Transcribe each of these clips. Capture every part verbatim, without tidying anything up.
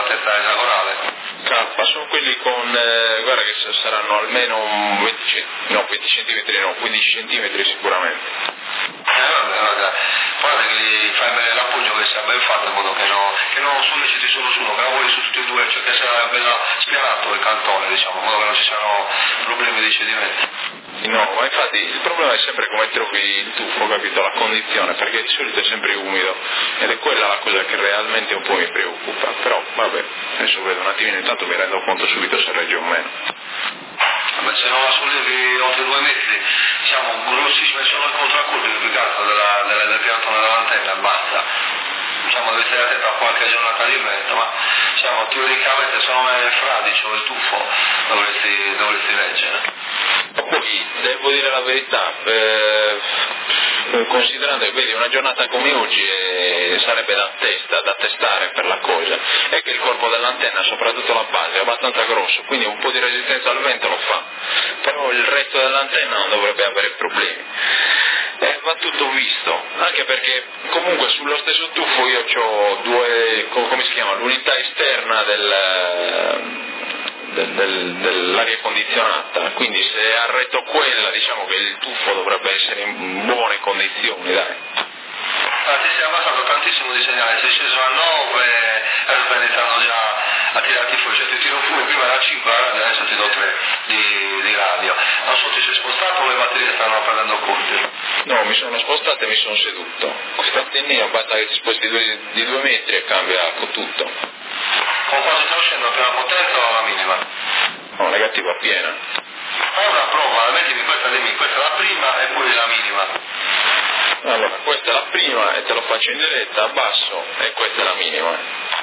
battetta esagonale. K, sono quelli con, eh, guarda che saranno almeno un venti, no, venti centimetri, no, quindici centimetri sicuramente. Eh vabbè, vabbè. Poi gli fai bene l'appoggio che sia ben fatto in modo che, no, che non solleciti solo su uno, che lavori su tutti e due, cioè che sia bello spianato il cantone, diciamo, in modo che non ci siano problemi di cedimenti. No, ma infatti il problema è sempre come trovi il tuffo, capito? La condizione, perché di solito è sempre umido ed è quella la cosa che realmente un po' mi preoccupa, però vabbè, adesso vedo un attimino, intanto mi rendo conto subito se regge o meno. Ma se non la sollevi oltre due metri, siamo grossissimi, sono i contraccolpi più che altro della, della, del piantone dell'antenna e basta. Diciamo devi stare attento a qualche giornata di vento, ma diciamo teoricamente se non è fradicio o il tuffo dovresti, dovresti leggere. Poi devo dire la verità, eh, considerando che vedi una giornata come oggi eh, sarebbe da testa, da testare per la cosa, è che il corpo dell'antenna, soprattutto la base, è abbastanza grosso, quindi un po' di resistenza al vento lo fa, però il resto dell'antenna non dovrebbe avere problemi. Eh, va tutto visto, anche perché comunque sullo stesso tuffo io ho due, come si chiama, l'unità esterna del... Del, del, dell'aria condizionata, quindi se arreto quella diciamo che il tuffo dovrebbe essere in buone condizioni, dai. Ah, ti sei abbassato tantissimo di segnale, sei sceso a nove e sto iniziando già a tirarti fuori, cioè ti tiro fuori, prima era cinque la radio, adesso ti do tre di, di radio. Non so ti sei spostato o le batterie stanno prendendo conti? No, mi sono spostato e mi sono seduto. Questa antennina basta che ti sposti di, di due metri e cambia con tutto. Con quanto sta uscendo, la prima potenza o la minima? No, negativo a piena. Allora prova, mettimi questa, dimmi, questa è la prima e poi la minima. Allora, questa è la prima e te lo faccio in diretta, abbasso e questa è la minima.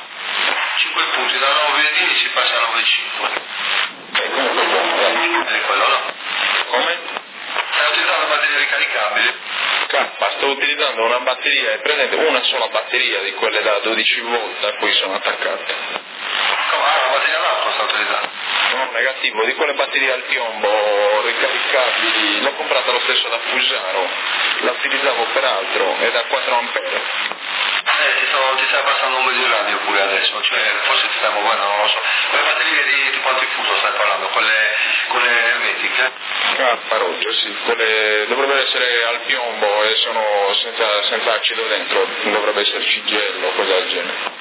cinque punti, da nove virgola dieci si passa a nove virgola cinque. E comunque buono. E quello no? Come? Stai utilizzando batterie ricaricabili? K, sto utilizzando una batteria, è presente una sola batteria di quelle da dodici volt a cui sono attaccate. Ah, la batteria d'auto sta utilizzando? No, negativo, di quelle batterie al piombo ricaricabili, l'ho comprata lo stesso da Fusaro, la utilizzavo per altro, è da quattro ampere. Eh, ti, sto, ti stai passando un video radio pure adesso, cioè forse ti stai muovendo, non lo so. Quelle batterie di tipo antifuso stai parlando, quelle, quelle ermetiche? Ah, paroggio, sì, quelle dovrebbero essere al piombo e sono senza, senza acido dentro, dovrebbe esserci gelo o cosa del genere.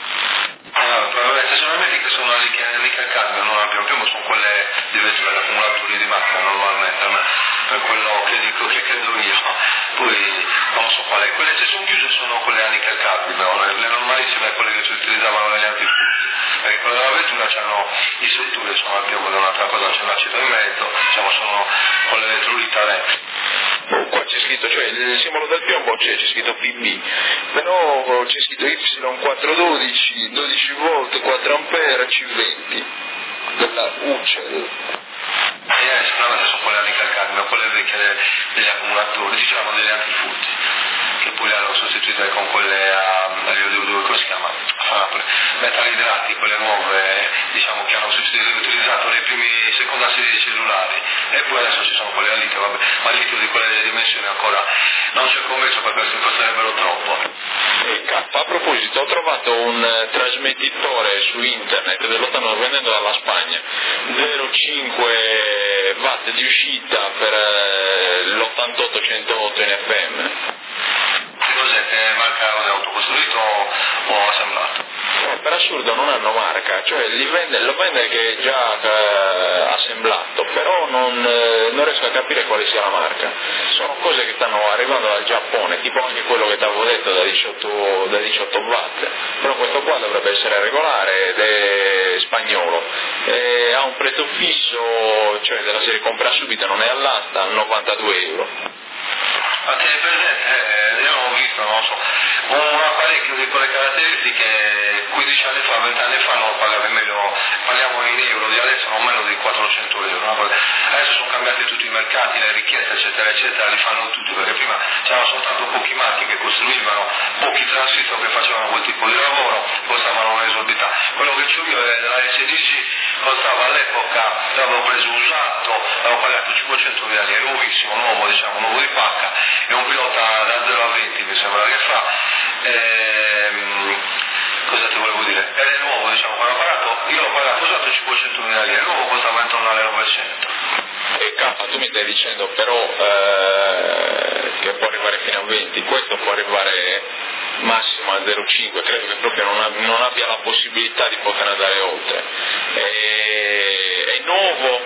Ah, probabilmente sono ermetiche, sono ricaricabili, non al piombo, piombo sono quelle di vetro agli accumulatori di macchina normalmente, ma per quello che dico che credo io. Poi non so quale, quelle che sono chiuse sono quelle ricaricabili, no? Le normalissime quelle che si utilizzavano negli antifusi, perché quelle della vettura hanno i settori, sono al piombo, da un'altra cosa c'è l'acido in mezzo, diciamo sono con l'elettrolita dentro. Oh, qua c'è scritto, cioè il simbolo del piombo c'è, c'è scritto P B, però c'è scritto Y quattrocentododici, dodici volt, quattro ampere, C venti, della U C E L. Eh, sicuramente sono quelle ricaricabili, ma quelle vecchie degli accumulatori, diciamo degli antifusi, che poi le hanno sostituite con quelle a, a livello come si chiama? Metallidrati, quelle nuove, diciamo che hanno sostituito, utilizzato nei primi seconda serie di cellulari, e poi adesso ci sono quelle a litio, vabbè, ma il litio di quelle dimensioni ancora non c'è commesso perché questi costerebbero troppo. E K, a proposito, ho trovato un eh, trasmettitore su internet, lo stanno vendendo dalla Spagna, zero virgola cinque watt di uscita per eh, l'ottantotto centootto in F M. Che cos'è? Che marca è autocostruito o assemblato? No, per assurdo non hanno marca, cioè li vende, lo vende che è già eh, assemblato, però non, eh, non riesco a capire quale sia la marca. Sono cose che stanno arrivando dal Giappone, tipo anche quello che ti avevo detto da diciotto, da diciotto watt, però questo qua dovrebbe essere regolare ed è spagnolo, e ha un prezzo fisso, cioè della serie compra subito, non è all'asta, novantadue euro. Ma te ne presente? Eh, io non ho visto, non lo so, un apparecchio di quelle caratteristiche quindici anni fa, venti anni fa non lo pagavi meglio, parliamo in euro, di adesso non meno di quattrocento euro. No? Adesso sono cambiati tutti i mercati, le richieste eccetera eccetera, li fanno tutti, perché prima c'erano soltanto pochi marchi che costruivano, pochi transistor che facevano quel tipo di lavoro, costavano un'esorbità. Quello che c'ho io è della S dieci, costava all'epoca, l'avevo preso usato, l'avevo pagato cinquecentomila lire, è nuovissimo, nuovo diciamo, nuovo di pacca, è un pilota da zero a venti mi sembra che fa. Ehm, cosa ti volevo dire? Ed è nuovo, diciamo, quando ho pagato cinquecentomila lire, il nuovo costava intorno alle novecento. E K, tu mi stai dicendo però eh, che può arrivare fino a venti, questo può arrivare massimo a zero virgola cinque, credo che proprio non, ab- non abbia la possibilità di poter andare oltre. E, è nuovo,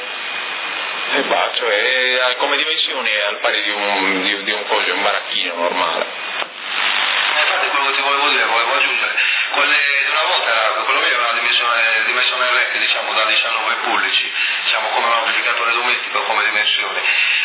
e bah, cioè, è, come dimensioni è al pari di un, di, di un coso, un baracchino normale. Eh, infatti quello che ti volevo dire, volevo aggiungere, quelle di una volta era, quello mio era una dimensione, dimensione R E C, diciamo da diciannove pollici, diciamo come un amplificatore domestico come dimensioni.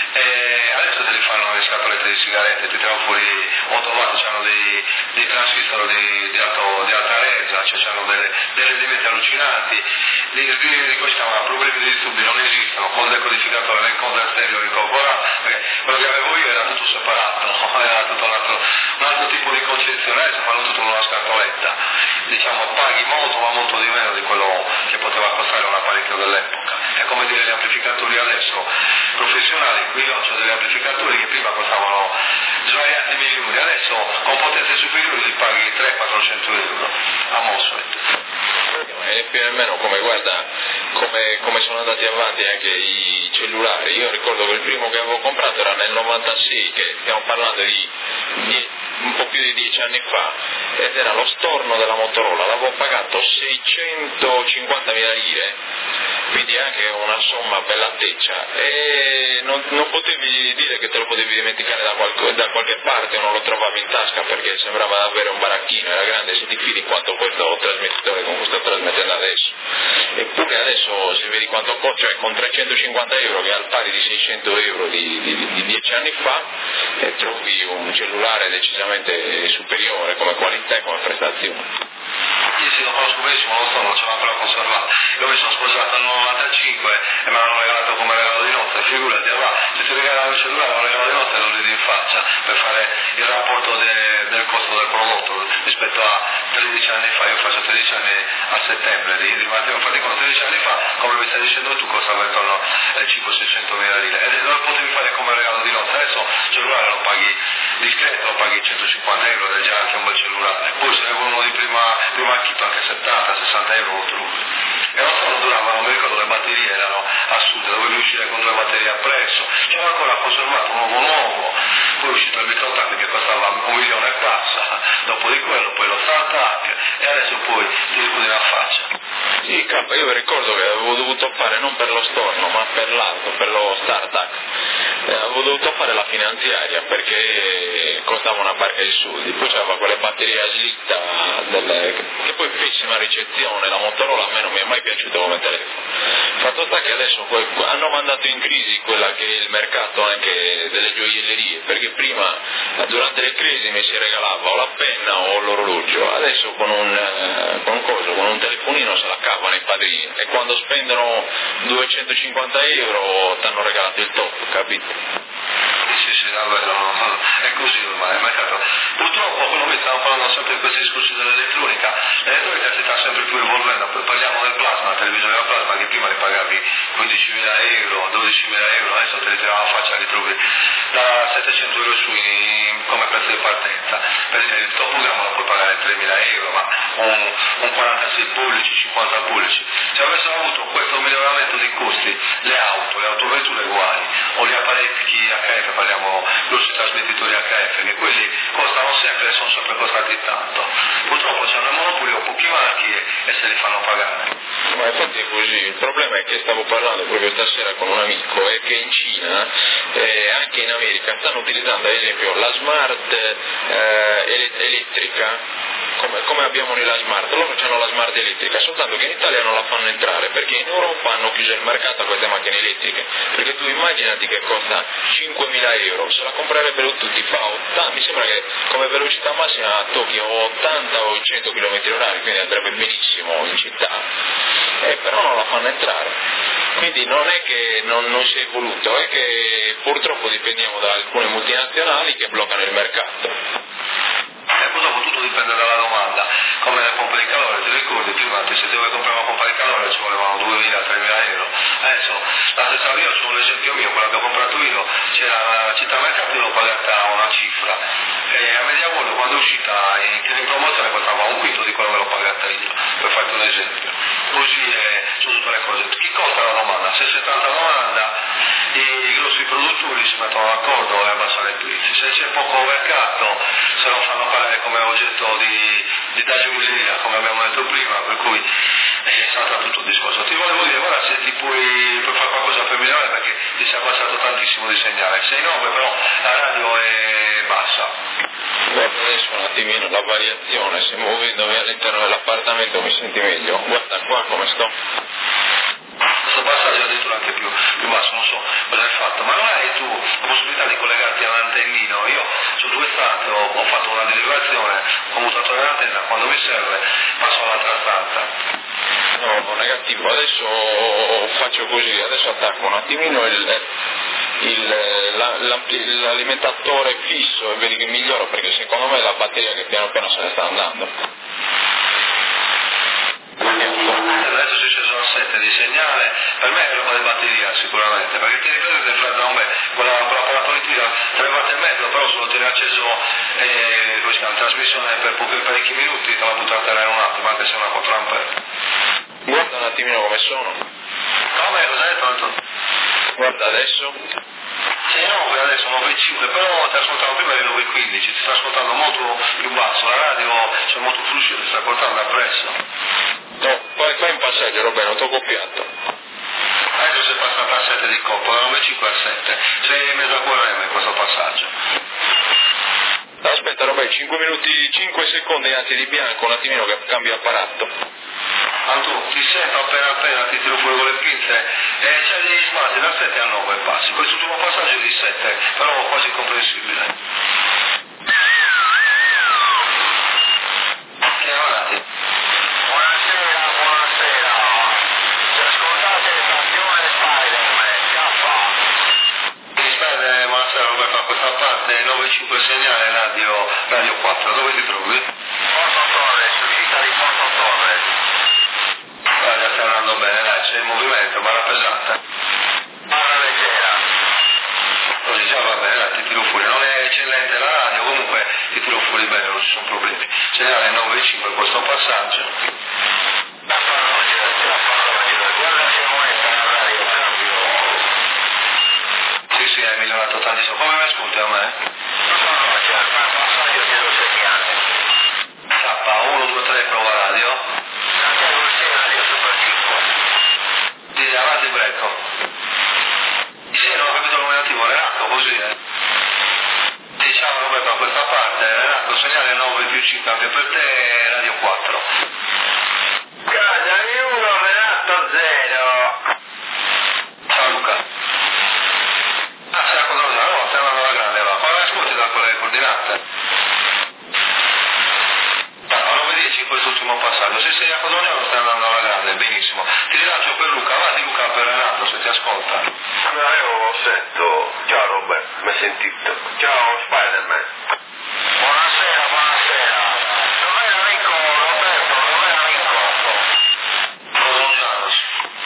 E adesso te li fanno le scatolette di sigarette, ti tirano fuori otto watt, hanno dei, dei transistor di, di, alto, di alta resa, cioè hanno delle, delle elementi allucinanti, di, di, di questi problemi di tubi non esistono, col decodificatore né con del stereo incorporato, perché quello che avevo io era tutto separato, no? Era tutto un altro, un altro tipo di concezione, adesso fanno tutto in una scatoletta, diciamo paghi molto ma molto di meno di quello che poteva costare un apparecchio dell'epoca. È come dire gli amplificatori adesso professionali, qui io ho degli amplificatori che prima costavano svariati milioni, adesso con potenze superiori li paghi trecento quattrocento euro a MOSFET. E più o meno come guarda come, come sono andati avanti anche i cellulari. Io ricordo che il primo che avevo comprato era nel novantasei, che stiamo parlando di, di un po' più di dieci anni fa, ed era lo storno della Motorola, l'avevo pagato seicentocinquantamila lire, quindi anche una somma bellateccia, e non, non potevi dire che te lo potevi dimenticare da, qualche, da qualche parte o non lo trovavi in tasca, perché sembrava davvero un baracchino, era grande, se ti fidi quanto questo trasmettitore con cui sto trasmettendo adesso. Eppure adesso se vedi quanto costa, cioè con trecentocinquanta euro, che è al pari di seicento euro di, di, di dieci anni fa, e trovi un cellulare decisamente superiore come qualità e come prestazione. Io sì, lo conosco benissimo, lo so, non ce l'ho ancora conservato. Io mi sono sposato nel novantacinque e me l'hanno regalato come regalo di notte, figurati, allora se ti regalano il cellulare un regalo di notte lo ridi in faccia per fare il rapporto de, del costo del prodotto rispetto a tredici anni fa. Io faccio tredici anni a settembre di, di Matteo, infatti con tredici anni fa, come mi stai dicendo tu, costava intorno ai cinquecento seicento mila lire e lo potevi fare come regalo di notte. Adesso il cellulare lo paghi discreto, lo paghi centocinquanta euro ed è già anche un bel cellulare, poi se ne vuoi uno di prima, prima acchito anche settanta sessanta euro lo trovi. E non solo duravano, non mi ricordo, le batterie erano assurde, dovevi uscire con due batterie appresso, c'era ancora conservato un uovo nuovo, poi è uscito il microtac che costava un milione e passa, dopo di quello poi lo StarTAC e adesso poi ti ricordi la faccia. Sì, K, io vi ricordo che avevo dovuto fare non per lo storno ma per l'altro, per lo StarTAC, eh, avevo dovuto fare la finanziaria perché costava una barca di soldi, poi c'aveva quelle batterie a slitta delle, che poi pessima ricezione, la Motorola a me non mi è mai piaciuta come telefono. Fatto sta che adesso hanno mandato in crisi quella che è il mercato anche delle gioiellerie, perché prima durante le crisi mi si regalava o la penna o l'orologio, adesso con un, con un coso, con un telefonino se la cavano i padrini e quando spendono duecentocinquanta euro ti hanno regalato il top, capito? Sì, sì, davvero, è così ormai, il mercato. Purtroppo, quello che stiamo parlando sempre in questi discorsi dell'elettronica, l'elettronica si sta sempre più evolvendo, poi parliamo del plasma, la televisione a plasma che prima ne pagavi quindicimila euro, dodicimila euro, adesso te li tiriamo a faccia, li trovi da settecento euro su in, come prezzo di partenza. Per esempio il top programma lo puoi pagare tremila euro, ma un, un quarantasei pollici, cinquanta pollici. Se avessero avuto questo miglioramento dei costi, le auto, le autovetture uguali, o gli apparecchi H F, parliamo grossi trasmettitori H F, che quelli costano sempre e sono sempre costati tanto. Purtroppo c'hanno il monopolio, pochi marchi e, e se li fanno pagare. Ma infatti è così, il problema è che stavo parlando proprio stasera con un amico, è che in Cina e eh, anche in America stanno utilizzando ad esempio la smart eh, elettrica, come, come abbiamo noi la smart, loro hanno la smart elettrica, soltanto che in Italia non la fanno entrare, perché in Europa hanno chiuso il mercato a queste macchine elettriche, perché tu immaginati che costa cinquemila euro, se la comprerebbero tutti, fa ottanta, mi sembra che come velocità massima a Tokyo ottanta o cento chilometri orari, quindi andrebbe benissimo in città, eh, però non la fanno entrare. Quindi non è che non, non si è voluto, è che purtroppo dipendiamo da alcune multinazionali che bloccano il mercato. E purtroppo tutto dipende dalla domanda, come le pompe di calore, ti ricordi prima se dovevi comprare una pompa di calore ci volevano duemila tremila euro, adesso la stessa io sono l'esempio mio, quella che ho comprato io, c'era la città mercato e l'ho pagata una cifra, e a Mediavolo quando è uscita in, in promozione costava un quinto di quello che l'ho pagata io, per farti un esempio. Così è, sono tutte le se c'è tanta domanda i grossi produttori si mettono d'accordo e abbassano i prezzi, se c'è poco mercato se lo fanno pagare come oggetto di, di taglioleria, come abbiamo detto prima, per cui è salta tutto il discorso. Ti volevo dire, guarda se ti puoi, puoi fare qualcosa per migliorare perché ti si è abbassato tantissimo di segnale, sei nove però la radio è bassa. Guarda adesso un attimino la variazione, se muovendomi all'interno dell'appartamento mi senti meglio, guarda qua come sto. Questo passaggio è addirittura anche più, più basso, non so cosa hai fatto, ma non hai tu la possibilità di collegarti all'antennino? Io su due stanze ho, ho fatto una derivazione, ho mutato l'antenna, quando mi serve passo all'altra stanza. No, negativo, adesso faccio così, adesso attacco un attimino il, il, la, l'alimentatore fisso e vedi che miglioro perché secondo me è la batteria che piano piano se ne sta andando. Adesso si è sceso a sette di segnale, per me è roba di batteria sicuramente, perché ti ripeto che fra un beh, quella, quell'apparato lì tira tre watt e mezzo, però se lo tieni acceso eh, come si chiama, trasmissione per pochi parecchi minuti te la butterà in un attimo, anche se è una quattro ampere. Guarda un attimino come sono. Come? Cosa hai detto? Guarda adesso. Sì, no, adesso nove e cinque, però ti ascoltavo prima di nove e quindici, ti sta ascoltando molto più basso, la radio c'è molto flusso, ti sta portando appresso. No, poi qua in passaggio Roberto, non t'ho copiato. Adesso si passa a sette di coppa, da nove e cinque a sette, sei e mezzo a quaranta in questo passaggio. Aspetta Roberto, cinque minuti, cinque secondi anzi di bianco, un attimino che cambia apparato. Antu, ti sento appena appena, ti tiro fuori con le pinze, e c'è degli sbalzi da sette a nove passi, quest'ultimo passaggio è di sette, però quasi incomprensibile. Andiamo avanti. Buonasera, buonasera. Se ascoltate stazione Spider-Man, che fa? Mi spende, buonasera Roberto, a questa parte, nove cinque segnale radio, radio quattro, dove ti trovi? Porto Torres, uscita di Porto Torres. Guarda, stai andando bene, dai, c'è il movimento, barra pesante. Barra leggera. Così già va bene, dai, ti tiro fuori, non è eccellente la radio, comunque ti tiro fuori bene, non ci sono problemi. Segnale nove e cinque questo passaggio. La parroggia, la parroggia, guarda che moneta la radio, cambio. Sì, sì, hai migliorato tantissimo. Come mi ascolti a me? La parroggia, il passaggio che lo segnale. K uno due tre prova radio. Sì, avanti Brecco. Sì, non ho capito il nominativo, Renato, così, eh. Diciamo Roberto a questa parte, Renato, segnale nove più cinque anche per te, radio quattro. Casami uno, Renato zero. Ciao Luca. Ah, sei a Codrognano, no, stai andando alla grande, va. Quando ascolti da quelle coordinate? A nove dieci in quest'ultimo passaggio, se sei a Codrognano stai andando alla grande, benissimo. Ti rilancio per Luca, va di Luca per Renato se ti ascolta. No, io lo sento. Ciao Robert, mi hai sentito? Ciao Spider-Man. Buonasera, buonasera. Dov'è l'amico Roberto? Dov'è l'amico? Codrognano.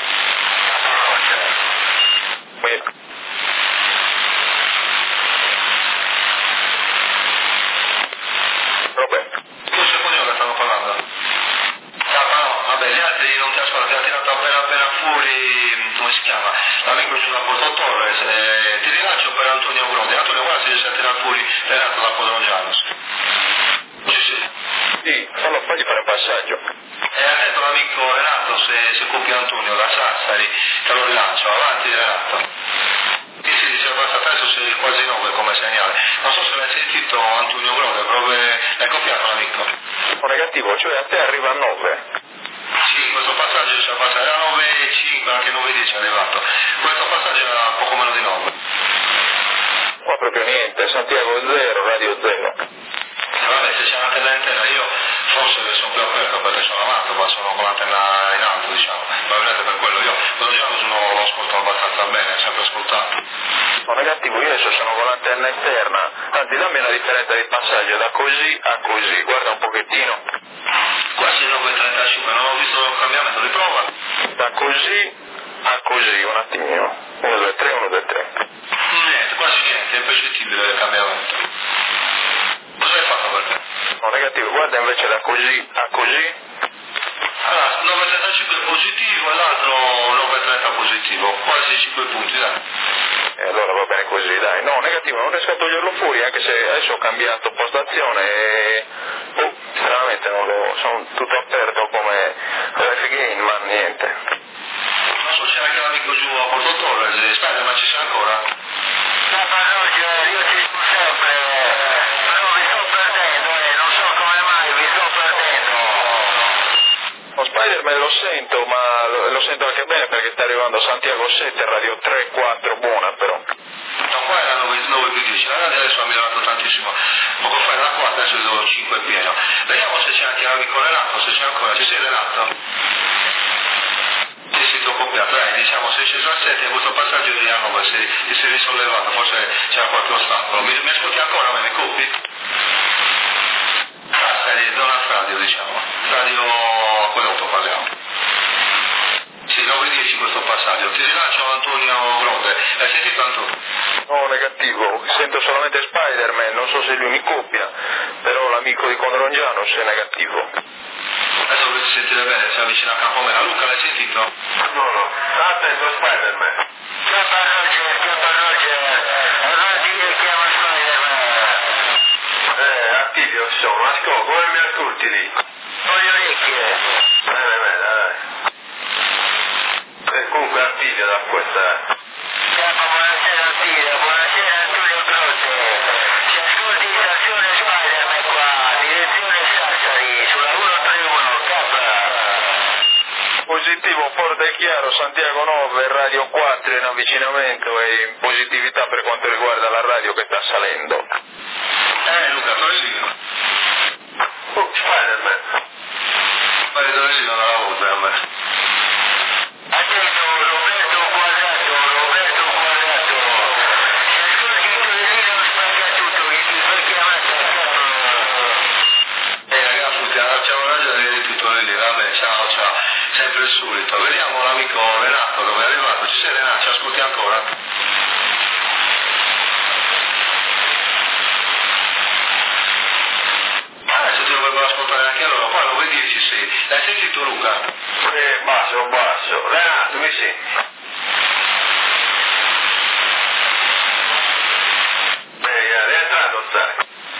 Roberto. Tu sei con che stanno parlando? Ah, no, vabbè, gli altri non ti ascoltano, ti ha tirato appena appena fuori, come si chiama? L'amico giù da Porto Torres, eh, ti rilancio per Antonio Grodi. Antonio, guarda se riesci a tirare fuori Renato da Codrognano. Sì, sì. Sì, fallo, fagli fare un passaggio. E ha detto l'amico Renato se, se copia Antonio da Sassari, te lo rilancio, avanti Renato. Sì, sì, dice abbastanza adesso sei quasi nove come segnale. Non so se l'hai sentito Antonio Grode, proprio l'hai copiato l'amico. Un negativo, cioè a te arriva a nove. Sì, questo passaggio ci ha passato, era nove e cinque, anche nove e dieci è arrivato. Questo passaggio era poco meno di nove. Qua proprio niente, Santiago zero, radio zero. E vabbè, se c'è un'antenna intera, io forse sono più aperto perché sono amato, ma sono con l'antenna in alto, diciamo. Probabilmente per quello io, quando giro sono, lo ascolto abbastanza bene, sempre ascoltato. Un negativo, io adesso sono con l'antenna esterna, anzi dammi una differenza di passaggio da così a così, guarda un pochettino. Quasi nove e trentacinque, non ho visto il cambiamento, riprova. Da così a così, un attimino. uno, due, tre, uno, due, tre. Niente, quasi niente, è impercettibile il cambiamento. Cosa hai fatto per te? Un negativo, guarda invece da così a così. Allora, nove e trentacinque cinque positivo e l'altro nove trenta positivo, quasi cinque punti, dai. E allora va bene così, dai. No, negativo, non riesco a toglierlo fuori, anche se adesso ho cambiato postazione e... Oh, sinceramente non lo... sono tutto aperto come Life Gain, ma niente. Non so, c'è anche l'amico giù a Porto Torres, Spider, ma ci sei ancora? No, ma Roger, io ci sono sempre, però vi sto perdendo, eh, non so come mai, vi sto perdendo. Lo Spider-Man lo sento, ma lo, lo sento anche bene perché sta arrivando Santiago sette, Radio tre quattro, buona però. No, qua era nove più dieci, la radio adesso ha migliorato tantissimo, poco fa era quattro, adesso vedo cinque pieno. Vediamo se c'è anche l'amico Renato, se c'è ancora, ci sei Renato? Ti sei copiato, dai, diciamo sei sceso a sette e questo passaggio di a nove si, ti sei risollevato, forse c'era qualche ostacolo. Mi, mi ascolti ancora, me mi copi? Ah, sei zona radio, diciamo, radio acquedotto parliamo. Sì, nove dieci questo passaggio. Ti rilancio Antonio Gronde. Hai sentito Antonio? No, negativo, sento solamente Spider-Man, non so se lui mi copia, però l'amico di Condrongiano se è negativo. Adesso dovete sentire bene, si avvicina a Campomera. Luca, l'hai sentito? No, no, attento Spider-Man. Chiama Roger, chiama Roger, Roger chiama Spider-Man. Eh, attivo sono, ascolta, come mi ascolti lì? Ho le orecchie. Bene, bene, dai. E comunque attivo da questa, eh. Chiama, buonasera attivo, buonasera Antonio Grotte. Si ascolti stazione Spider-Man qua, direzione Sassari, sulla uno tre uno, capra. Positivo, forte e chiaro, Santiago nove, Radio quattro in avvicinamento e in positività per quanto riguarda la radio che sta salendo. Eh, Luca, Torresino. Oh, Spider-Man. Fare Torresino dalla voce a me. Attento, Roberto Quadrato, Roberto Quadrato. Si ascolti il Torellino spacca tutto, che ti fa chiamare a Eh, ragazzi, ciao ragione di tutto lì, vabbè, ciao, ciao. Sempre il solito. Vediamo l'amico Renato dove è arrivato. Ci sei Renato, ci ascolti ancora? Adesso ti dovrebbero ascoltare anche loro, poi nove dieci sì. L'hai sentito Luca? Eh, basso, basso. Renato, mi senti? Eh, rientrato stai.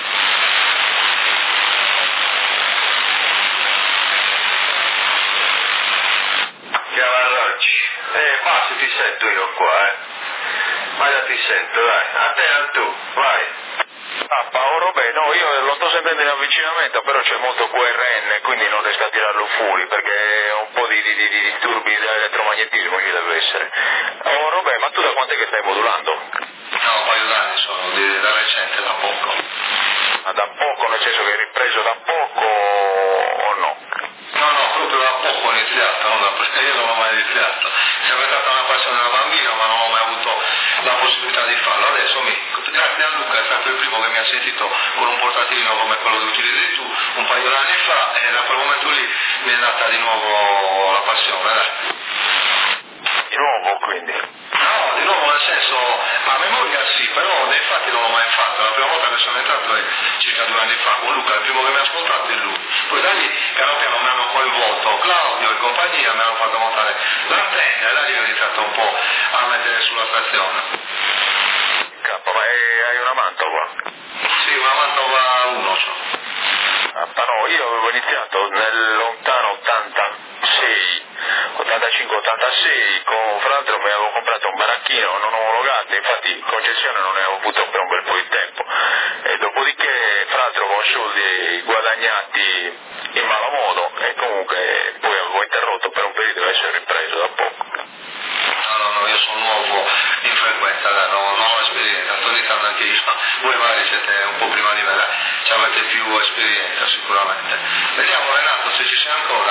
Chiama Rocci. Eh, basso ti sento io qua, eh. Vai da ti sento, dai. A te al tu, vai. Ah, Paolo, beh, no, io lo sto sentendo in avvicinamento, però c'è molto Q R N, quindi non riesco a tirarlo fuori, perché un po' di, di, di, di disturbi dell'elettromagnetismo ci deve essere. Oh, Robè, ma tu da quant'è che stai modulando? No, un paio d'anni sono, di, da recente, da poco. Ma da poco, nel senso che hai ripreso da poco o no? No, no, proprio da poco ho iniziato, non da perché io non ho mai iniziato. Sempre stata una passione da bambino, ma non ho mai avuto la possibilità di farlo. Adesso mi, grazie a Luca, è stato il primo che mi ha sentito con un portatilino come quello che utilizzi tu un paio d'anni fa e da quel momento lì mi è nata di nuovo la passione, dai. Di nuovo, quindi? No, di nuovo nel senso, a memoria sì, però nei fatti non l'ho mai fatto. La prima volta che sono entrato è circa due anni fa con Luca, il primo che mi ha ascoltato è lui. Poi da lì piano piano mi hanno coinvolto Claudio e compagnia, mi hanno fatto montare l'antenna e da lì ho iniziato un po' a mettere sulla stazione. Cappa, ma hai, hai una Mantova? Sì, una Mantova uno c'ho. Ah, no, io avevo iniziato nel lontano ottantasei, ottantacinque ottantasei, con, fra l'altro mi avevo comprato un baracchino non omologato, infatti concessione non ne avevo avuto per un bel po' di tempo, e dopodiché fra l'altro con soldi guadagnati in malo modo, e comunque poi avevo interrotto per un periodo e adesso ho ripreso da poco. No, no, no, io sono nuovo in frequenza, dai, non, non ho esperienza, sto iniziando anche io, voi magari siete un po' prima di me, dai, ci avete più esperienza sicuramente. Vediamo Renato se ci sei ancora.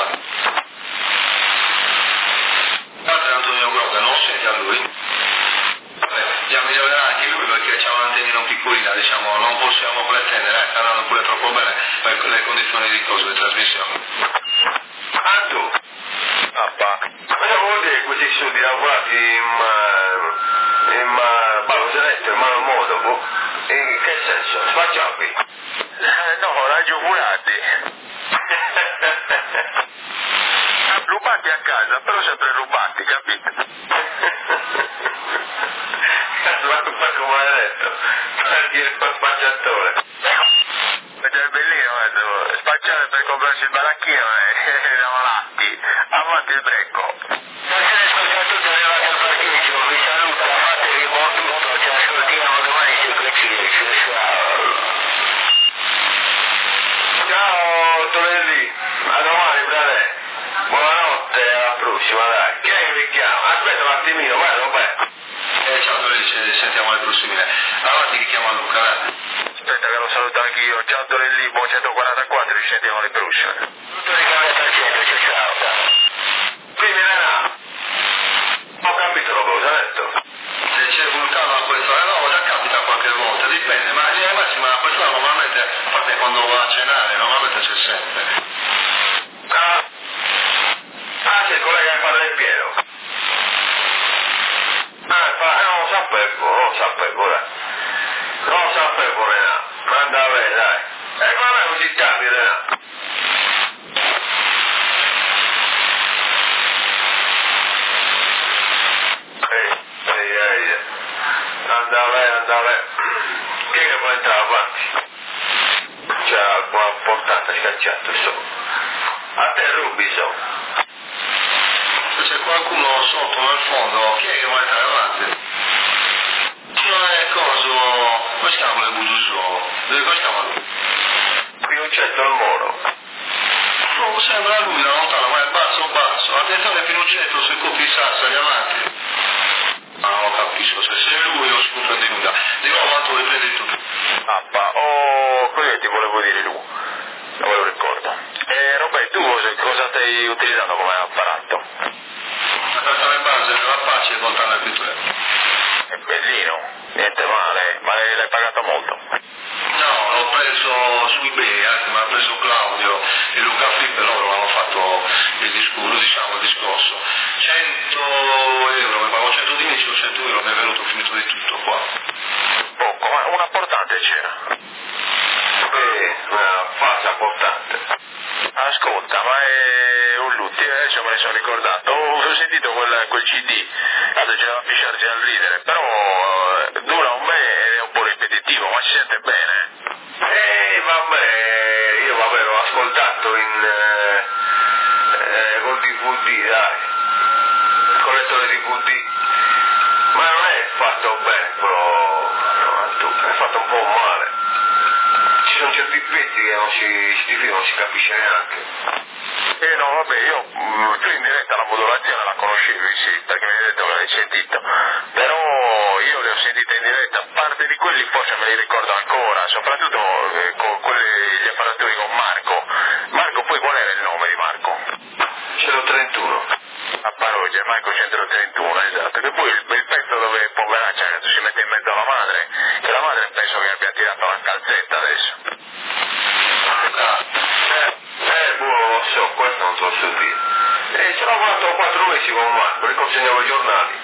Guarda Antonio Groga, non lo senti a lui? Vabbè, già migliorerà anche lui perché c'ha un'antennina piccolina, diciamo, non possiamo pretendere, eh, sta andando pure troppo bene per le condizioni di coso di trasmissione. Ah, tu? Ah, pa. Cosa vuol dire questi studi lavorati in, uh, in uh, ballosetto, in malo modo? Boh? In che senso? Spacciapi? Eh, no, raggio curati. Ah, Rubati a casa, però sempre rubati, capito? Cazzo, ma come hai detto? Perché il spacciatore. Questo è bellino, questo. Spacciare per comprarsi il baracchino e da malati. Avanti il brecco. Buonasera spacciatore, arrivate al parcheggio, vi saluto, fatevi buon tutto, ci ascoltiamo domani se coincide. Ciao Tonelli, a domani frate. Buonanotte, alla prossima dai. Chi è che mi chiama? Aspetta un attimino, vai, non vai. Eh, ciao Tonelli, ci sentiamo alle prossime. Avanti che chiamo a Luca, dai. Aspetta che lo saluto anch'io. Ciao Tonelli, buon centoquarantaquattro, ci sentiamo alle prossime. Tutto ricavato al centro, ciao ciao. Quindi Renà, ho capito lo cosa hai detto. Se c'è vulcano a quest'ora, no, già capita qualche volta, dipende, ma in linea di massima a quest'ora normalmente, a parte quando va a cenare, normalmente c'è sempre. Ah, ah c'è il collega che parla del Piero. Ah, fa, non lo sapevo, non lo sapevo, dai. Non lo sapevo, Renà. Manda a me, dai. E ma non è così tardi, Renà. Ehi, ehi, ehi. Anda a me, anda a me. Chi è che può entrare avanti? C'è buona portata, scacciato, so. A te rubi, so. Se c'è qualcuno sotto nel fondo, chi è che vuole entrare avanti? Non è coso, come si chiama il bugiuso? Come si chiama lui? Pinuccetto al muro. Non sembra lui da lontano, ma è basso basso. Attenzione Pinuccetto sui copi Sassari avanti. Ah, non capisco, se sei lui non si comprende nulla. Di nuovo Antonio, riprendi tu. Appa, oh, quello che ti volevo dire lui. Non me lo ricordo. E Roberto, tu cosa, cosa stai utilizzando come apparato? La trattare base della pace e contare le pitture. È bellino, niente male, ma l'hai pagato molto. No, l'ho preso su eBay, anche me l'ha preso Claudio e Luca Flip, loro hanno fatto il discorso, diciamo il discorso. cento euro, mi pago centodieci o cento euro, mi è venuto finito di tutto qua. Poco, ma una portante c'era. Eh, una fase portante. Ascolta, ma è un lutti, adesso me ne sono ricordato. Ho sentito quel, quel C D, adesso c'era Pisciarci al ridere, però eh, dura un mese ed è un po' ripetitivo, ma si sente bene. Eh, vabbè, io vabbè l'ho ascoltato in eh, eh, col D V D, dai, con il lettore D V D, ma non è fatto bene, però no, è fatto un po' male. Ci sono certi pezzi che non si, si non si capisce neanche. Eh no, vabbè, io tu in diretta la modulazione la conoscevi, sì, perché mi hai detto che l'hai sentito, però io le ho sentite in diretta, parte di quelli forse me li ricordo ancora, soprattutto eh, con quelli, gli apparatori con Marco. Marco, poi qual era il nome di Marco? centotrentuno. A Paroggia, Marco centotrentuno, esatto, che poi il, il pezzo dove poveraccia si mette in mezzo alla madre, che la madre penso che abbia tirato la calzetta adesso. Eh, eh, buono, lo so, questo non te lo so dire. E ce l'ho fatto quattro mesi con Marco, riconsegnavo i giornali.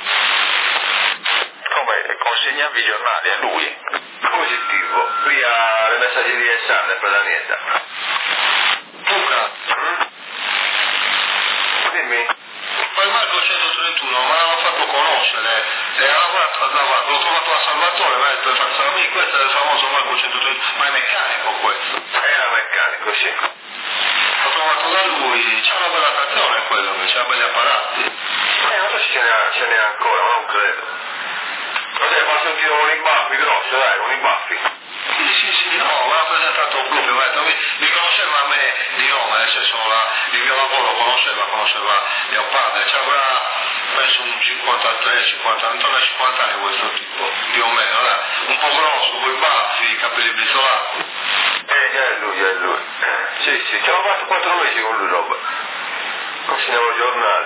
Come consegnavi i giornali a lui? Positivo, via le messaggerie sarde per la niente. Luca, Mm? Dimmi. ma il Marco centotrentuno me l'hanno fatto conoscere, e ha lavorato, ha lavorato, l'ho trovato a Salvatore, mi ha detto faccio amico, questo è il famoso Marco centotrentuno, ma è meccanico questo. Era meccanico, sì. L'ho trovato da lui, c'ha una bella trazione quello, c'ha belli apparati. Eh, non so se ce n'è, ce n'è ancora, ma non credo. Vabbè, fa sentire con i baffi grosso, dai, con i baffi. Sì, sì, sì, no, mi ha presentato proprio, mi ha detto, mi, mi conosceva a me di nome, nel senso la, il mio lavoro conosceva, conosceva mio padre, ci avrà penso un cinquantatré, cinquanta, intorno ai cinquanta anni questo tipo, più o meno, dai, un po' grosso, con i baffi, i capelli brizzolati. Eh, già è lui, già è lui. Sì, sì, ci avevo fatto quattro mesi con lui, roba. Consegnavo giornali.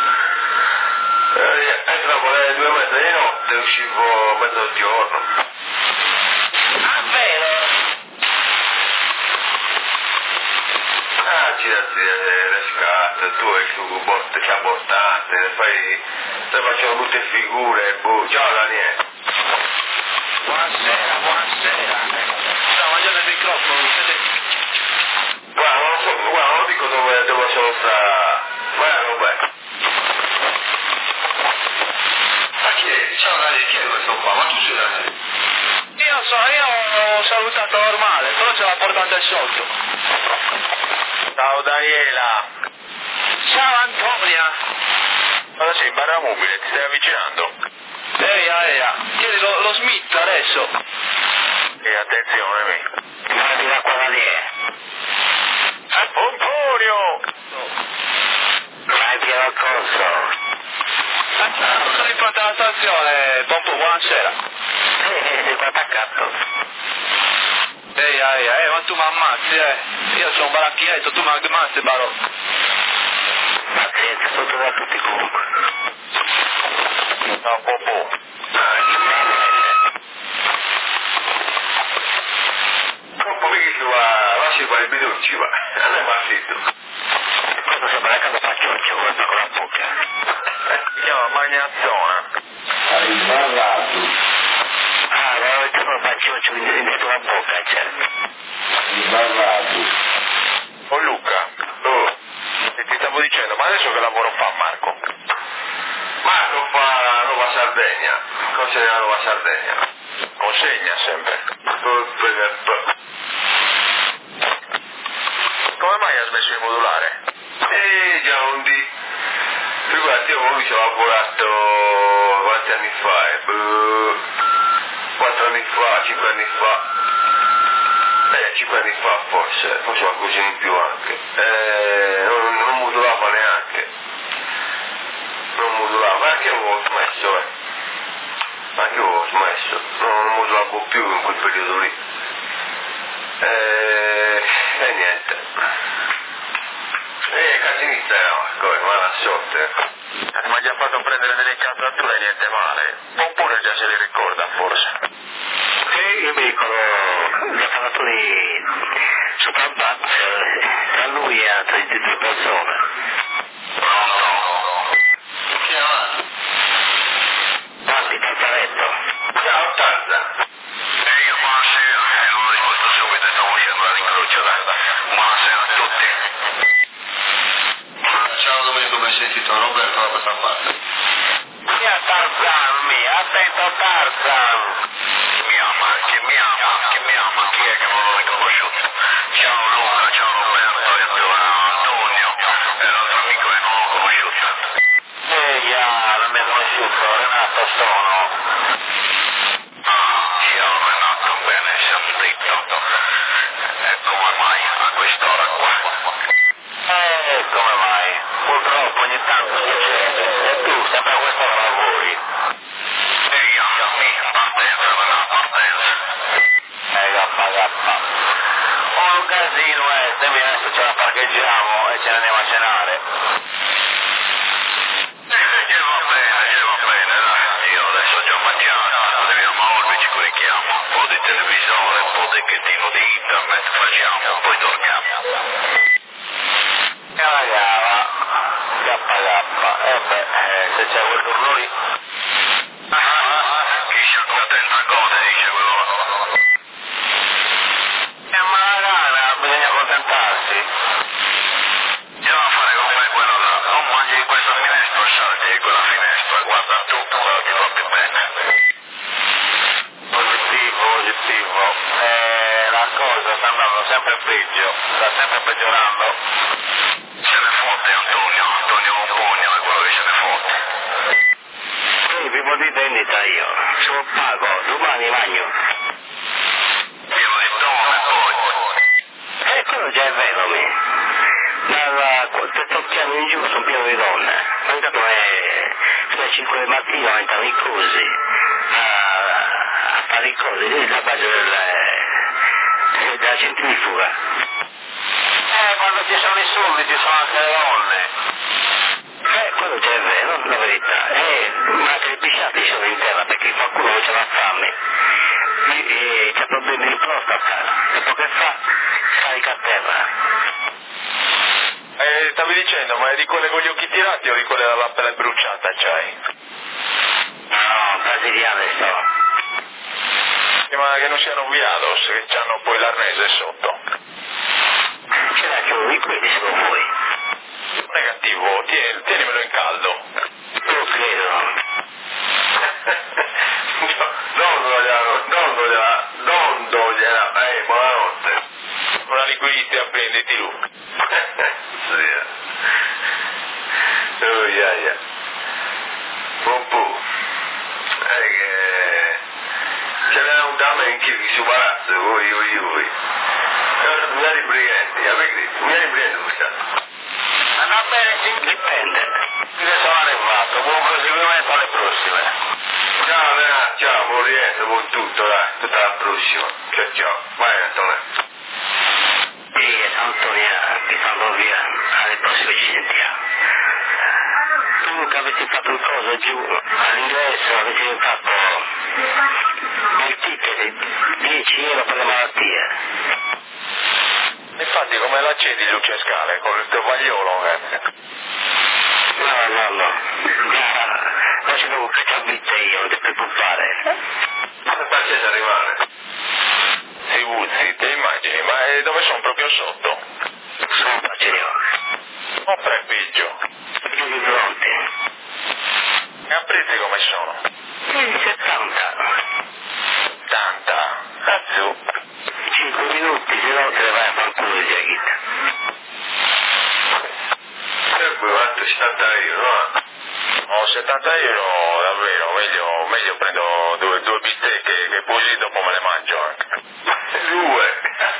Eh, entravo alle due e mezza di notte, uscivo a mezzogiorno. Ah, vero? Ah, girarsi le, le scarpe, tu e il tuo botte che abortate, poi poi facciamo brutte figure, boh. Ciao Daniele. Buonasera, buonasera. Sta mangiando il microfono, siete... Guarda, non so, guarda, non dico dove, dove sono sta, tu sei Daniele? Io so, io ho salutato normale, però ce l'ha portata sotto. Ciao Daniela. Ciao Antonia. Cosa sei in barra mobile? Ti stai avvicinando? Eia, eia, chiedi lo, lo Smith adesso. E attenzione, mi. Guardi l'acqua da lì. Pomponio! Vai via al corso. Sono di fronte alla stazione, Pompo, buonasera. Eh, sei qua attaccato. Eia, eia, eh, ma tu mi ammazzi, eh. Io sono un baracchinetto, tu mi ammazzi, baro. Ma che sotto da tutti comunque. No, Pompo. Pompo, vedi che va, va si quale video ci va. Andiamo a sito. Questo sembra la casa faccioccio, guarda con la bocca. Si chiama Magnazzona. Sbarrato. Ah, avevo detto con faccioccio, mi hai detto la bocca, certo. Sbarrato. Oh Luca, oh, e ti stavo dicendo, ma adesso che lavoro fa Marco? Marco fa la Nuova Sardegna, cosa è la Nuova Sardegna? Consegna sempre. Come mai ha smesso di modulare? Eh, già un di... Figurati, io lui ci ho lavorato quanti anni fa, eh? quattro anni fa, cinque anni fa. Eh, cinque anni fa forse, forse qualcosa in più anche. Eh, non, non modulava neanche. Non modulava, anche io avevo smesso, eh. Anche io avevo smesso, non, non modulavo più in quel periodo lì. Eh, e niente. Eh, casinista no, come, mala sorte. Ma gli ha fatto prendere delle calzature e niente male. Oppure già se li ricorda forse. Sì, io mi ricordo gli apparatori sopra il banco, tra lui e altre due persone. Pronto? Chi è avanti? Guardi, Tartaretto. Ciao Tarzan. E io buonasera, e non ho risposto subito, stavo uscendo dall'incrocio, dai. Buonasera a tutti. Ciao Domenico, ben sentito, Roberto da questa parte. Mia Tarzan, mia, attento Tarzan. Mi ama, chi mi ama, chi mi ama, chi è che non l'ho riconosciuto? Ciao Luca, ciao Roberto e Antonio, e l'altro amico che non l'ho conosciuto. Eia, non mi ha conosciuto, Renato sono. Ah, ciao Renato, bene, sentito. E come mai a quest'ora qua? Eh, come mai? Purtroppo ogni tanto succede. E tu, sempre a quest'ora lavori. Ehi, amici, partenza, Renato, partenza. Eh, gappa, gappa. Oh, un casino, eh, se mi adesso ce la parcheggiamo e ce ne andiamo a cenare. Eh, gli va bene, gli va bene, dai. Io adesso già mangiato, arriviamo a Orbi, ci corichiamo. Un po' di televisore, un po' di chettino di internet, facciamo, poi torniamo. E la gava, gappa, gappa. E beh, eh, se c'è quel turno lì. Ah, chi si attenta cose, dice quello. E ma la gana, bisogna accontentarsi. Andiamo a fare come quello là, non mangi di questa finestra, salti di quella finestra, guarda tutto, quello ti fa più bene. Positivo, positivo. Eh, la cosa sta andando sempre peggio, sta sempre peggiorando. Se ne fotte Antonio, Antonio Compugno è quello che se ne fotte. Sì, vivo di vendita io, sono pago, domani bagno. Pieno di donne poi. E quello già è vero, mi. Dal quarto piano in giù sono pieno di donne. Ma intanto è sulle cinque del mattino entrano i cosi a, a fare i cosi, la base del, della centrifuga. Eh, quando ci sono i soldi ci sono anche le donne. Eh, quello già è vero, la verità. Eh, ma anche i pisciati sono in terra perché qualcuno non ce la fame. E, e c'ha problemi di prostata. Dopo che fa, carica a terra. Eh, stavi dicendo, ma è di quelle con gli occhi tirati o di quelle dalla pelle bruciata, c'hai? No, brasiliane sto. Ma che non siano viados, che c'hanno poi l'arnese sotto. Ce l'ha che uno di quelli se lo vuoi. Negativo, tieni, tienimelo in caldo. Non credo. no, no, aia. Popù. È che... Ce n'è un dame in chi su palazzo, voi, voi, voi. Mi ha ribrighetti, mi ha ribrighetti questa. Ma va bene, sì, dipende. Ne sono arrivato, buon proseguimento alle prossime. Ciao, Nena, ciao, buon rientro, buon tutto, dai, tutta alla prossima. Ciao, ciao, vai Antonio. Sì, Antonia, ti fanno via, alle prossime ci sentiamo. Tu che avete fatto il coso giù, all'ingresso avete fatto il ticket, dieci euro per le malattie. Infatti come l'accedi Lucia Scale, con il tuo vagliolo, eh? No, no, no, non ci devo capire io, non ti preoccupare. Ma pazienza rimane. Si Uzzi, ti immagini, ma eh, dove sono proprio sotto? Sono facile. O prepiggio? Più di fronte. E a prezzi come sono? Sì, settanta. Tanta. Azzu. cinque minuti, se no te ne vai a far culo di Giaghita. E poi quanto settanta euro, no? Oh, settanta euro davvero, meglio, meglio prendo due, due bistecche che così dopo me le mangio anche. Due?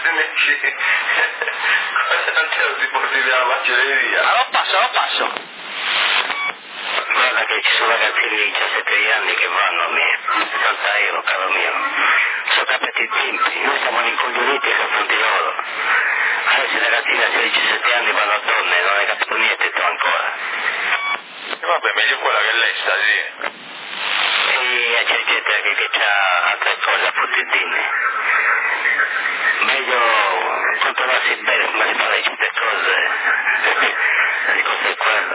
Cosa non ti porti via la macelleria? Ma lo passo, lo passo. Guarda che ci sono ragazzini di diciassette anni che vanno a me, settanta euro, caro mio. Sono capiti i tempi, noi siamo rincoglioniti a confronti loro. Adesso i ragazzini a sedici diciassette anni vanno a donne, non hai capito niente tu ancora. E vabbè, meglio quella che l'estasi. E c'è gente anche che ha altre cose a fottitine. Meglio controllarsi bene come si fa le certe cose. Di cosa è quello.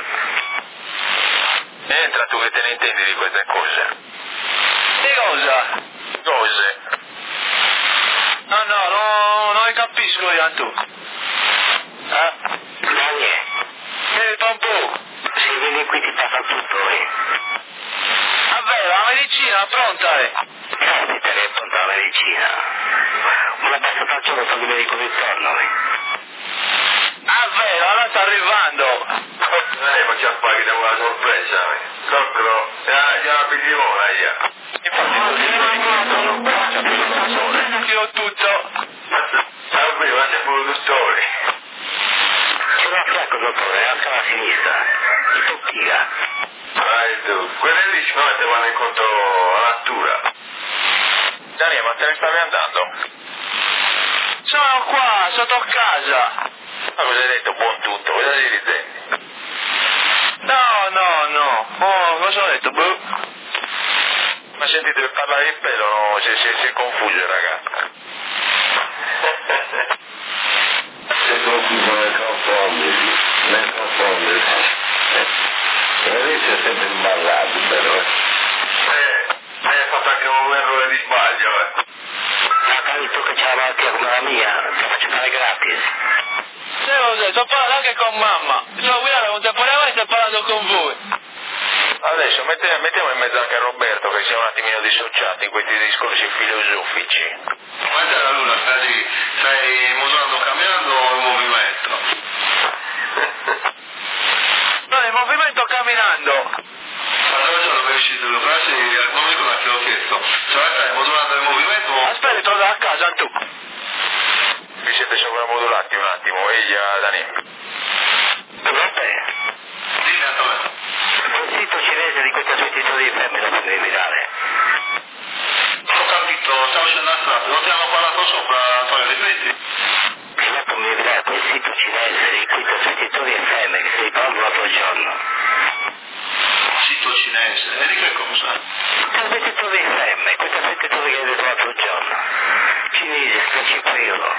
Entra tu che te ne intendi di queste cose. Che cosa? Cose. No, no, no, non ne capisco io tu. Ah, Daniele, Vieni un po'. se vieni qui ti passa tutto, eh. Davvero, la medicina pronta è. Capita che è pronta la medicina. Una passata al giorno per il medico ritorno, eh. Davvero, allora sta arrivando. Eh, facciamo fare una sorpresa, eh. Coccolo. Ah, già la pigliona, io. Infatti così non faccia più il sole. Io tutto. Salve, guarda pure il dottore. Ce l'ho a fianco, dottore, anche alla sinistra. Il toppiga. Vai tu. Quelle lì sicuramente vanno incontro all'attura. Daniele, ma te ne stavi andando? Sono qua, sotto casa. Ma cosa hai detto? Buon tutto, cosa ti ritendi? No, no, no. Oh, cosa ho detto? Boh. Ma sentite, per parlare di pelo, no? si, si, si è confuso il ragazzo. Si è confuso nel confondersi, nel confondersi. E adesso è sempre imballato, però. Eh, hai fatto anche un errore di sbaglio, eh. Ma capito che c'è la malattia come la mia, ti faccio fare gratis. Sì, cos'è? Sto parlando anche con mamma. Sto guidando contemporaneamente e sto parlando con voi. Adesso mette- mettiamo in mezzo anche Roberto che sia un attimino dissociato in questi discorsi filosofici. Guarda la luna, stai, stai modulando camminando o in movimento? No, in movimento camminando. Allora già dove è uscito le frasi, non mi ricordo che l'ho chiesto. Cioè stai modulando il movimento o... Aspetta, torno a casa tu. Vi siete sovramodulati un attimo, ehi Dani. Vabbè, Dimmi Antonio. il sito cinese di questa successione di femmine lo devi mirare. Ho capito, stavo scendendo a strada, non ti hanno parlato sopra Antonio, ripeti? Prima mi mirare quel sito cinese di questa successione di femmine che si parla l'altro giorno. Sito cinese, e di che cosa? Questa successione di femmine, questa successione che hai detto l'altro giorno. Cinese, sta cinque euro.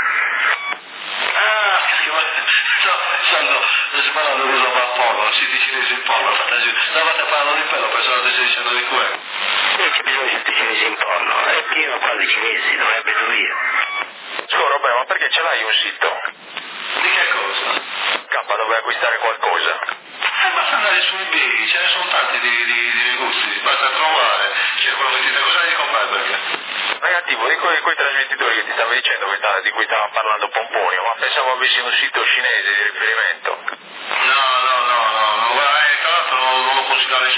Ah, no, sanno, non si parla di cosa va a porno, siti cinesi in porno, stavate parlando di pelo, pensavo che stai dicendo di quello. Sì, c'è bisogno di tutti i cinesi in porno, è pieno qua di cinesi, dovrebbe io. Scusa, Roberto, ma perché ce l'hai un sito? Di che cosa? K, dove acquistare qualcosa. Eh, basta andare su eBay, ce ne sono tanti di, di, di negozi, basta trovare, c'è quello che ti dice cosa devi comprare perché. Negativo, di quei, quei trasmettitori che ti stavo dicendo, che sta, di cui stava parlando Pomponio, ma pensavo avessi un sito cinese di riferimento. No, no, no, no, no, guarda, eh, tra l'altro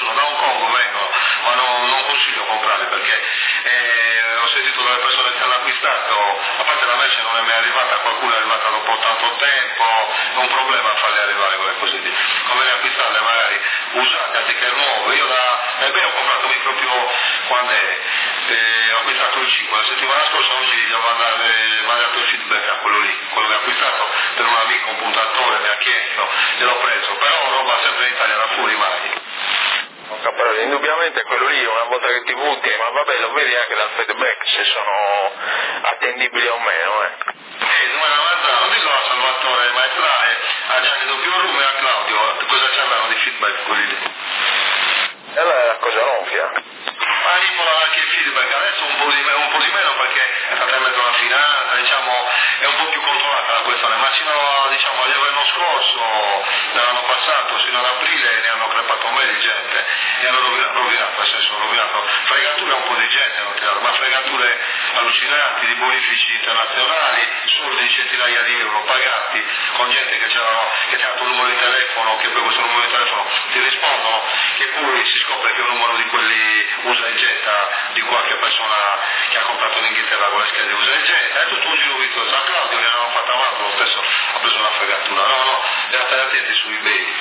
nessuno, da Hong Kong vengono, ma non, non consiglio comprarli perché eh, ho sentito delle persone che hanno acquistato, a parte la merce non è mai arrivata, qualcuno è arrivata dopo tanto tempo, è un problema farle arrivare quelle cose lì, conviene acquistarle magari usate anziché nuove. Io da ebbene ho comprato proprio quando è, eh, ho acquistato il cinque, la settimana scorsa, oggi gli ho mandato, mandato il feedback a quello lì, quello che ho acquistato per un amico, un puntatore, mi ha chiesto, gliel'ho preso, però roba sempre in Italia, da fuori mai. Però indubbiamente quello lì una volta che ti butti, ma vabbè lo vedi anche dal feedback se sono attendibili o meno, eh. Eh, domani mattina, non dico a Salvatore Maestrale, a Gianni Doppio Rume e a Claudio, cosa ci hanno di feedback quelli lì? E allora è una cosa ronfia. Ma immola anche il feedback, adesso un po' di, un po' di meno perché è stata in mezzo alla finanza, diciamo, è un po' più controllata la questione, ma fino a, diciamo, all'anno scorso, dall'anno passato, fino ad aprile ne hanno crepato un bel di gente, ne hanno rovinato, rovinato, nel senso rovinato, fregature un po' di gente hanno tirato, ma fregature allucinanti, di bonifici internazionali, soldi di centinaia di euro pagati, con gente che c'era, che ti ha dato un numero di telefono, che per questo numero di telefono ti rispondono, che poi si scopre che è un numero di quelli usa e getta di qualche persona che ha comprato in Inghilterra con le schede usa e getta, è tutto un giro virtuoso. A Claudio gli hanno fatta male, lo stesso ha preso una fregatura, no no, devi stare attenti su eBay.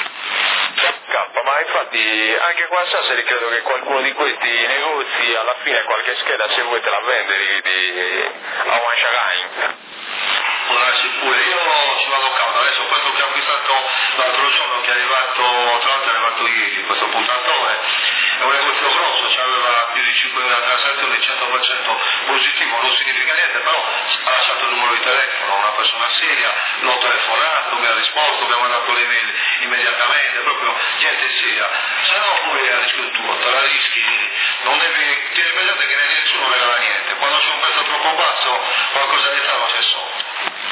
K, ma infatti anche qua a Sassari credo che qualcuno di questi negozi alla fine qualche scheda se vuoi te la vende di, di, a One Shagain. Può darsi pure, io ci vado cauto, adesso questo che ho acquistato l'altro giorno che è arrivato, tra l'altro è arrivato ieri, questo puntatore, è un negozio grosso, aveva più di cinquemila transazioni, cento per cento positivo, non significa niente, però ha lasciato il numero di telefono, una persona seria, l'ho telefonato, mi ha risposto, mi ha mandato le mail immediatamente, proprio gente seria, se no poi a rischio tuo, te la rischi, non devi, tieni presente che nessuno regala niente, quando c'è un prezzo troppo basso qualcosa di strano c'è sotto.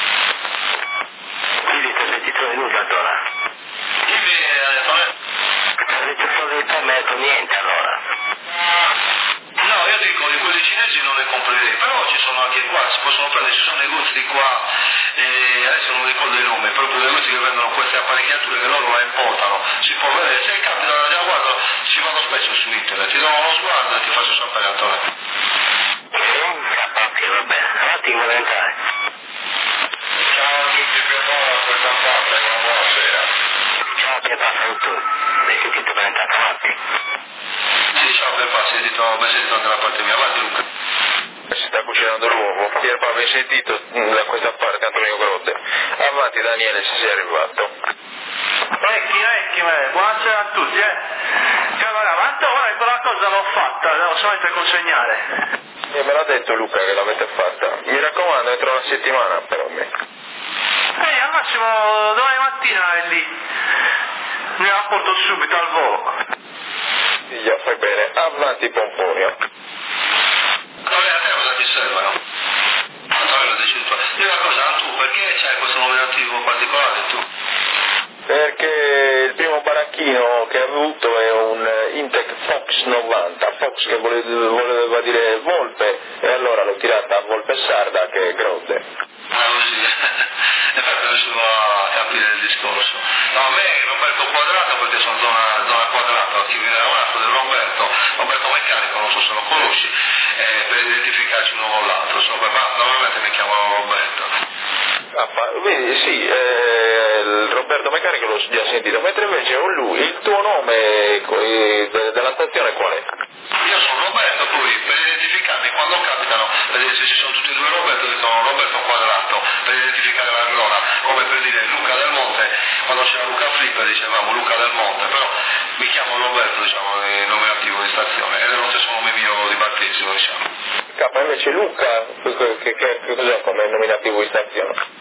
Quindi cosa ti trovi venuto allora? Chi mi ha detto eh? Se ti trovi per me con niente allora? No, io dico di quelli cinesi non le comprerei, però ci sono anche qua, si possono prendere, ci sono negozi di qua, eh, adesso non mi ricordo il nome, proprio negozi che vendono queste apparecchiature che loro la importano, si può vedere, se capita, già guardo, ci vado spesso su internet, ti do uno sguardo e ti faccio sapere Antonio. Ok, va bene, avanti vuole entrare. Ciao a tutti, Pierpaolo, questa parte, buonasera. Ciao Pierpaolo, saluto, hai sentito per entrare avanti? Sì, ciao Pierpaolo, sei sentito, ben sentito anche da parte mia, avanti Luca. Si sta cucinando l'uovo. Pierpaolo, hai sentito da questa parte Antonio Grotte. Avanti Daniele se sei arrivato. Vecchi, vecchi, buonasera a tutti, eh. Cioè, guarda, ma ora quella cosa l'ho fatta, devo solamente consegnare. E me l'ha detto Luca che l'avete fatta. Mi raccomando, entro una settimana però me. Eh, al massimo domani mattina è lì. Me la porto subito al volo. Già, fai bene. Avanti Pomponio. Allora, a te cosa ti serve, no? Antonio, decidi tu. Dì una cosa, tu, perché c'hai questo nominativo particolare tu? Perché il primo baracchino che ha avuto è un Intec Fox novanta, Fox che voleva dire volpe, e allora l'ho tirata a volpe sarda che è Grode. Ah, così, infatti non riuscivo a capire il discorso. No, a me Roberto Quadrato, perché sono zona, zona quadrata, chi viene da un altro del Roberto, Roberto Meccanico, non so se lo conosci, eh, per identificarci uno con l'altro, so, ma normalmente mi chiamano Roberto. Ah, vedi, sì, eh, il Roberto Meccanico l'ho già sentito, mentre invece ho lui, il tuo nome eh, della stazione qual è? Io sono Roberto, poi per identificarmi quando capitano, per dire se ci sono tutti e due Roberto, dicono Roberto Quadrato, per identificare la zona, come per dire Luca del Monte, quando c'era Luca Flipper dicevamo Luca del Monte, però mi chiamo Roberto, diciamo, il nome attivo di stazione, ed è lo stesso nome mio di battesimo, diciamo. K, invece Luca, che, che, che cos'è come nominativo di stazione?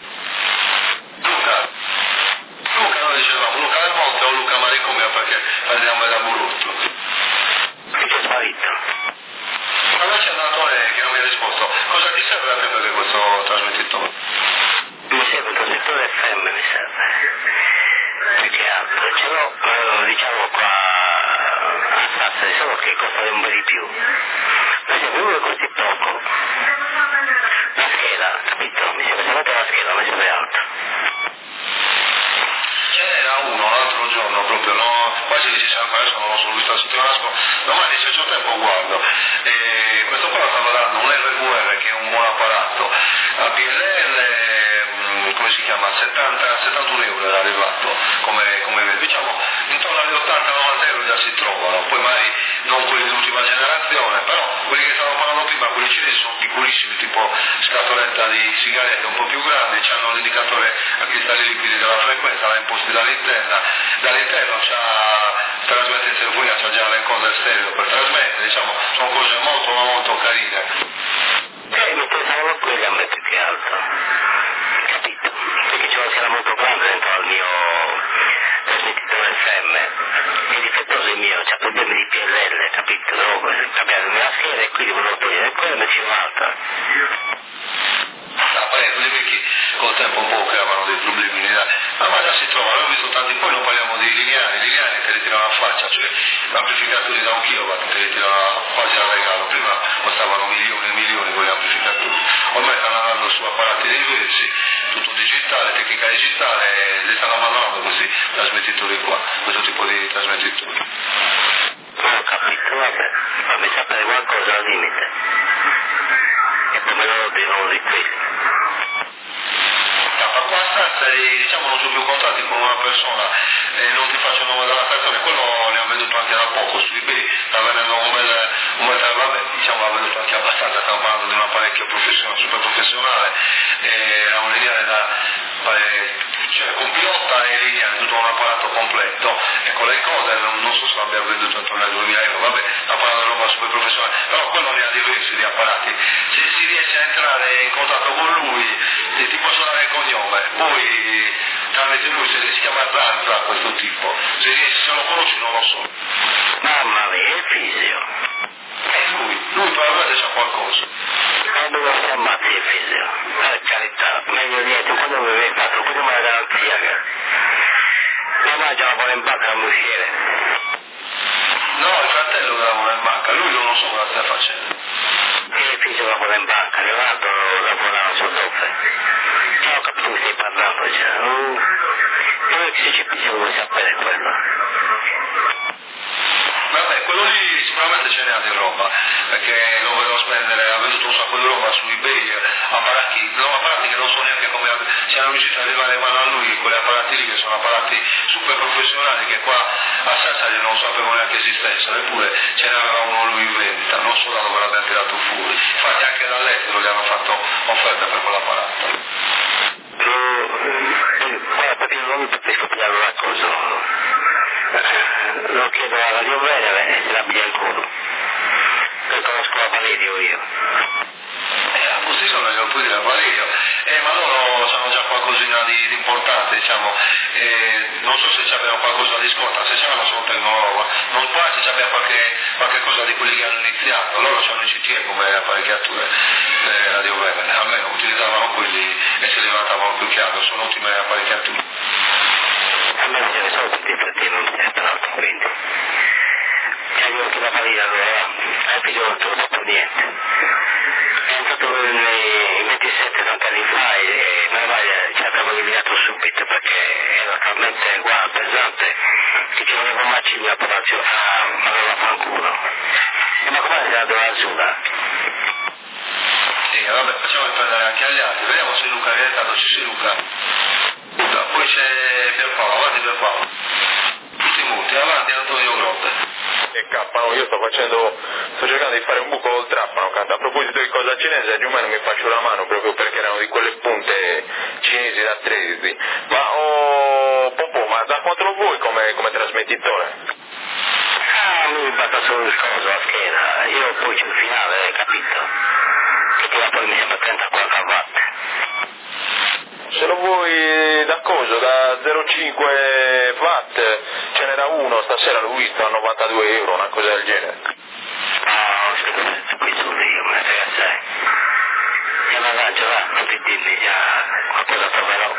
Luca, Luca noi dicevamo Luca del Monte o Luca Maricomio perché parliamo da Burrutto. Qui c'è sparito. Allora c'è andato lei che non mi ha risposto, cosa ti serve a te per questo trasmettitore? Mi serve un trasmettore F M, mi serve. Più che altro, ce l'ho, eh, diciamo qua a Sassari, solo che costa un po' di più. Mi serve uno che costi poco. La scheda, capito? Mi serve solamente la scheda, non mi serve altro. C'era uno l'altro giorno proprio, no? Quasi si adesso non lo so, visto la settimana scorsa, domani se c'è tempo guardo. E questo qua lo stanno dando un R V R che è un buon apparato, a B L L, come si chiama, settanta, settantuno euro era arrivato, come, come diciamo, intorno agli ottanta novanta euro già si trovano, poi magari non quelli dell'ultima generazione, però quelli che stavamo parlando prima, quelli cinesi sono piccolissimi, tipo scatoletta di sigarette un po' più grandi, hanno l'indicatore a cristalli liquidi della frequenza, la imposti dall'interno, dall'interno c'ha trasmette in telefonia, c'ha già le cose stereo per trasmettere, diciamo, sono cose molto molto carine. Eh, mi pensavo quelli a me più che altro, capito? Perché c'è una scala molto grande dentro al mio trasmettitore F M, è difettoso il mio, c'ha problemi di P L L, capito? Devo cambiare la scheda e quindi volevo togliere quello e mettere un'altra. No, poi quelli vecchi col tempo un po' creavano dei problemi, ma, ma già si trovano, ho visto tanti, poi non parliamo di lineari, lineari te li tirano a faccia, cioè amplificatori da un kilowatt te li tirano quasi al regalo, prima costavano milioni e milioni quegli amplificatori, ormai stanno andando su apparati diversi, tutto digitale, tecnica digitale, li stanno abbandonando questi trasmettitori qua, questo tipo di trasmettitori. Non ho capito, vabbè, fammi sapere qualcosa al limite. E poi me lo ordino di quelli. Ma qua stanza, diciamo, non sono più contatti con una persona, eh, non ti faccio il nome della stazione, quello ne ha venduto anche da poco su eBay, sta vendendo un bel, un bel vabbè, diciamo l'ha venduto anche abbastanza, stiamo parlando di un apparecchio professionale, super professionale, eh, era un lineare da, eh, cioè con pilota e lineare, tutto un apparato completo, e con le cose, non, non so se l'abbia venduto intorno ai duemila euro, vabbè, sta parlando di roba super professionale, però quello ne ha diversi di apparati, se si riesce a entrare in contatto con lui, ti posso dare il cognome, poi tramite lui, se si chiama Zanza questo tipo, se, riesci, se lo conosci non lo so. Mamma mia, è il fisio. È lui, lui probabilmente c'ha qualcosa. Quando lo si ammazzi il fisio, per carità, meglio niente, quando mi avevi fatto, quando me la garanzia che la mangia la vuole in banca non uscire. No, il fratello che lavora in banca, lui non lo so cosa sta facendo. E il fisio lavora in banca, Leonardo lavora non so dove. Già ho capito che stai parlando già. Uh, io che se ci penso vuoi sapere quello. Vabbè, quello lì sicuramente ce n'è di roba, perché lo volevo spendere, ha venduto un sacco di roba su eBay, apparati, no, apparati che non so neanche come siamo riusciti ad arrivare in mano a lui, quegli apparati lì che sono apparati super professionali che qua a Sassari non sapevo neanche esistessero, eppure ce n'aveva uno lui in vendita, non so da dove l'abbiamo tirato fuori, infatti anche dall'estero gli hanno fatto offerta per quell'apparato. Guarda, perché non mi potevo spiegare una cosa. Lo chiedo alla Radio Venere e se la piglia il culo. Io conosco la Valerio io. Eh, la posizione glielo puoi dire a Valerio, eh, ma loro hanno già qualcosina di, di importante, diciamo, eh, non so se abbiamo qualcosa di scorta, se c'è una sono tecnologa, non quasi se abbiamo qualche, qualche cosa di quelli che hanno iniziato, loro hanno i C T E come apparecchiature eh, Radio Venere, almeno utilizzavano quelli e se li vantavano più chiaro, sono ottime apparecchiature. A me ce ne sono tutti i fatti, non mi serve per altro, quindi. E io ho la Valerio allora, al figlio non ho fatto niente. È entrato nei ventisette anni fa e mia madre ci abbiamo eliminato subito perché era talmente guarda, pesante che ci voleva un macino a popolazione a aveva fanculo. E ma come era della azzurra? Sì, vabbè, facciamo riprendere anche agli altri, vediamo se Luca viene tanto, ci sei Luca. Luca, poi c'è Pierpaolo, avanti Pierpaolo. Tutti muti, avanti Antonio Grotte. E cappano, io sto facendo, sto cercando di fare un buco col trapano, a proposito di cosa cinese, a Giumè non mi faccio la mano proprio perché erano di quelle punte cinesi da tredici, ma oh, Popò, ma da quattro voi come, come trasmettitore? Ah, lui basta solo il coso, la scheda, io poi c'è il finale, hai capito? Che tira poi mi sembra trentaquattro watt. Se lo vuoi da coso, da zero virgola cinque watt, ce n'era uno, stasera l'ho visto a novantadue euro, una cosa del genere. Ah, scusa, qui sono io, me ne frega assai. E ma va, già va, non ti dimmi, già qualcosa troverò.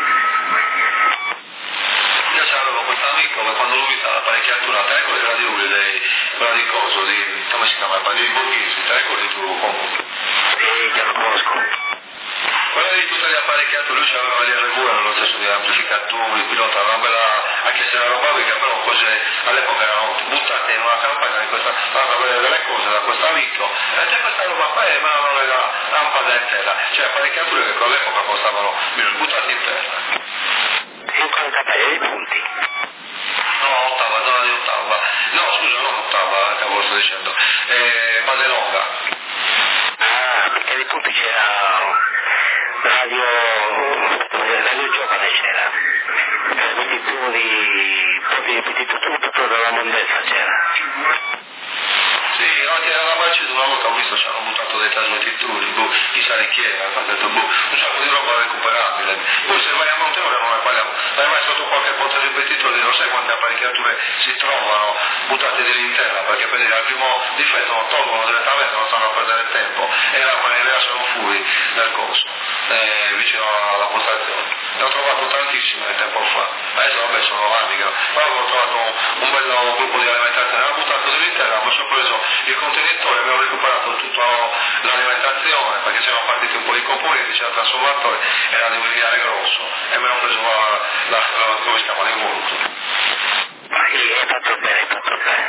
Io c'avevo questo amico che quando lui stava l'apparecchiatura, te ricordi la di lui, lei, quella di coso, di, come si chiama, di Borghesi, te ricordi tu comunque? Sì, già lo conosco. Quella di tutte le apparecchiature, lui c'aveva gli R V, lo stesso di amplificatori, pilota, una bella, anche se era roba vecchia, però cose all'epoca erano buttate in una campagna di questa, vado a vedere delle cose da questo amico, e c'è questa roba qua, e ma non è la lampada in terra, cioè apparecchiature che all'epoca costavano, buttate in terra. In quale campagna di punti? No, ottava, zona di ottava, no scusa, non ottava, cavolo sto dicendo, eh, base longa. Ah, perché di punti c'era radio, radio giovane c'era, quindi più di, proprio ripetito tutto, tutto dalla mondezza c'era. Sì, anche alla Marcese una volta ho visto ci hanno buttato dei trasmettitori, boh, chissà di chi era, ho detto, boh, un sacco di roba recuperabile. Poi se vai a Monteore non ne parliamo, vai mai sotto qualche ponte ripetitore, non sai quante apparecchiature si trovano buttate di lì in terra, perché per dire al primo difetto non tolgono direttamente, non stanno a perdere tempo, e la maniera sono fuori dal corso, eh, vicino alla postazione. Ne ho trovato tantissime tempo fa, adesso vabbè sono anni che poi ho trovato un, un bello gruppo di alimentazione, l'ho buttato di lì in terra, poi ho preso il contenitore, abbiamo recuperato tutta l'alimentazione perché c'erano partiti un po' di componenti, c'era il trasformatore, era di un miliare grosso e me l'ho preso la, la, la, come si chiama, l'involuto. Ma sì, hai fatto bene, hai fatto bene.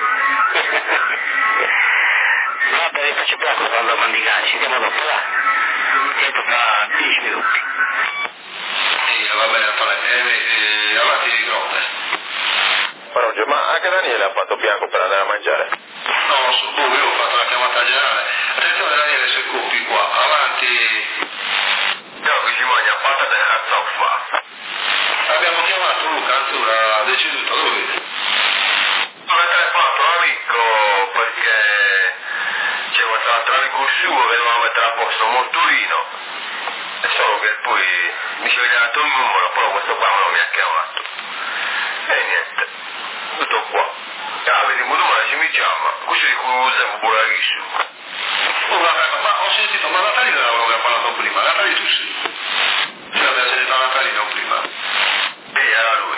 Va bene, faccio più la cosa alla Mandigani, ci vediamo dopo, va? Siete tra dieci minuti. Sì, va bene, Antonio, e, e, avanti grotte. Roger, ma anche Daniele ha fatto bianco per andare a mangiare? No, non so, boh, io ho fatto una chiamata generale. Attenzione Daniele, se copi qua, avanti. No, che ci mangia patate e cazzoffa. Abbiamo chiamato Luca, anzi ora ha deceduto, dove vedi? Non è telefonato un amico perché c'è questo altro amico suo che doveva mettere a posto un motorino. E solo che poi mi ci aveva dato il numero, però questo qua non mi ha chiamato. E niente, tutto qua. Ah, vediamo domani ci mi chiama, questo di cui usiamo buonissimo. Oh, ma ho sentito, ma Natalino era quello che ha parlato prima, Natalino tu sì. Cioè abbiamo sentito Natalino prima. E era lui.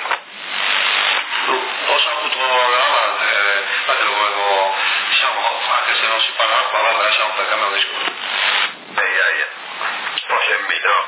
Ho saputo la madre, infatti lo volevo, diciamo, anche se non si parla qua, vabbè, lasciamo per cambiare discorso. Ehi, ehi, poi c'è il mito.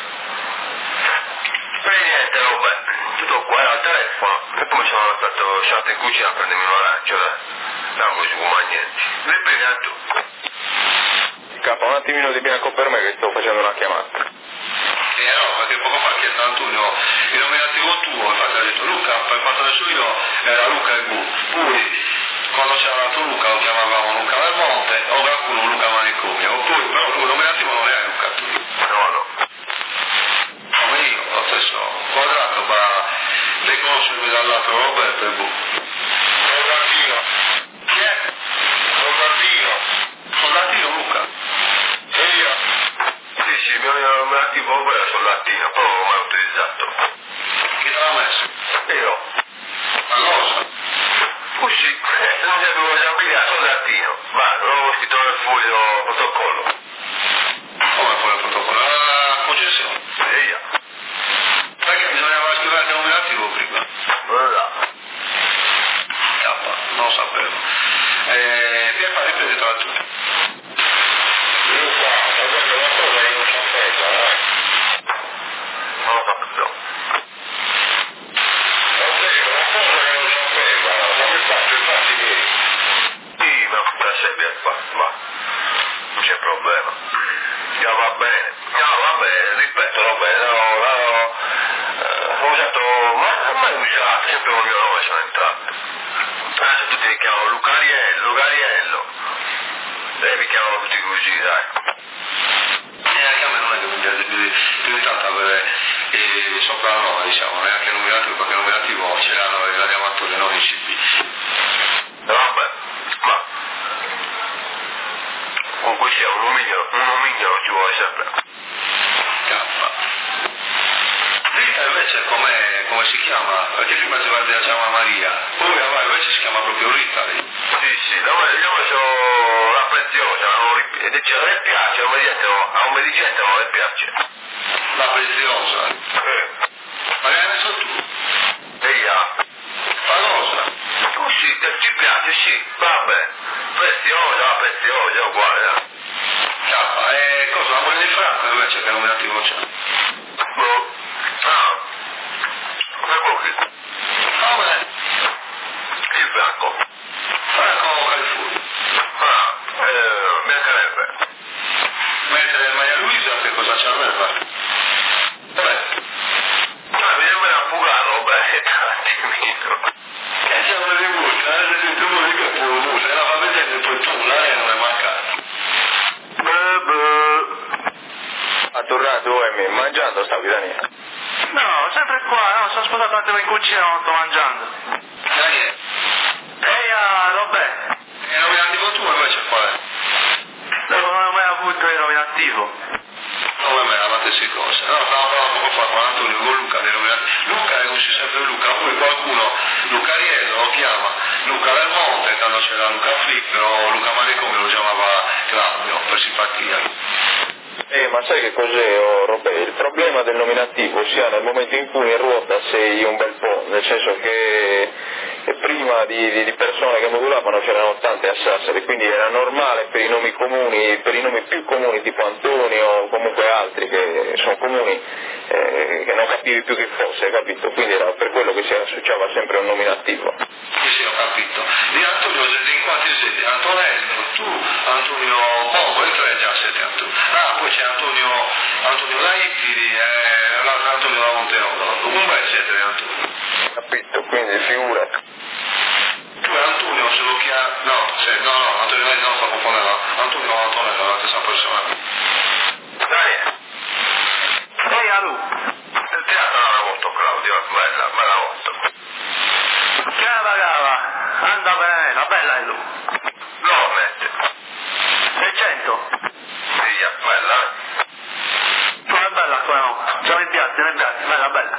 E niente, vabbè, tutto qua era al telefono. E poi sono stato sciato in cucina a prendermi un arancione. Non mi sguma niente. Le prende a tu. Capa, un attimino di bianco per me che sto facendo una chiamata. Eh no, perché poco fa ha chiesto Antonio il nominativo tuo, infatti ha detto Luca, per quanto ne so io era Luca e Bu. Poi quando c'era l'altro Luca lo chiamavamo Luca del Monte o qualcuno Luca Manicomio. Poi però il nominativo non era Luca tu. No, no. Come io, lo stesso quadrato, ma riconoscermi dall'altro Roberto e Bu. Soldatino. Chi è? Soldatino. Soldatino Luca. E io? Sì, sì, il mio nominativo era soldatino, però non l'ho mai utilizzato. Chi te l'ha messo? Io. Ma cosa? Così, eh, non sapevo già pigliare soldatino. Ma non avevo scritto nel foglio protocollo. Come poi il protocollo? La concessione. E io. Perché bisognava scrivere il nominativo prima? Non là. K, non lo sapevo. Eh, Pierpa, riprendete la tua. Io qua, ho detto una cosa che non sapevo, eh. Non lo sapevo. Ho detto una cosa che non sapevo, non mi faccio i fatti miei. Sì, ma da sempre è fatto, ma non c'è problema. Già va bene. Già va bene, ripeto, va bene, no, no, eh, ho usato, ma mai usato, sempre con il mio nome sono entrato. Adesso tutti mi chiamano Lucariello, Lucariello. E mi chiamano tutti così, dai. E anche a me non è che mi piace più di, più di tanto avere il soprannome, diciamo, neanche il nominativo, perché il nominativo ce l'hanno i radioamatori, non i C P. Vabbè, ma comunque sia un nomignolo, un nomignolo ci vuole sempre. K. Rita invece come, come si chiama? Perché prima si guarda chiama Maria, poi va invece si chiama proprio Rita lì. Sì, sì, no, ma io ho messo la preziosa, non rip- e dice, non le piace, non mi dice, no, a un medicente non le piace. La preziosa. Eh, Ma l'hai messo tu? e io. Falosa. Tu sì, te- ci piace, sì, vabbè. Preziosa, preziosa, uguale. K. E cosa? La moglie di Franco invece che nominativo c'è? Boh. Ah, eccolo qui. Come? Franco? Franco Califuri. Ah, eh, Biancaneve. Mentre Maria Luisa che cosa c'ha da fare? Beh, Ah, mi sembra un Fugano, beh, un attimino. e siamo di musica, eh, tu non dica più musica, la fa vedere poi tu, la non è mancata. Beh, beh. A tornato Emi, mangiando stavi Daniele? No, sempre qua, no, sono spostato un attimo in cucina, non sto mangiando. Daniele, Ehi, ah, vabbè, è nominativo tu invece qual è? non ho mai avuto il nominativo. Come me, avete si cose. No, stavo parlando poco fa con Antonio, con Luca, dei nominati. Luca è uscito sempre Luca, poi qualcuno, Luca Riello lo chiama, Luca del Monte, quando c'era Luca Flip, o Luca Manicome lo chiamava Claudio, per simpatia. Eh, ma sai che cos'è, oh, Robè? Il problema del nominativo si ha nel momento in cui in ruota sei un bel po', nel senso che prima di, di, di persone che modulavano c'erano tante a Sassari, quindi era normale per i nomi comuni, per i nomi più comuni tipo Antonio o comunque altri che sono comuni, eh, che non capivi più che fosse, capito? Quindi era per quello che si associava sempre un nominativo. Sì, sì, ho capito. Di Antonio siete in quanti siete? Antonello, tu, Antonio Pombo, in tre già siete Antonio. Ah, poi c'è Antonio, Antonio Laitti e l'altro Antonio da Monteoro. Un bel siete di Antonio. Capito? Quindi figurati. Tu e Antonio se lo chiama... No, se, no, no, Antonio Laitti non sta confondendo. Antonio o Antonello, è la stessa persona. Daniele, Ehi, Alu, il teatro non era molto Claudio, bella, bella molto. che la pagava? Anda bene, la bella è Lu. No, mette. seicento? Sì, è bella. Non è bella come no? Siamo in piatti, nei piatti, bella, bella.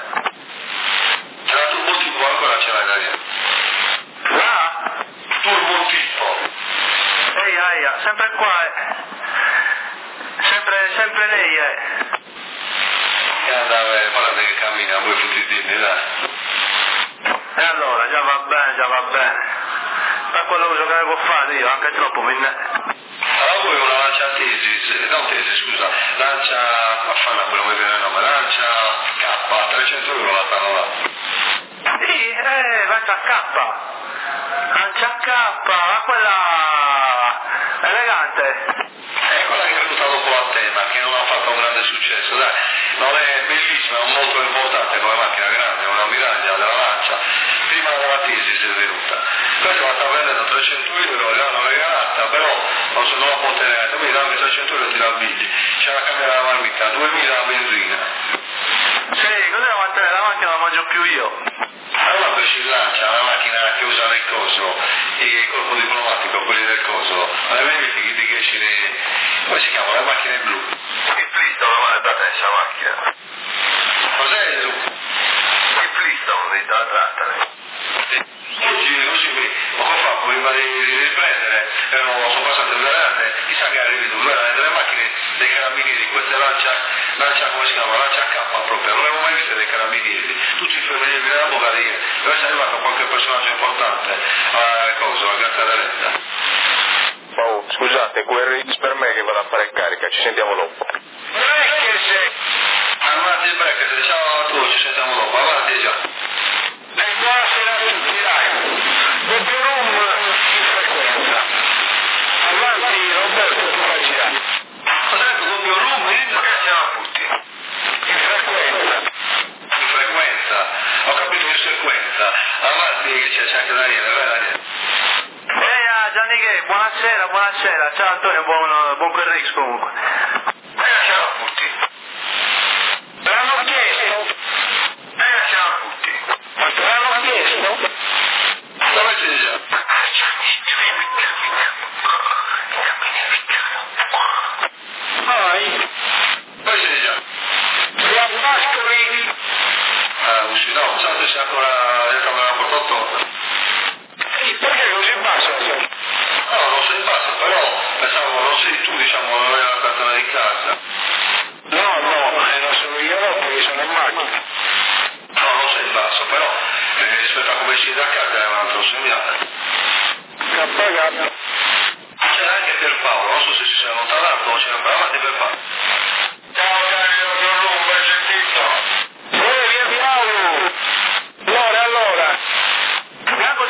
C'è la turbo tipo ancora ce l'hai Daniele. Là? Turbo tipo. Ehi, aia, sempre qua, eh. Sempre, sempre lei, eh. E andava, guardate che cammina, voi fottitini, dai. E allora, già va bene, già va bene. Ma quello che devo fare io, anche troppo, mi ne... Allora voi una lancia tesi, no tesi scusa, lancia, affanna quello mi viene il nome, lancia K, trecento euro la fanno là. Sì, eh, lancia K. Lancia K, ma quella... elegante. È quella che è venuta dopo la tema, che non ha fatto un grande successo, dai, non è bellissima, è molto importante come macchina grande, è una miraglia della lancia, prima della tesi si è venuta. Questa la sta vendendo a trecento euro, l'hanno regalata, però non, so, non la può tenere, quindi dammi trecento euro e ti la bigli, c'è la camera della marmitta, duemila a benzina. Sì, così la mantenere la macchina la mangio più io. Allora per ci lancia una macchina che usa nel coso, il corpo diplomatico, quelli del coso, alle verifiche di che ci ne... come si chiamano? Le macchine blu. Il Flintstone non è data questa macchina. Cos'è tu? Il Flintstone di da trattare. Oggi così qui, poco fa, prima di, di riprendere, erano, sono passate due rate, chissà che arrivi tu, erano delle macchine dei carabinieri, queste lancia, lancia come si chiama, lancia K proprio, non avevo mai visto dei carabinieri, tutti i fermerieri della bocca di ieri, deve essere arrivato qualche personaggio importante a cosa, a Gattadeletta. Oh, scusate, quel X per me che vado a fare in carica, ci sentiamo dopo. Avanti il break, ciao a tutti, ci sentiamo dopo, avanti già. E buonasera a tutti, dai. Doppio room in frequenza. Avanti Roberto, tu fai girare. Cos'è detto doppio room? Che siamo tutti? In frequenza. In frequenza, ho capito in sequenza, avanti che c'è, c'è anche Daniele, vai Daniele. Ehi, ah, Gianni che, buonasera, buonasera. Ciao Antonio, buon, buon Perrix comunque. E siamo tutti. Me l'hanno chiesto. E siamo tutti. Ma te l'hanno chiesto? Dove sei già? Poi, Dove sei già? la Pascoli. Ah, uscito, no, pensate se ancora dentro me la portato. Sì, perché così basso? No, non sei in basso, però pensavo non sei tu, diciamo, non è la cartella di casa. No, no, eh, non sono io, no, perché sono in macchina. No, non sei in basso, però eh, rispetto a come si da casa è un altro segnale. K. C'era anche Pierpaolo, non so se si sia allontanato o c'era avanti Pierpaolo. Ciao Dario, sono un bel sentito. Ehi, via Paolo. Allora, allora. Bianco secondo,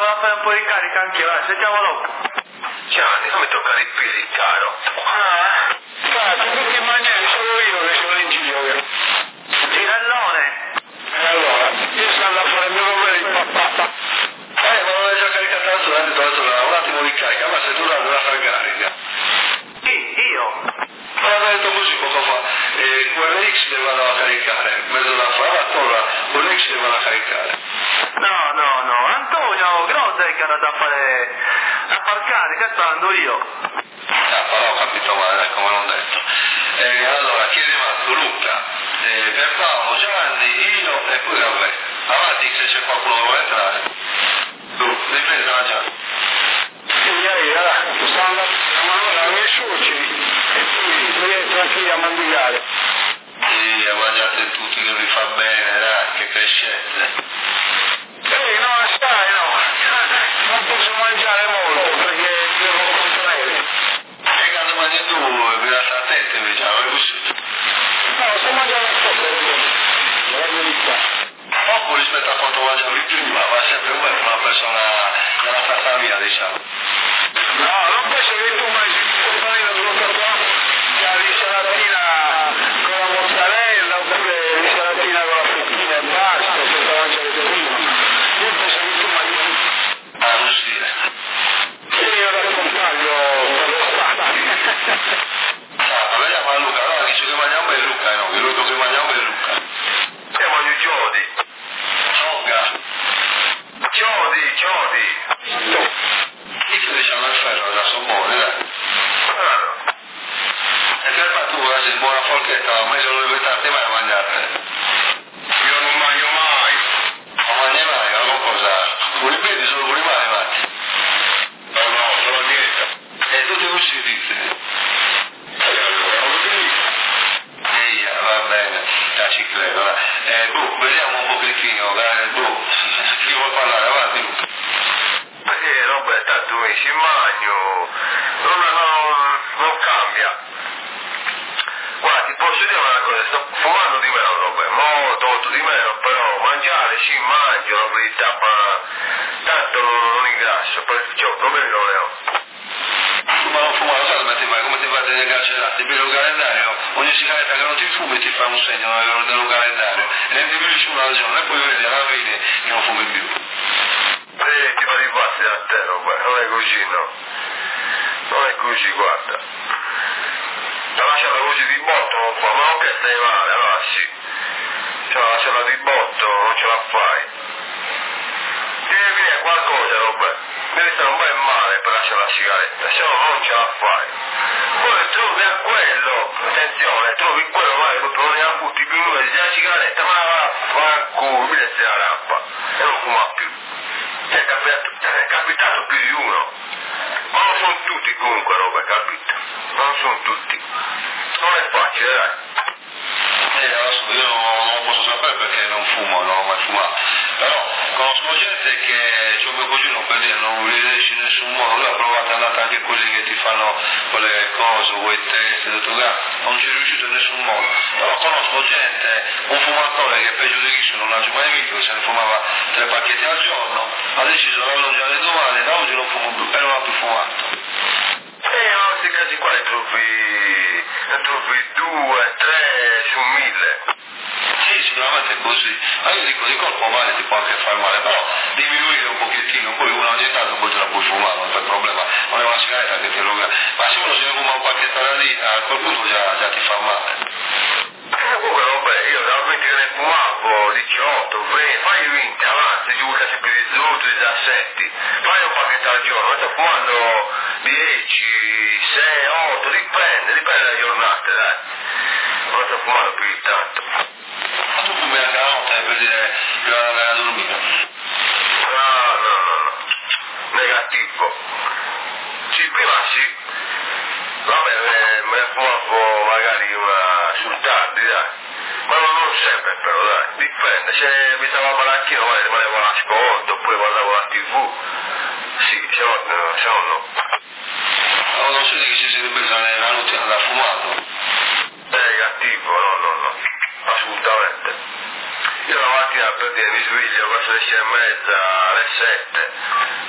vado a fare un po' di carica anch'io, dai, sentiamo dopo. Gianni, fammi toccare i piedi, caro. Ah, Guarda, tutti i manieri solo io che sono in giro. Tirellone. E allora, io sto andando a fare il mio nome di papà. Eh, ma non hai già caricato l'altro, l'altro, l'altro, un attimo di carica, ma se tu la dovrai fare carica. Chi? Io? Ma l'ha detto così poco fa, eh, quelle X le vanno a caricare, mezzo da fare la torre, quelle X le vanno a caricare. No, no, no, Antonio Grotta è che è andato a fare, a far carica, sto andando io. Ah, però ho capito male, come non detto. Eh, allora, chi è rimasto? Luca, eh, Pierpaolo, Gianni, io e poi Gabriele. Avanti se c'è qualcuno che vuole entrare. Tu, difesa Gianni. Sì, ieri, stanno andando ai miei suoceri e poi rientro anche io a mandigare. Sì, mangiate tutti che vi fa bene, dai, che crescete. Ehi, no, stai, no. Non posso mangiare molto perché devo contenere. E quando mangi tu, vi lascia attenti invece, non è così. No, sto mangiando poco, la verità. Poco rispetto a quanto mangiavi prima, ma sempre un bel una persona della stessa via, diciamo. No, non penso che tu mangi un panino svuotato la risalatina con la mozzarella oppure risalatina con la fettina e basta, senza mangiare prima. Io penso che tu mangi tutto. Ah, non si dire. E io la contaglio per le strade. Ah, vediamo a Luca, allora dice che mangiamo è Luca, no, l'unico che mangiamo è Luca. E voglio Giodi. Gioga. Giodi, Giodi. Chi ti dice il ferro da sommone, dai. Ah, E per me tu sei buona forchetta, ma meglio non inventarte mai a mangiare. io non mangio mai. Ma mangi mai, ma cosa? Con i piedi sono con i mani, ma. No, no, sono a dieta. E tutti questi dici. E allora, non lo dico. Ehi, va bene, dai, ci credo, dai. Eh, boh, vediamo un pochettino, dai, boh. Chi vuole parlare? Avanti, Luca. Perché Roberta, tu mi ci magno. Non, non, non cambia. Guarda, ti posso dire una cosa, sto fumando di meno, Robert, molto, molto di meno, però mangiare sì, mangio, la verità, ma tanto non, non ingrasso, perché c'ho problemi non ne ho. Ma non fumare, sai come ti fai? Come ti fai a tenere carcerato? Ti prendi un calendario, ogni sigaretta che non ti fumi ti fa un segno nello calendario, e ne dividici una al giorno, e poi vedi alla fine che non fumi più. Eh, ti fai i passi da te, Robert, non è così, no. Non è così, guarda. La lasciata così di botto non fa, ma non che stai male, allora sì. Se la lasciata di botto non ce la fai. Devi venire qualcosa, Robert. Devi stare un bel male per lasciare la sigaretta, se no non ce la fai. Poi trovi a quello, attenzione, trovi quello male che non ne ha tutti più nulla, dice la sigaretta, ma va, va a culo, mi dessi la rampa e non fuma più. Ti è capitato, ti è capitato più di uno. Ma non sono tutti comunque, Robert, capito? Non sono tutti. Non è facile, dai. Eh, adesso io non lo posso sapere perché non fumo, non ho mai fumato. Però conosco gente che, cioè mio cugino per dire, non riesce in nessun modo, lui ha provato, è andato anche quelli che ti fanno quelle cose, vuoi test, tutto là, non ci è riuscito in nessun modo. Però conosco gente, un fumatore che è peggio di chi non l'ha mai visto, che se ne fumava tre pacchetti al giorno, ha deciso di allungare domani, da oggi non fumo più, e non ha più fumato. E in questi casi qua ne trovi, ne trovi due, tre su mille. Sì, sicuramente è così. Ma io dico di colpo male ti può anche far male, però diminuire un pochettino, poi una ogni tanto poi te la puoi fumare, non c'è problema. Non è una sigaretta che ti roga. Ma se uno si ne fuma un pacchetto alla dita, a quel punto già, già ti fa male. Eh, comunque vabbè, io dal venti che ne fumavo, diciotto, venti, fai venti, avanti, giù che sempre diciotto, diciassette, fai un pacchetto al giorno, sto fumando dieci, sei, otto, dipende, dipende dalle giornate, dai. Non sto fumando più di tanto. Ma tu fumi anche la notte per dire che vai ad andare a dormire? No, no, no, no, negativo. Sì, prima sì. Vabbè, me, me ne fumavo magari una sul tardi, dai. Ma non, non sempre però, dai, dipende. Se mi stava malacchino, magari rimanevo all'ascolto, oppure guardavo la tivù. Sì, se no, no, se no no. No, non si dice che ci sarebbe la notte ad andare fumato. È negativo, no, no, no. Assolutamente. Io la mattina per dire mi sveglio verso le sei e mezza, alle sette,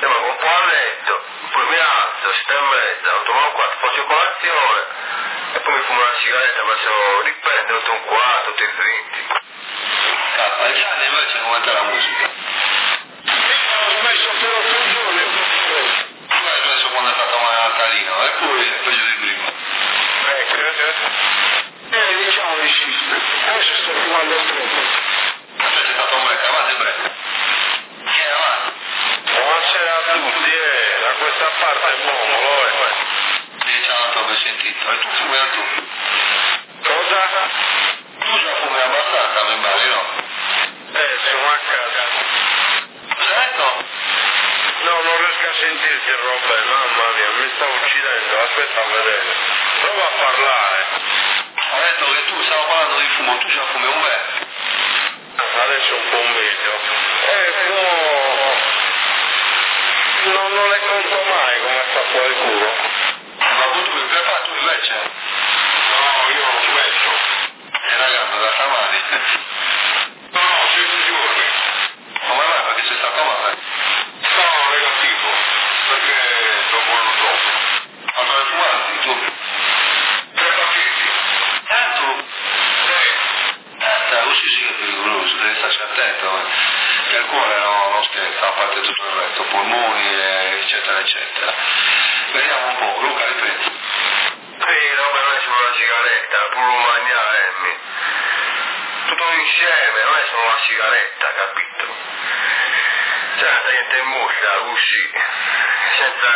mezza, sette e mezza, otto meno un quarto, faccio colazione e poi mi fumo una sigaretta, faccio riprende, otto e un quarto, otto e venti. Cazzo, agli anni invece non entra la musica. Ho smesso per otto giorni. Tu hai smesso quando è stato male Natalino, eppure è peggio di prima. Ecco, eh, diciamo di sì. Adesso sto fumando stretto. Aspetta, è stato un break, avanti break. Chi è avanti? Buonasera a tutti, eh, da questa parte è Momolo, eh. Sì, ciao, non ti ho sentito. E tu fumi a tu? Cosa? Tu già fumi abbastanza, mi pare, no? Eh, sono a casa. Certo? No, non riesco a sentirti, Robert, mamma mia, mi sta uccidendo, aspetta a vedere. Prova a parlare. Ho detto che tu stavo parlando di fumo, tu già fumi un bel. Adesso un po' meglio. Eh, fumo... Non, non le conto mai come sta fuori il culo. Ma tu che prepara tu invece? No, io ho smesso. E ragazzi, da stamani. No, no, sei giorni. Come mai? Perché sei stato male? No, negativo. Perché dopo non troppo. Allora fumanti, tu? Tre pacchetti. Eh, tu? Sì. Eh, così sì che è pericoloso, devi starci attento, che il cuore no, non scherza, a parte tutto il resto, polmoni, eccetera, eccetera. Vediamo un po', Luca riprende. Sì, no, per me sono una sigaretta, pure un mangiare, tutto insieme, non è solo una sigaretta, capito? Senza niente in bocca, così, senza...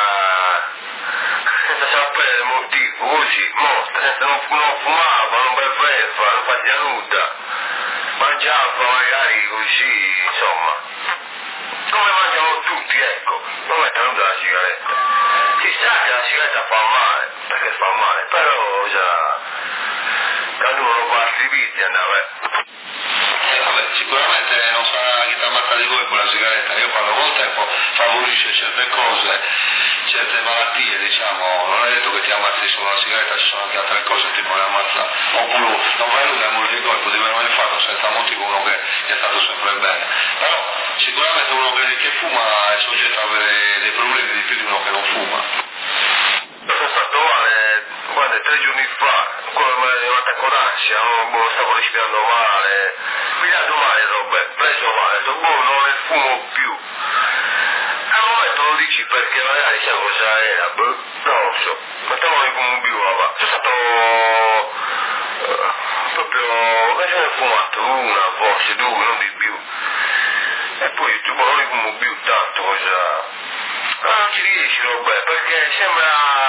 senza sapere il motivo, così, morta, senza non, non fumava, non beveva, non faceva nulla, mangiava magari così, insomma, come mangiano tutti, ecco, non mette nulla la sigaretta. Si sa che la sigaretta fa male, perché fa male, però già, quando uno fa altri viti andava, Eh, vabbè, sicuramente non sarà chi ti ammazza di voi quella sigaretta, io parlo col tempo, favorisce certe cose, certe malattie, diciamo, non è detto che ti ammazzi solo la sigaretta, ci sono anche altre cose che ti puoi ammazzare, oppure non vai nulla e muori di colpo, devi aver fatto senza motivo uno che ti è stato sempre bene, però sicuramente uno che, che fuma è soggetto a avere dei problemi di più di uno che non fuma. sono stato male, guarda, tre giorni fa, quello mi è arrivato con ansia, non stavo respirando male, pigliato male, Robert, preso male, ho detto, boh, non ne fumo più. Al momento lo dici perché magari sai cosa era, boh, non lo so, mettevano in come un biova, sono stato uh, proprio, che se ne ho fumato una, forse due, non di più. E poi tu boh, non ne fumo più tanto, cosa... Ma non ci riesci, Robert, perché sembra...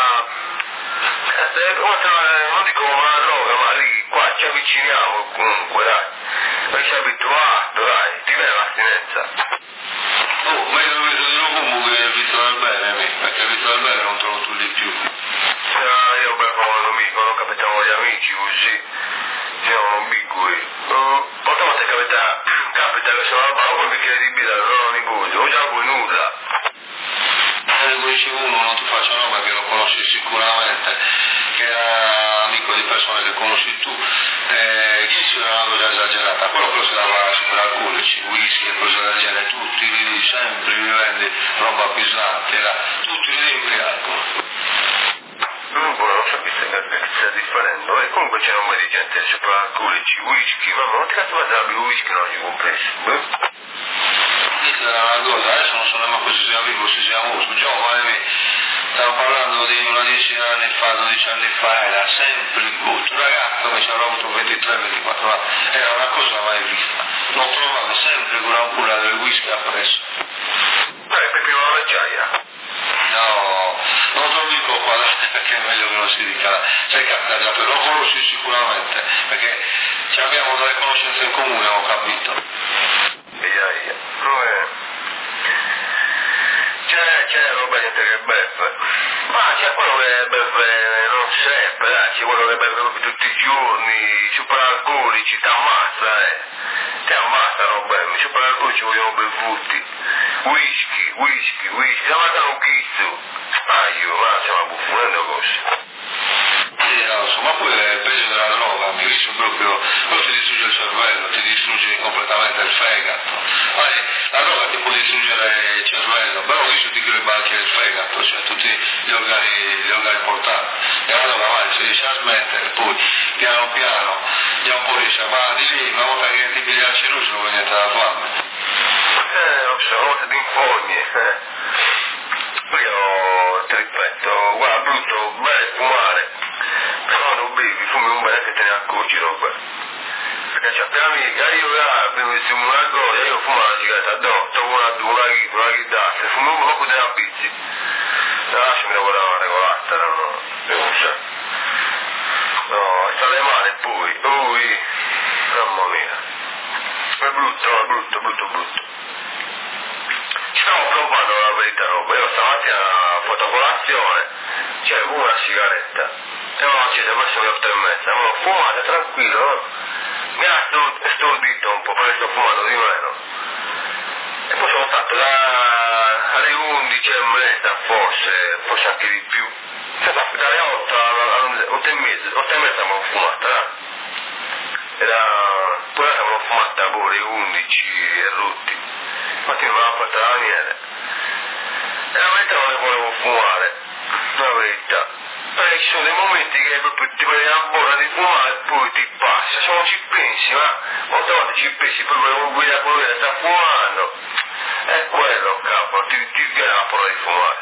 Non dico una droga, ma lì, qua ci avviciniamo comunque, dai. Perché sei abituato, dai, ti viene l'astinenza. Oh, meglio il viso dello fumo che il viso del bene, me, perché il viso del bene non te lo tu di più. Ah, io beh, quando mi quando capitavo gli amici così, siamo ambigui. Uh, Molte volte capita, capita che sono al bar con un bicchiere di birra, non nipote, o già vuoi nulla. Ne conosci uno, non ti faccio nome che lo conosci sicuramente, che era amico di persone che conosci tu, eh, Ghizzo era una cosa esagerata, quello che si dava super alcolici, whisky e cose del genere, tutti lì sempre vivendo roba pesante, era tutti lì ubriaco. Non non so che sta differendo, e comunque c'era un po' di gente super alcolici, whisky, mamma, non ti cazzo faceva il whisky non gli compreso. Questa era una cosa, adesso non so nemmeno se siamo vivi o se siamo morti, giovane, stiamo parlando di una decina di anni fa, dodici anni fa, era sempre il botto, un ragazzo che ci avrà avuto ventitré ventiquattro anni, era una cosa mai vista, non trovava sempre quella pura del whisky appresso. Dai, Peppino la vecchiaia. No, non te lo dico qua perché è meglio che non si dica, sei capitato, lo conosci sicuramente, perché abbiamo delle conoscenze in comune, ho capito. Ia, ia. Come... C'è, c'è roba gente che beve. Ma c'è quello che beve non sempre, dai, c'è quello che beve tutti i giorni, super alcolici, ti ammazza, eh. Ti ammazza, roba, i super alcolici vogliono bevuti. Whisky, whisky, whisky, ti ammazza un chizzo. Ah, io, ma stiamo buffonando così. Sì, no, insomma, poi è peggio della droga, mi dice proprio, quello ti distrugge il cervello, ti distrugge completamente il fegato. Poi, la droga ti può distruggere il cervello, però io ti dico le barche il fegato, cioè tutti gli organi, gli organi importanti. E allora vai, se riesce a smettere, poi piano piano già un po' riesce, ma di lì una volta che ti piglia il cirurgico non niente da fare. Eh, non so, una volta di impugni, eh. Io ti ripeto, guarda, brutto, bene fumare, però non bevi, fumi un bene che te ne accorgi, roba. Perché c'è appena amica, io là, prima di fumare una cosa, io fumo la sigaretta addosso, una, una, una chitarra, fumo un po' te la pizzi. Lasciami lavorare una regolata, no, no, non so. No, state male poi, poi, mamma mia. È brutto, è brutto, brutto, brutto. Stavo provando la verità roba, io stamattina ho fatto colazione, c'è una sigaretta, e non ci siamo messo alle otto e mezza, ma fumate tranquillo, no? Mi ha stordito un po' perché sto fumando di meno. E poi sono stato da alle undici e mezza, forse, forse anche di più. Cioè, dalle otto alle otto e mezza, otto e mezza avevo fumata, no? Era, poi avevo fumata pure undici e rotti. Infatti mi aveva fatto la miele. E la verità non ne volevo fumare, la verità. Perché ci sono dei momenti che proprio ti prendi una borra di fumare e poi ti passa. Se non ci pensi, ma molte volte ci pensi, poi volevo guidare quello che sta fumando. È quello, capo, ti, ti viene la paura di fumare.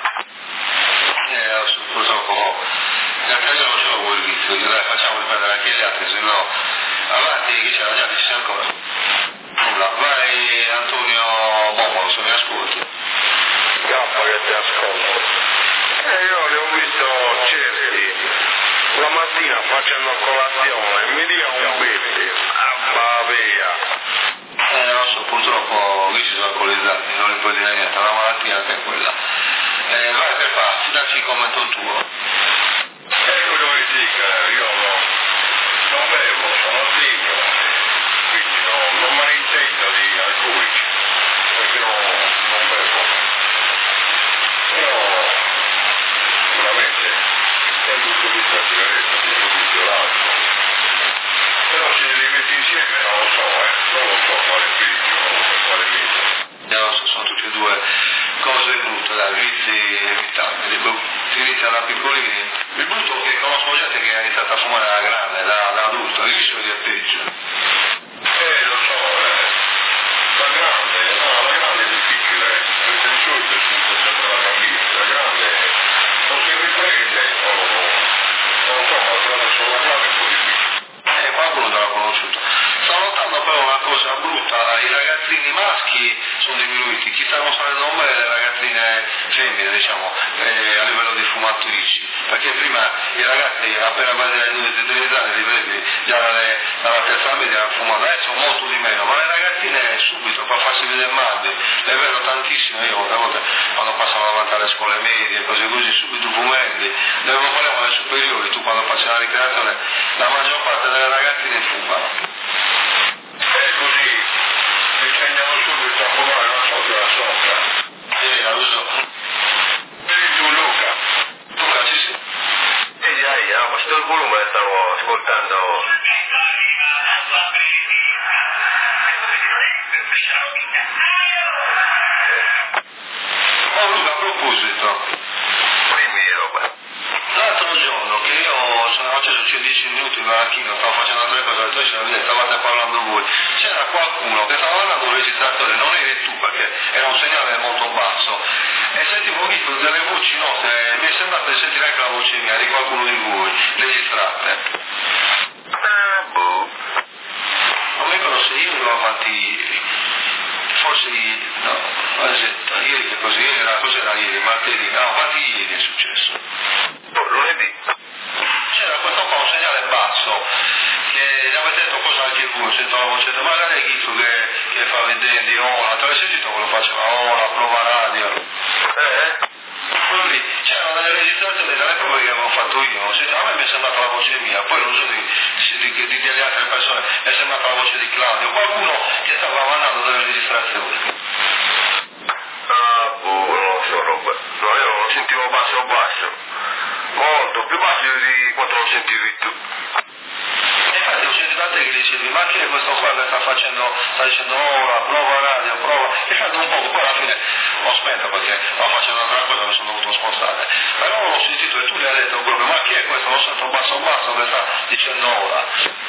Eh, purtroppo, nel caso non ce lo vuoi il vizio, dai, facciamo riprendere anche gli altri, se no, avanti, che c'è la gente, ci sei ancora. Nulla, vai Antonio Bombolo, se mi ascolti. Capo che ti ascolto. Eh, io li ho visto certi la mattina facendo colazione, mi dia un beppe, ah via. Eh, non so, purtroppo qui si sono alcolizzati, non gli puoi dire niente, è una malattia anche quella. Eh, vai che fa, dacci il commento tuo. Ecco dove dica, io no, non bevo, sono attivo, quindi no, non me ne intendo di alcolici, perché no, non bevo. Però, veramente, è tutto tutto la sigaretta, tutto tutto l'altro. Però se li metti insieme non lo so, eh, non lo so quale è peggio, quale è meglio. No, sono tutte e due cose brutte, dai, vizi evitabili. Si inizia da piccolini. Il brutto è che conosco gente che ha iniziato a fumare da grande, da, da adulto, il rischio di è peggio. Eh, lo so, eh. La grande, no, la grande è difficile, perché di solito è sempre la bambina, la grande non si riprende, o non lo so, ma la grande solo la grande è un po' difficile. Eh, qualcuno te l'ha conosciuto. Sto notando però una cosa brutta, i ragazzini maschi sono diminuiti, chi sta mostrando un bene le ragazzine femmine, diciamo, eh, a livello di fumatrici, perché prima i ragazzi appena guardano le due tredici anni li vedi già dalle, dalla terza media fumando, adesso molto di meno, ma le ragazzine subito per farsi vedere male, le vedo tantissime, io a volte quando passano davanti alle scuole medie, cose così, subito fumendi, ne parliamo alle superiori, tu quando passi alla ricreazione, la maggior parte delle ragazzine fumano. È così, mi insegnano subito a fumare, non so che la sopra. Sì, la uso. Vedi tu Luca? Luca, ci sei? Vedi, dai, ho passato il volume e stavo ascoltando. Oh Luca, a proposito, Dimmi roba. l'altro giorno che io sono acceso c'è dieci minuti in baracchino, stavo facendo altre cose, alle tre c'era vedete, stavate parlando voi, c'era qualcuno che stava guardando un registratore, non eri tu perché era un segnale molto basso, e sentivo un grito delle voci nostre, mi è sembrato di sentire anche la voce mia, di qualcuno di voi, registrate. Ah, boh. Non mi ricordo se io ero avanti ieri, forse no, aspetta, ieri che così, ieri era, cos'era ieri, martedì, no, avanti ieri è successo. Oh, lunedì. C'era questo qua un segnale basso che gli avete detto cosa anche voi, sento la voce, magari è Ghito che, che fa vedere, oh, la te sentito quello faceva, oh, la prova radio. Eh? Quello lì, c'erano delle registrazioni delle prove che avevo fatto io, se, a me mi è sembrata la voce mia, poi non so di, di, di, di delle altre persone, mi è sembrata la voce di Claudio, qualcuno che stava mandando delle registrazioni. Ah, boh, non lo so roba. No, io lo sentivo basso basso. Molto più basso di quanto lo sentivi tu. E infatti ho sentito a te che dicevi, ma che è questo qua che sta facendo, sta dicendo oh la prova radio, prova, e fatto un po', poi alla fine l'ho spenta perché stavo facendo un'altra cosa, mi sono dovuto spostare. Però l'ho sentito e tu gli hai detto proprio, ma chi è questo? Lo sento basso basso che sta dicendo ora.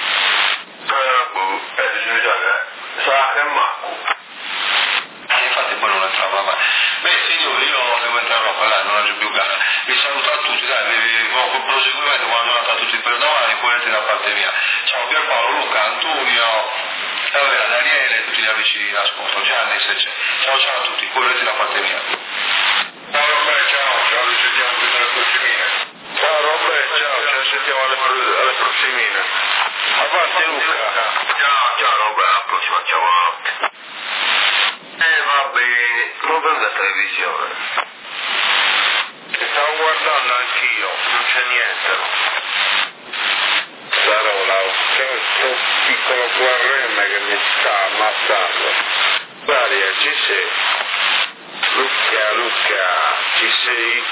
Eh, eh, eh, sarà che Marco. E infatti poi non entrava mai. Beh signori, io non devo entrare a parlare, non ho più gara. Vi saluto a tutti, dai, vi buon proseguimento, buona giornata a tutti per domani, poi da parte mia. Ciao Pierpaolo, Luca, Antonio, allora, Daniele e tutti gli amici in ascolto, Gianni se c'è. Ciao ciao a tutti, correte da parte mia. Ciao Roberto, ciao, ciao, ci sentiamo tutte alle prossimine. Ciao Roberto, ciao, ci sentiamo alle, alle prossimine. Avanti Luca. Ciao, ciao Roberto, alla prossima, ciao, buonanotte. Eh vabbè, non vedo la televisione. Che stavo guardando anch'io, non c'è niente. Sarola, c'è questo piccolo Q R M che mi sta ammazzando. Daria, ci sei? Luca, Luca, ci sei?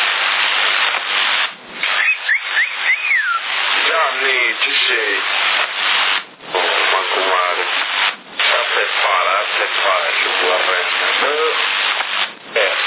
Gianni, ci sei? Oh, manco male. A te fare, a te fare il Q R M. Eh.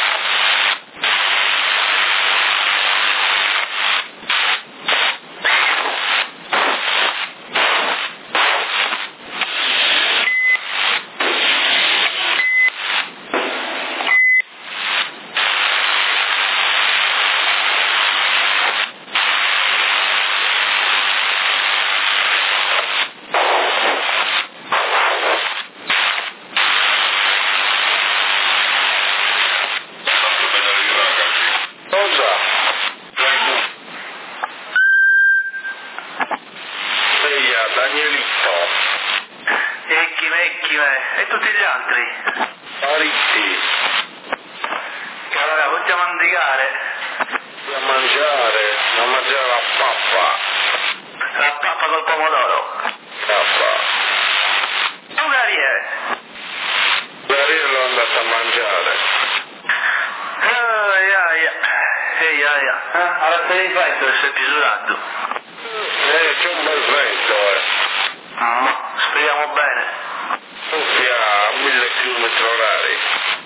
E tutti gli altri? Paritti. Che allora possiamo andare? A mangiare, a mangiare la pappa. La pappa col pomodoro? Pappa. Tu Gabriele? Gabriele l'ho andato a mangiare. Ai ai ai ai ai. Alla fine di vento stai pisurando. Eh, c'è un bel vento, eh. Ma speriamo bene. Soffia a mille chilometri orari.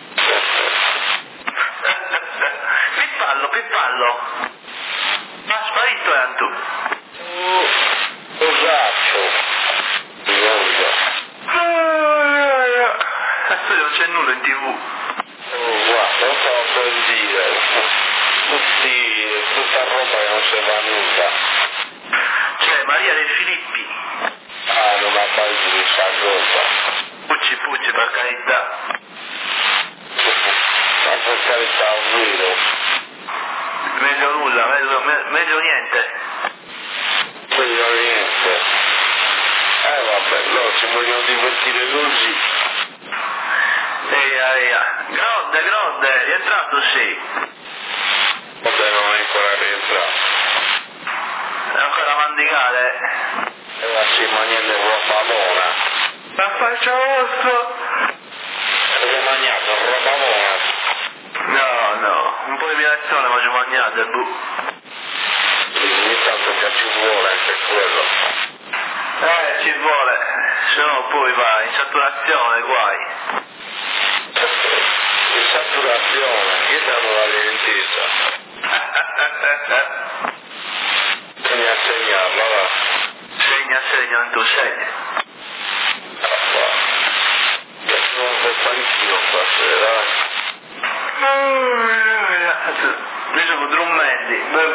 Pippallo, Pippallo. Ma sparito è Antù. Oh, cosaccio. Adesso non c'è nulla in tv. Oh, guarda, non stavo per dire. Tutti, tutta roba che non serve a nulla. C'è Maria De Filippi. Ah, non ha mai di sta cosa. Pucci pucci per carità. Ma per carità un vero. Meglio nulla, meglio, me, meglio niente. Meglio niente. Eh vabbè, loro si vogliono divertire così. Eia eia. Grande, grande, rientrato sì. Vabbè, non è ancora rientrato. È ancora mandicale. E la si mangiando roba buona. La faccia vostra. Avete mangiato roba buona? No, no, un po' di minazione ma ci mangiate, bu. Ogni tanto che ci vuole anche quello. Eh, ci vuole, se no poi va in saturazione, guai. In saturazione, io davo la dentista. Segna a segnarla, va. Segna, segna, tu segni. Sono un po' stanchino stasera. Io sono Drummendi.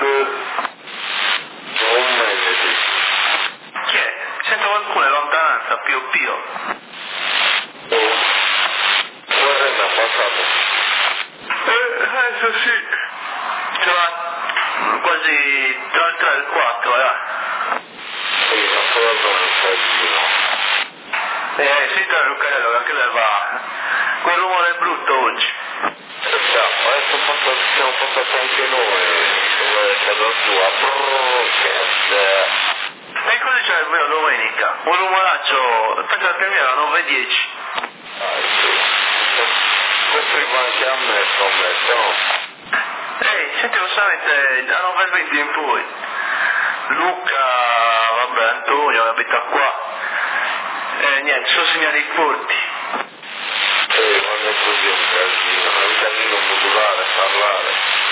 Drummendi. Chi è? Sento qualcuno in lontananza, pio pio. Oh. Guarda, mi ha passato. Eh, adesso sì. Ce l'ha quasi tra il tre e il quattro, eh. Sì, ma proprio un pochino. Eh, sì, da Lucarello, che anche lei va. Quel rumore è brutto oggi. Esatto, adesso siamo passati anche noi. Dove è casa sua. Broadcast. E così c'è il vero domenica. Un rumoraccio, penso che mi era nove e dieci. Ah, sì. Prima anche a me, scommetto, no? Ehi, sentivo solamente da nove e venti in poi. Luca, vabbè, Antonio che abita qua. E niente, sono segnali forti. Sì, quando così è un casino, è un casino modulare, parlare.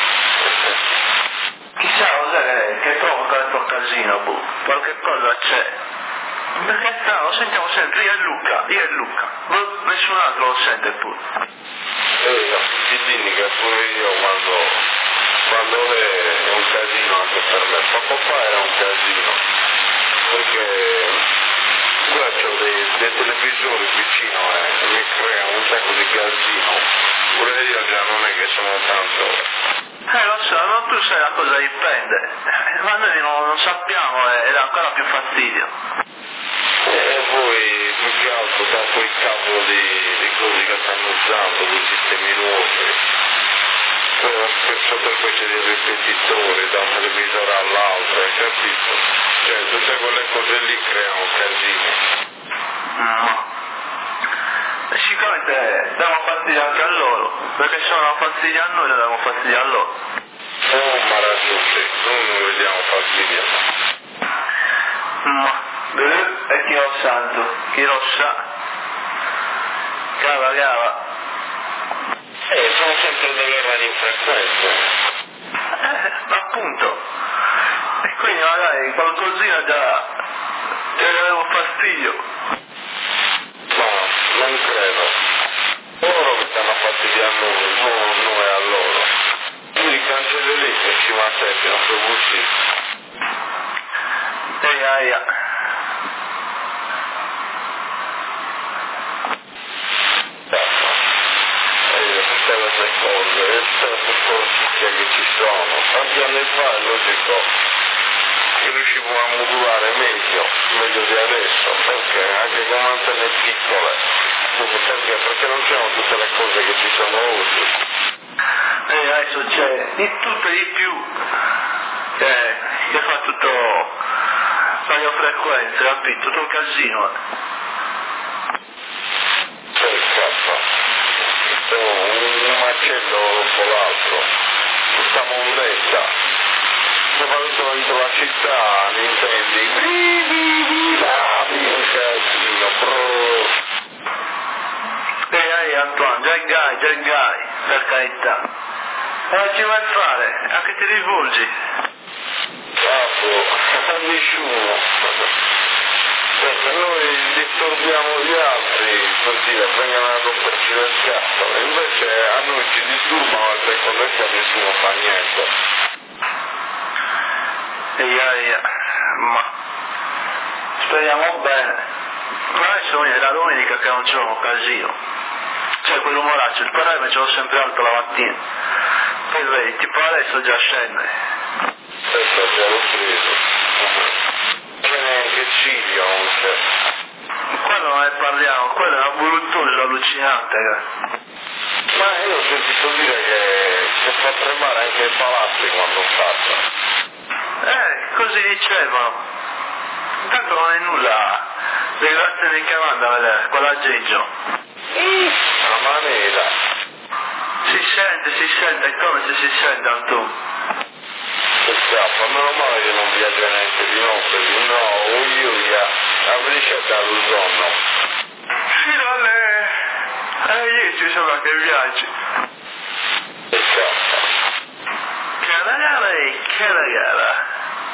Chissà cos'è che, che provoca questo casino, boh, qualche cosa c'è. Perché strano, lo sentiamo sempre, io e Luca, io e Luca, nessun altro lo sente pure. Eh, tutti i giorni che pure io quando, quando è un casino anche per me, poco fa era un casino, perché qua c'ho dei, dei televisori vicino e mi crea un sacco di casino, pure io già non è che sono tanto... Eh lo so, ma tu sai da cosa dipende, ma noi non, non sappiamo e dà ancora più fastidio. E voi più che altro da quei cavolo di, di cose che stanno usando, quei sistemi nuovi, per, per, per questi dei ripetitori da un televisore all'altro, hai capito? Cioè tutte quelle cose lì creano casini. No. E sicuramente diamo fastidio anche a loro, perché se non danno fastidio a noi, lo diamo fastidio a loro. Oh, ma raggiunti, noi non vediamo fastidio. No. E chi lo santo, chi lo sa. Cava, cava. Eh, sono sempre delle radiofrequenze. Eh, appunto. E quindi magari qualcosina già già avevo fastidio. Ma non credo. Loro che stanno fastidio a noi, non noi a loro. Quindi cancelli lì che ci mantengono su uscire. Ehi, aia. Tutte queste cose, tutte queste sportizie che ci sono, tanti anni fa è logico che riuscivo a modulare meglio, meglio di adesso, perché anche con antenne piccole, perché? Perché non c'erano tutte le cose che ci sono oggi. E adesso c'è di tutto e di più che, che fa tutto radiofrequenze, capito? Tutto un casino. Cioè, cazzo. Un macello dopo l'altro, tutta mondezza, soprattutto dentro la città, mi intendi? Un casino, bro. Ehi, ehi Antoine, Gengai, Gengai, per carità. Cosa ci vuoi fare? A che ti rivolgi? Capo, a nessuno. Perché noi disturbiamo gli altri così vengono a romperci le scatole, invece a noi ci disturbano altre cose che a nessuno fa niente. Ehi, ehi, ma speriamo bene. Ma adesso è la domenica che non c'è un casino. C'è quell'umoraccio, il parere ce l'ho sempre alto la mattina. Poi vedi, tipo adesso già scende. Adesso abbiamo preso. C'è neanche Ciglio, non c'è. Quello non ne parliamo, quello è una bruttosa allucinante. Ma io ho sentito dire che, che fa tremare anche i palazzi quando passa. Eh, così dicevano. Intanto non è nulla. Devi vattene in cavanda a vedere, quell'aggeggio. La manera. Si sente, si sente, è come se si sente Antu. Che scappa, meno male che non viaggia neanche di notte, di no, io via, avrei dallo sonno. Fino alle... alle dieci sembra che viaggi. Che scappa. Cara gara e cara gara.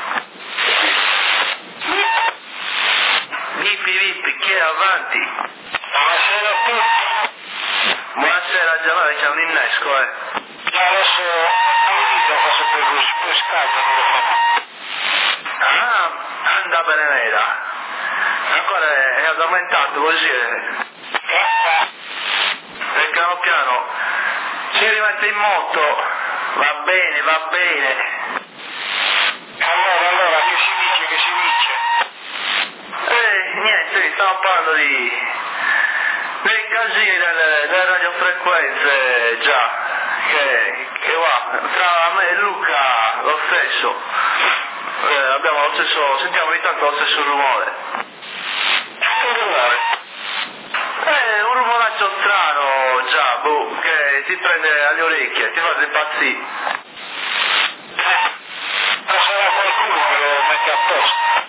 Vippi vippi, chi è avanti? Buonasera a tutti. Buonasera Giovanni, c'è un innesco, eh. Adesso non dico cosa per così, poi scalda non lo fa. Ah, anda benevera. Ancora è, è addormentato così. Eh. E piano piano si rimette in moto. Va bene, va bene. Allora, allora, che si dice, che si dice? Eh, niente, stiamo parlando di... dei casini delle, delle radiofrequenze, già. Che, che va, tra me e Luca lo stesso, eh, abbiamo lo stesso, sentiamo ogni tanto lo stesso rumore. Che rumore? Eh, un rumoraccio strano, già, boh, che ti prende alle orecchie, ti fa impazzire. Eh, ma sarà qualcuno che lo mette apposta?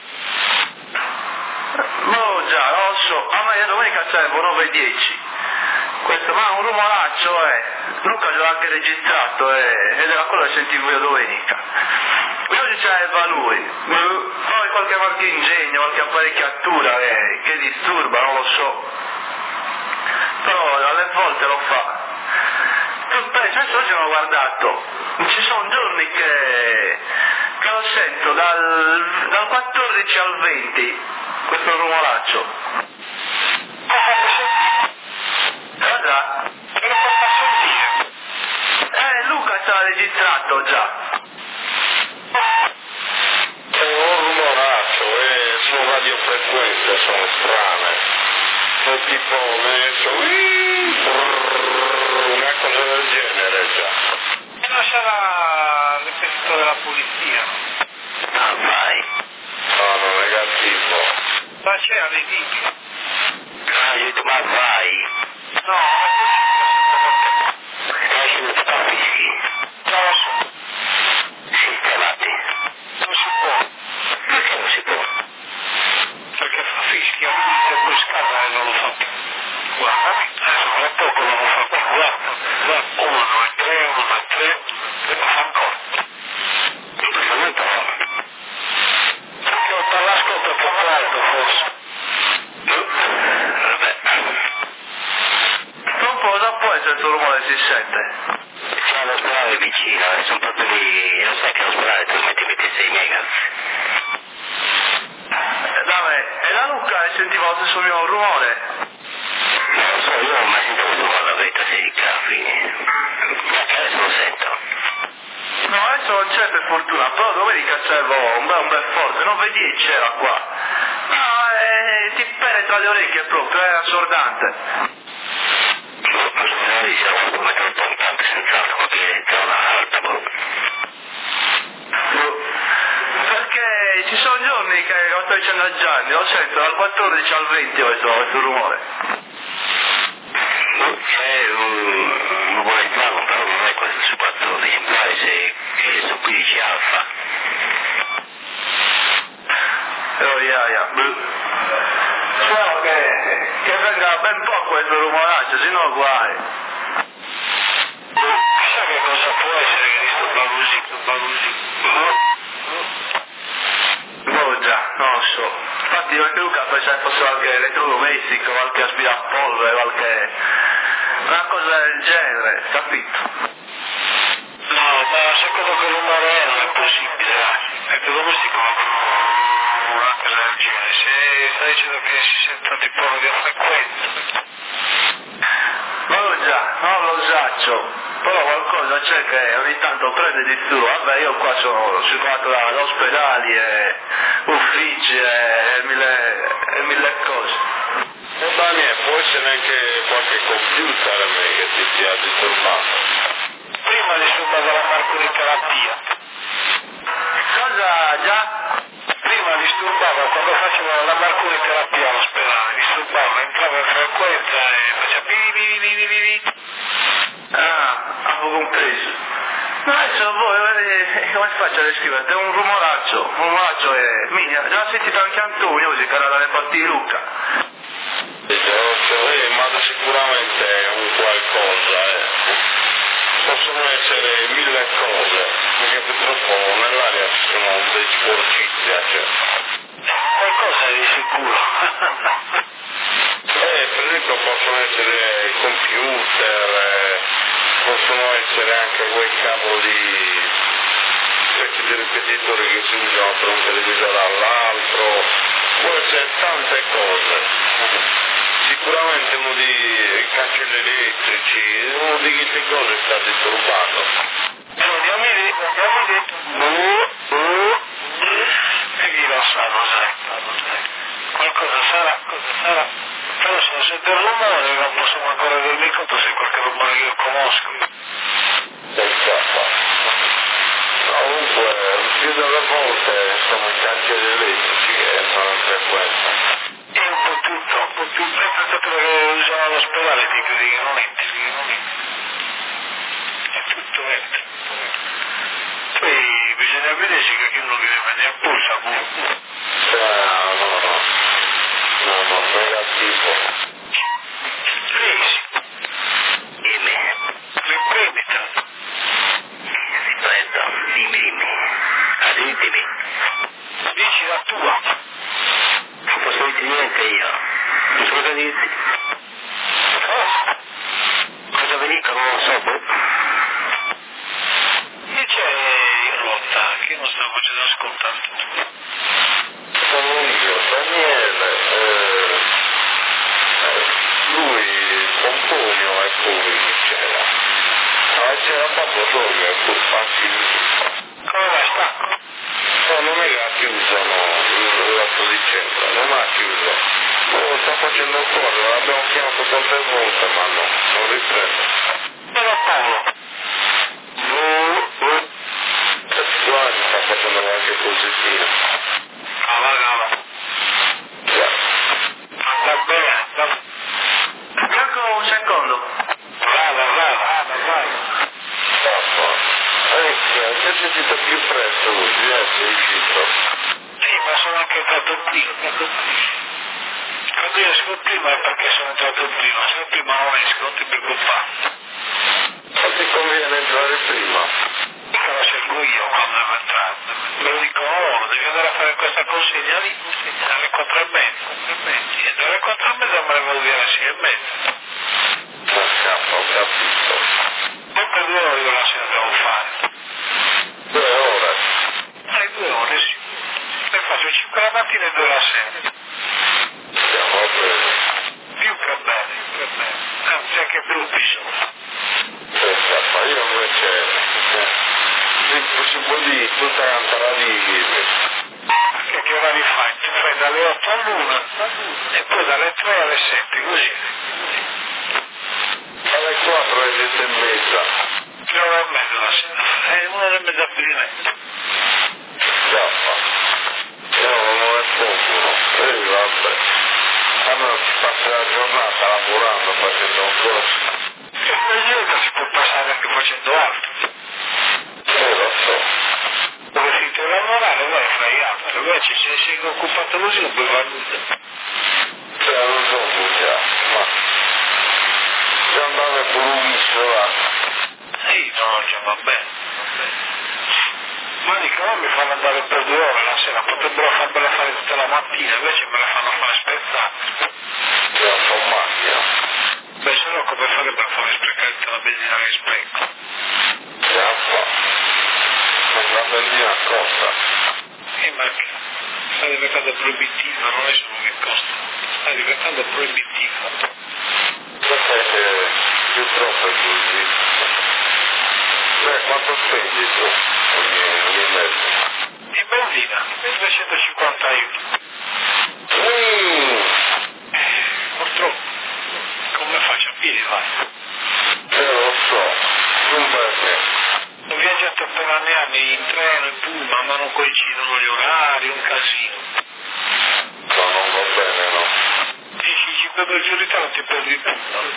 Boh, già, non lo so, a me domenica servo nove e dieci. Questa detto, ma un rumoraccio, eh. Luca ce l'ha anche registrato, eh, ed era quello che sentivo io domenica. E oggi c'aveva lui, poi qualche qualche ingegno, qualche apparecchiatura eh, che disturba, non lo so. Però alle volte lo fa. Tu pensi, adesso oggi ho guardato, ci sono giorni che, che lo sento dal, dal quattordici al venti, questo rumoraccio. Cosa? Me lo fa sentire. Eh, Luca ci ha registrato già. È un rumoraccio, e sono radiofrequenze, sono strane. È tipo, messo, una cosa del genere già. E non sarà l'effetto della polizia? Ah, vai. No, no, negativo. Ma c'è alle dita. Ah, io ho detto, ma vai. No, ma tu ci Eh, se non ti fa fischi. non lo so. Sistemati. Non si può. Perché non si può? Perché fa fischia, e poi scava e non lo fa più. Guarda, adesso tra poco non lo fa più. Guarda, guarda, uno e tre, uno e tre, e lo fa ancora. Perché non fa? Perché ho parlato troppo alto forse. Vabbè. Tra un po' da può essere il tuo rumore si sente. C'è l'ospedale vicino, eh, sono proprio lì, lo sai che l'ospedale trasmette ventisei megahertz. Eh, da me, e la Luca e sentiva lo stesso mio rumore. Non lo so, io non ho mai sentito un rumore alla verità sei grafi. Perché adesso lo sento. No, adesso non c'è per fortuna, però domenica c'avevo un bel, un bel forte, non vedi c'era qua. No, eh, ti penetra le orecchie proprio, è assordante. L'ospedale si è fatto un metro ottanta senz'altro, qualche zona alta, boh. Perché ci sono giorni che, come sto dicendo a Gianni, lo sento dal quattordici al venti questo, questo rumore. C'è un rumore strano, però non è questo su quattordici, mi pare se che su quindici alfa. Oh, yeah, yeah. Spero che, che venga ben poco questo rumoraccio, se no guai. Chissà che cosa può essere che disturba così, disturba così. Oh già, non lo so. Infatti anche Luca pensava che fosse qualche elettrodomestico, qualche aspirapolvere, qualche... una cosa del genere, capito? No, ma secondo che rumore è non è possibile, eh. È più domestico una cosa del genere. Se sta dicendo che si sentono tipo radiofrequenze. Non lo già, non lo saccio, però qualcosa c'è che ogni tanto prende di più. Vabbè, io qua sono circolato da ospedali e uffici e mille, e mille cose. E Daniel, può essere anche qualche computer che ti sia disturbato. Prima disturbava la marcuriterapia. Cosa già? Prima disturbava quando facevano la marcuriterapia all'ospedale, disturbava, entrava in frequenza e faceva bi bi bi bi bi bi. Ah, avevo compreso. No, adesso voi, eh, come faccio a descrivere? È un rumoraccio, un rumoraccio è... Minchia, già ho sentito anche Antonio, che era dalle parti di Luca. Eh, ma sicuramente è un qualcosa, eh. Possono essere mille cose, perché purtroppo nell'aria ci sono dei sporcizia, cioè. Qualcosa è di sicuro. eh, per esempio possono essere computer, eh, possono essere anche quei cavoli di specie di ripetitori che si usano tra un televisore all'altro, può essere tante cose. Sicuramente uno di cancelli elettrici, uno di queste cose sta disturbato. E non diamo lì, non diamo lì. Buh, buh. E chi lo sa, lo sai. Qualcosa sarà, cosa sarà. Però se non sento il rumore non possiamo ancora rendermi conto se è qualche rumore che io conosco. Comunque, più delle volte sono i cancelli elettrici che entrano in frequenza. E un po' tutto, un po' tutto, è tutto che usano all'ospedale, ti credi che non entri, che non entri. È tutto entra. Poi bisogna vedere che uno deve venire a polsa, no, no, no, no, no, negativo. Crisi. ascoltando. Sono io, Daniele, eh, eh, lui, Pomponio e poi c'era. Ma c'era proprio solo e poi anche Come vai, Stacco? no, non è che ha chiuso no, l'otto dicembre, non ha chiuso. Lo sta facendo ancora, l'abbiamo chiamato tante volte, ma no, non riprende. Però Paolo. No, no. Guarda, sta facendo qualche cosina. Cava, cava. Già. Anda bene, anda. Bianco, un secondo. Brava, brava, vai. Papà. Ecco, sei sentito più presto oggi, eh, sei uscito. Sì, ma sono anche entrato prima. Quando io esco prima è perché sono entrato prima, se no prima non esco, non ti preoccupare. Ma ti conviene entrare prima? Mica lo seguo io quando devo entrare. Me lo dicono loro, devi andare a fare questa consegna lì alle quattro e mezza. E alle quattro e mezza me ne vado via alle sei e mezza. Ma scappa, ho capito. Poi per due ore io la sera devo fare. Due ore? Ah, due ore sì. Ne faccio cinque la mattina e due la sera. Stiamo bene. Più che bene, più che bene. Anzi anche più bisogno. Eh, scappa, io invece... Eh, si può dire tutta la paradisi. Che che orari fai? Tu fai dalle otto all'una e poi dalle tre alle sette, così. Alle quattro alle sette e mezza. Tre ore e mezza la sera. È un'ora e mezza più di me. Scappa. Io non è poco, no? Eh, vabbè. Allora si passa la giornata lavorando, facendo cose. E una giornata si può passare anche facendo altro. Eh, lo so. Dove finito di lavorare, vai e fai altro. Invece se sei occupato così non puoi fare nulla. Cioè, non so già, ma... Se andava pure un misto là. Sì, no, già va bene. Ma dico, non mi fanno andare per due ore la sera, potrebbero farmela fare tutta la mattina, invece me la fanno fare spezzata. C'è un po' macchina. Beh, se no come farebbero a fare sprecare tutta la benzina che spreco? Scappa. La benzina costa. Eh, ma che? Sta diventando proibitiva, non è solo che costa, sta diventando proibitiva. Perché più troppo è così. Beh, quanto spendi tu ogni, ogni mese? In benzina, trecentocinquanta euro. Mm. Eh, purtroppo, come faccio a piedi vai? Eh, lo so, non perché. Ho viaggiato per anni e anni in treno, in pullman, ma non coincidono gli orari, un casino. No, non va bene, no. Dici cinque per giorni non ti perdi il pullman.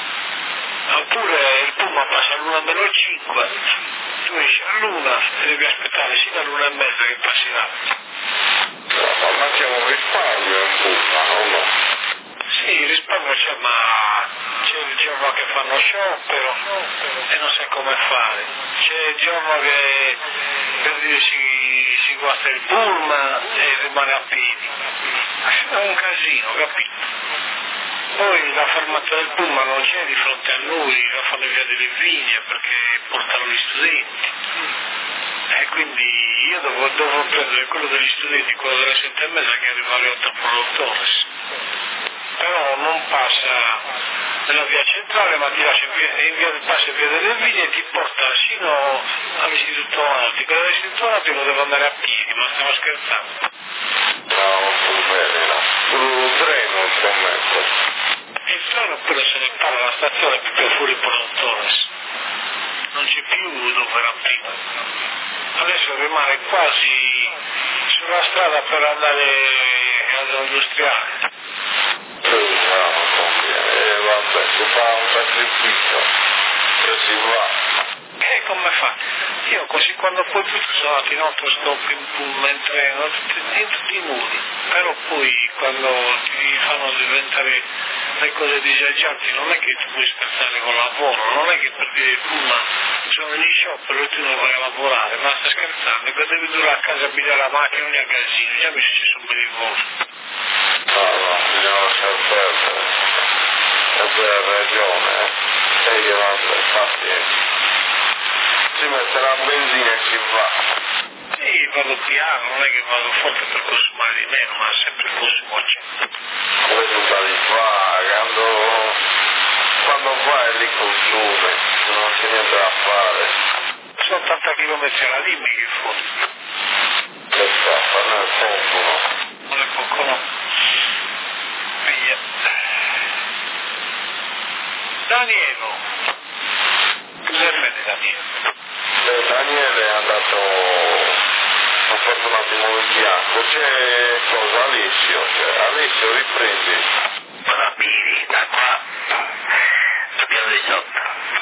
Oppure il pullman passa all'una meno cinque, tu esci all'una e devi aspettare sino all'una e mezza che passi là. No, ma ma c'è un risparmio in pullman, o no? Sì, il risparmio c'è, ma c'è il giorno che fanno sciopero e non sai come fare. C'è il giorno che per dire si, si guasta il pullman e rimane a piedi. È un casino, capito? Poi la fermata del pullman non c'è di fronte a noi, la fanno via delle vigne perché portano gli studenti. E quindi io devo, devo prendere quello degli studenti, quello delle sette e mezza che arriva alle otto per l'Autores. Però non passa nella via centrale, ma ti lascia in via, in via, passa in via delle vigne e ti porta sino all'istituto nautico. Dall'istituto nautico devo andare a piedi, ma stiamo scherzando. No, non va bene, no. Sul treno, scommetto. Il treno pure se ne parla alla stazione proprio fuori per l'Autores. Non c'è più dove era prima. Adesso rimane quasi sulla strada per andare all'industriale. No, non conviene. Eh, vabbè, si fa un sacrificio. E si va. E come fa? Io così quando poi tutto sono andato in autostop, in pullman, in treno, in tutti i modi. Però poi quando ti fanno diventare le cose disagianti non è che ti puoi scherzare col lavoro, non è che per dire il pullman sono gli sciopero e tu non vai a lavorare, ma stai scherzando, che devi durare a casa a pigliare la macchina ogni casino, già mi è successo un bel involto. No, no, bisogna lasciar perdere. E tu hai ragione, eh. E io vabbè, pazienza. Si mette la benzina e si va. Sì, sì, vado piano, non è che vado forte per consumare di meno, ma sempre il consumo c'è. Come tu devi fare, quando, quando vai lì consumi, non c'è niente da fare. Sono ottanta chilometri alla dimmi che foto. Che sta, fanno il pompo. Non è poco, no. Via. Danielo. Cosa vede Daniele? Eh, Daniele è andato, ho fatto un attimo in bianco, c'è cosa Alessio, cioè, Alessio riprendi. Rapidi, da qua, sul piano diciotto.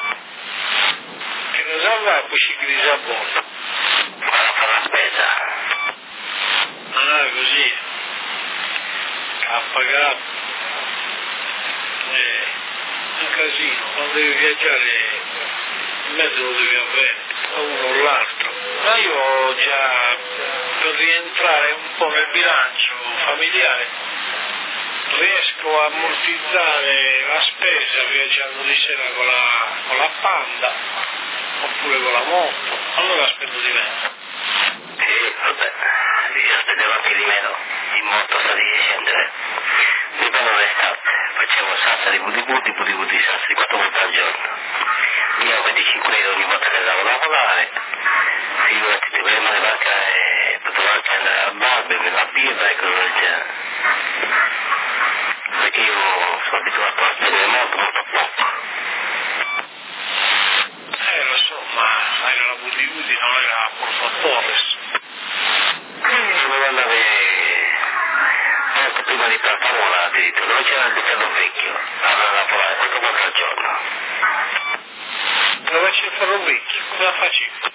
Che cosa va poi ci grisa a bordo? Vado a fare la spesa. Non è così. Ha pagato. È un casino, quando devi viaggiare in mezzo lo devi avere, a uno o l'altro. Ma io ho già, per rientrare un po' nel bilancio familiare, riesco a ammortizzare la spesa viaggiando di sera con la, con la Panda oppure con la moto, allora spendo di meno. Sì, vabbè, io spendevo anche di meno, in moto salire e scendere. Dipende l'estate, facevo salsa di butti butti, butti butti salsa di quattro volte al giorno. Io ho venticinque euro ogni volta che andavo a lavorare, figurati, prima di barca e potevo anche andare al bar, bere la birra e cose del genere. Perché io sono abituato a spendere molto molto poco. Eh lo so, ma era la Butti Butti, non era Porto Torres. Dovevo andare molto prima di Plantamola, addirittura, dove c'era il ferro vecchio, andavo a lavorare quattro volte al giorno. Dove c'è il ferro vecchio? Cosa facevi?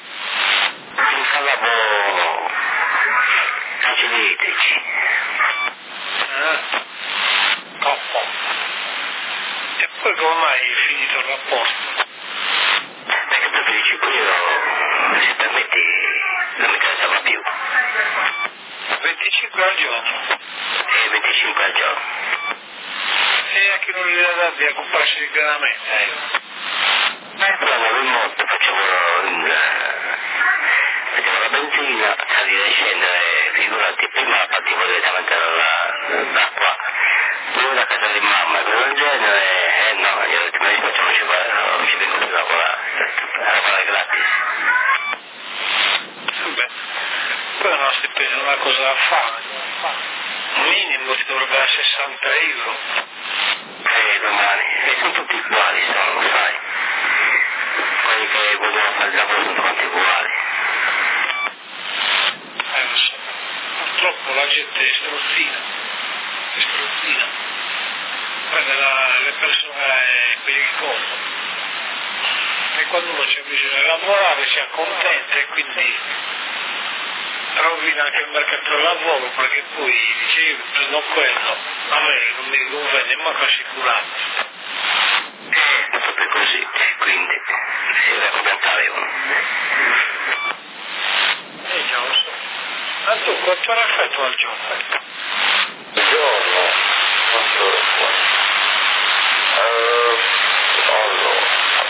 Installavo cancelli elettrici. Ah, coppo. E poi come mai è finito il rapporto? Perché per venticinque euro, se permetti, non mi interessava più. venticinque al giorno. E venticinque al giorno. E a chi non gli dà dati a comprarsi il granamente? Eh? Eh, però andavo in moto, facevo, il, facevo la benzina, salire e scendere, figurati, prima partivo direttamente dalla, da qua, poi da casa di mamma, cosa del genere, e eh, no, io ho detto, ma io non ci, non ci vengo più a lavorare, a lavorare gratis. Vabbè, poi non stai prendendo una cosa da fare. Minimo ti dovrebbe dare sessanta euro. E domani, e sono tutti uguali, sono, lo sai. Quelli che vogliono fare il lavoro sono tutti uguali. Eh lo so, purtroppo la gente è strozzina, è strozzina. Prende la, le persone per il collo. E quando uno c'è bisogno di lavorare si accontenta e quindi rovina anche il mercato del lavoro, perché poi dice io prendo quello, a me non mi conviene manco assicurato. Eh, proprio così, quindi si deve accontentare uno. Eh già lo so. Ma tu quanto ora fai tu al giorno? Il giorno, quanto ore qua? Eh, allora,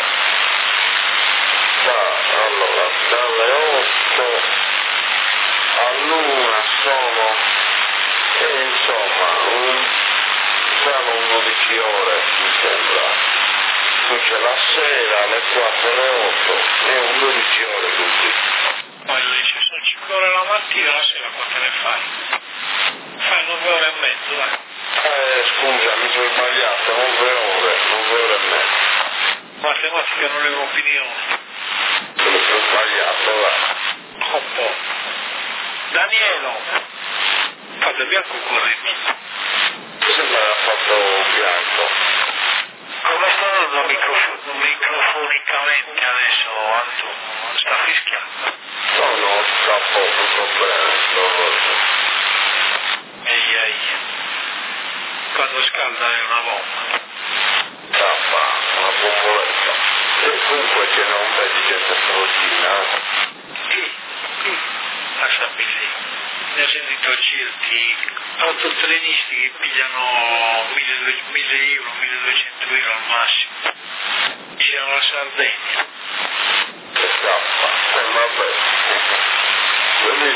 da, allora, dalle otto all'una sono, e insomma, un, sono dodici ore, mi sembra. Poi c'è la sera, alle quattro, alle otto, e un dodici ore così. Poi dice sono cinque ore la mattina, la sera quante ne fai? Fai nove ore e mezzo, dai. Eh, scusa, mi sono sbagliato, nove ore, nove ore e mezzo. Matematica non è un'opinione. Mi sono sbagliato, là. Un po'. Danielo, fate bianco o corretti? Mi sembra che ha fatto bianco. Come sta andando microfo- microfonicamente adesso, Anto? Sta fischiando? No, no, sta poco, sto bene, sto Ehi, ehi. Quando scalda è una bomba. tappa, una bomboletta. E comunque ce n'è un bel di gente strozzina. Sì, sì. Lasciami lì. Ne ho sentito circhi autotrenisti che pigliano mille euro, milleduecento euro al massimo. Girano la Sardegna. Che tappa, eh vabbè. Quelli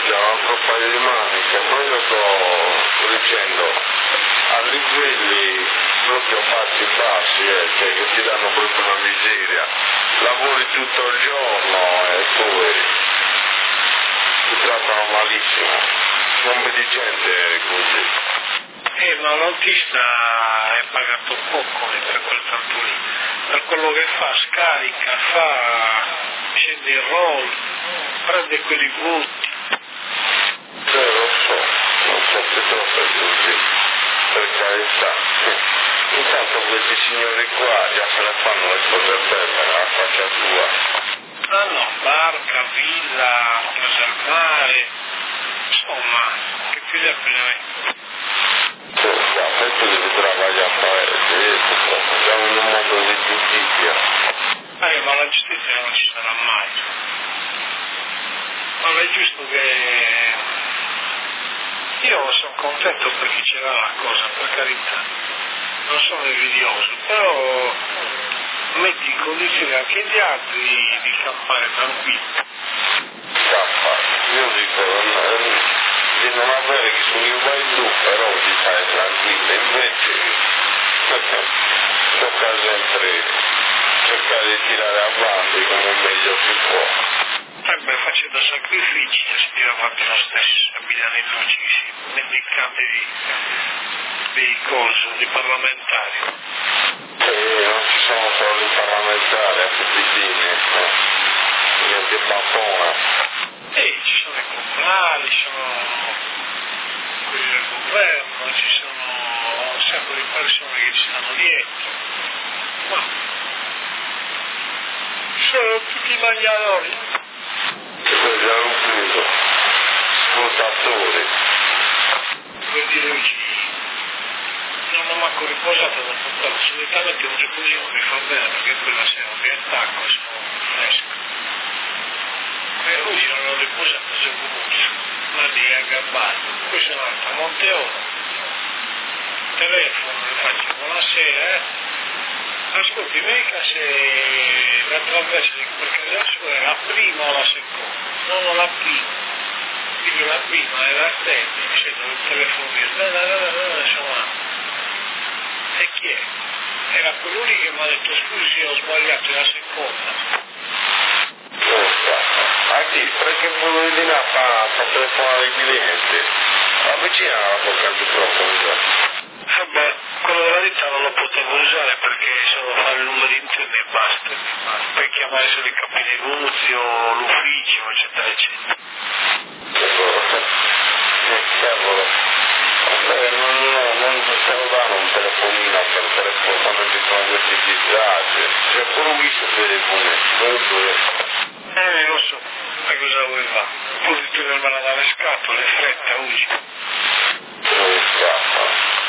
già un altro paio di maniche, poi lo sto dicendo a livelli proprio bassi bassi, eh, cioè che ti danno proprio una miseria, lavori tutto il giorno e poi ti trattano malissimo, non vedi gente così. Eh, ma l'autista è pagato poco per quel tanto lì, per quello che fa, scarica, fa, scende il roll, prende quelli voti. Eh, lo so, non so se troppo è così, per carità. Intanto questi signori qua già se ne fanno le cose belle, la faccia tua. Ah no, barca, villa, casa al mare, insomma, che più ne appena E tu devi lavorare a paese, siamo in un mondo di giustizia. Eh, ma la giustizia non ci sarà mai. Ma è giusto che io sono contento per chi ce l'ha la cosa, per carità. Non sono invidioso, però metti in condizione anche gli altri di campare tranquilli. Cappa, io dico di non avere che su un vai giù, però di stare tranquillo, invece tocca sempre cercare di tirare avanti come meglio si può. Eh beh, facendo sacrifici si tira avanti lo stesso, abitano in luci, mendicante di, di cose, di parlamentari. E non ci sono solo i parlamentari, anche i fini, no? Niente pappona. E ci sono i comunali, ci sono quelli del governo, ci sono un sacco di persone che ci stanno dietro, ma sono tutti mangiatori. E poi già l'ho preso, sfruttatori. Per dire oggi non ho manco riposato da tutto, solitamente un riposino mi fa bene perché quella sera mi attacco e sono fresco. E oggi non ho riposato, sono voluto, ma lì aggabbato. Poi sono andato a Monteoro, telefono, le faccio buonasera, eh. Ascolti, mica se la traversa di quel adesso è la prima o la seconda? Non ho la prima. Dico la prima è la stessa, mi sento il telefono mio, no, no, no, no, insomma. E chi è? Era quello lì che mi ha detto scusi ho sbagliato, è la seconda. Anche perché volevo dire a fa telefonare ai clienti, avvicina la bocca al microfono. Eh beh, quello della ditta non lo potevo usare perché solo fare il numero interno e basta, per chiamare solo il capo negozio, l'ufficio, eccetera, eccetera. Eh, cavolo. Beh, non, non, non possiamo dare un telefonino per telefono quando ci sono questi disagi. C'è pure un viso telefono, dove... Eh, lo so, ma cosa vuoi fare? Puoi tenermela dalle scatole, fretta, usi. Dove scappa?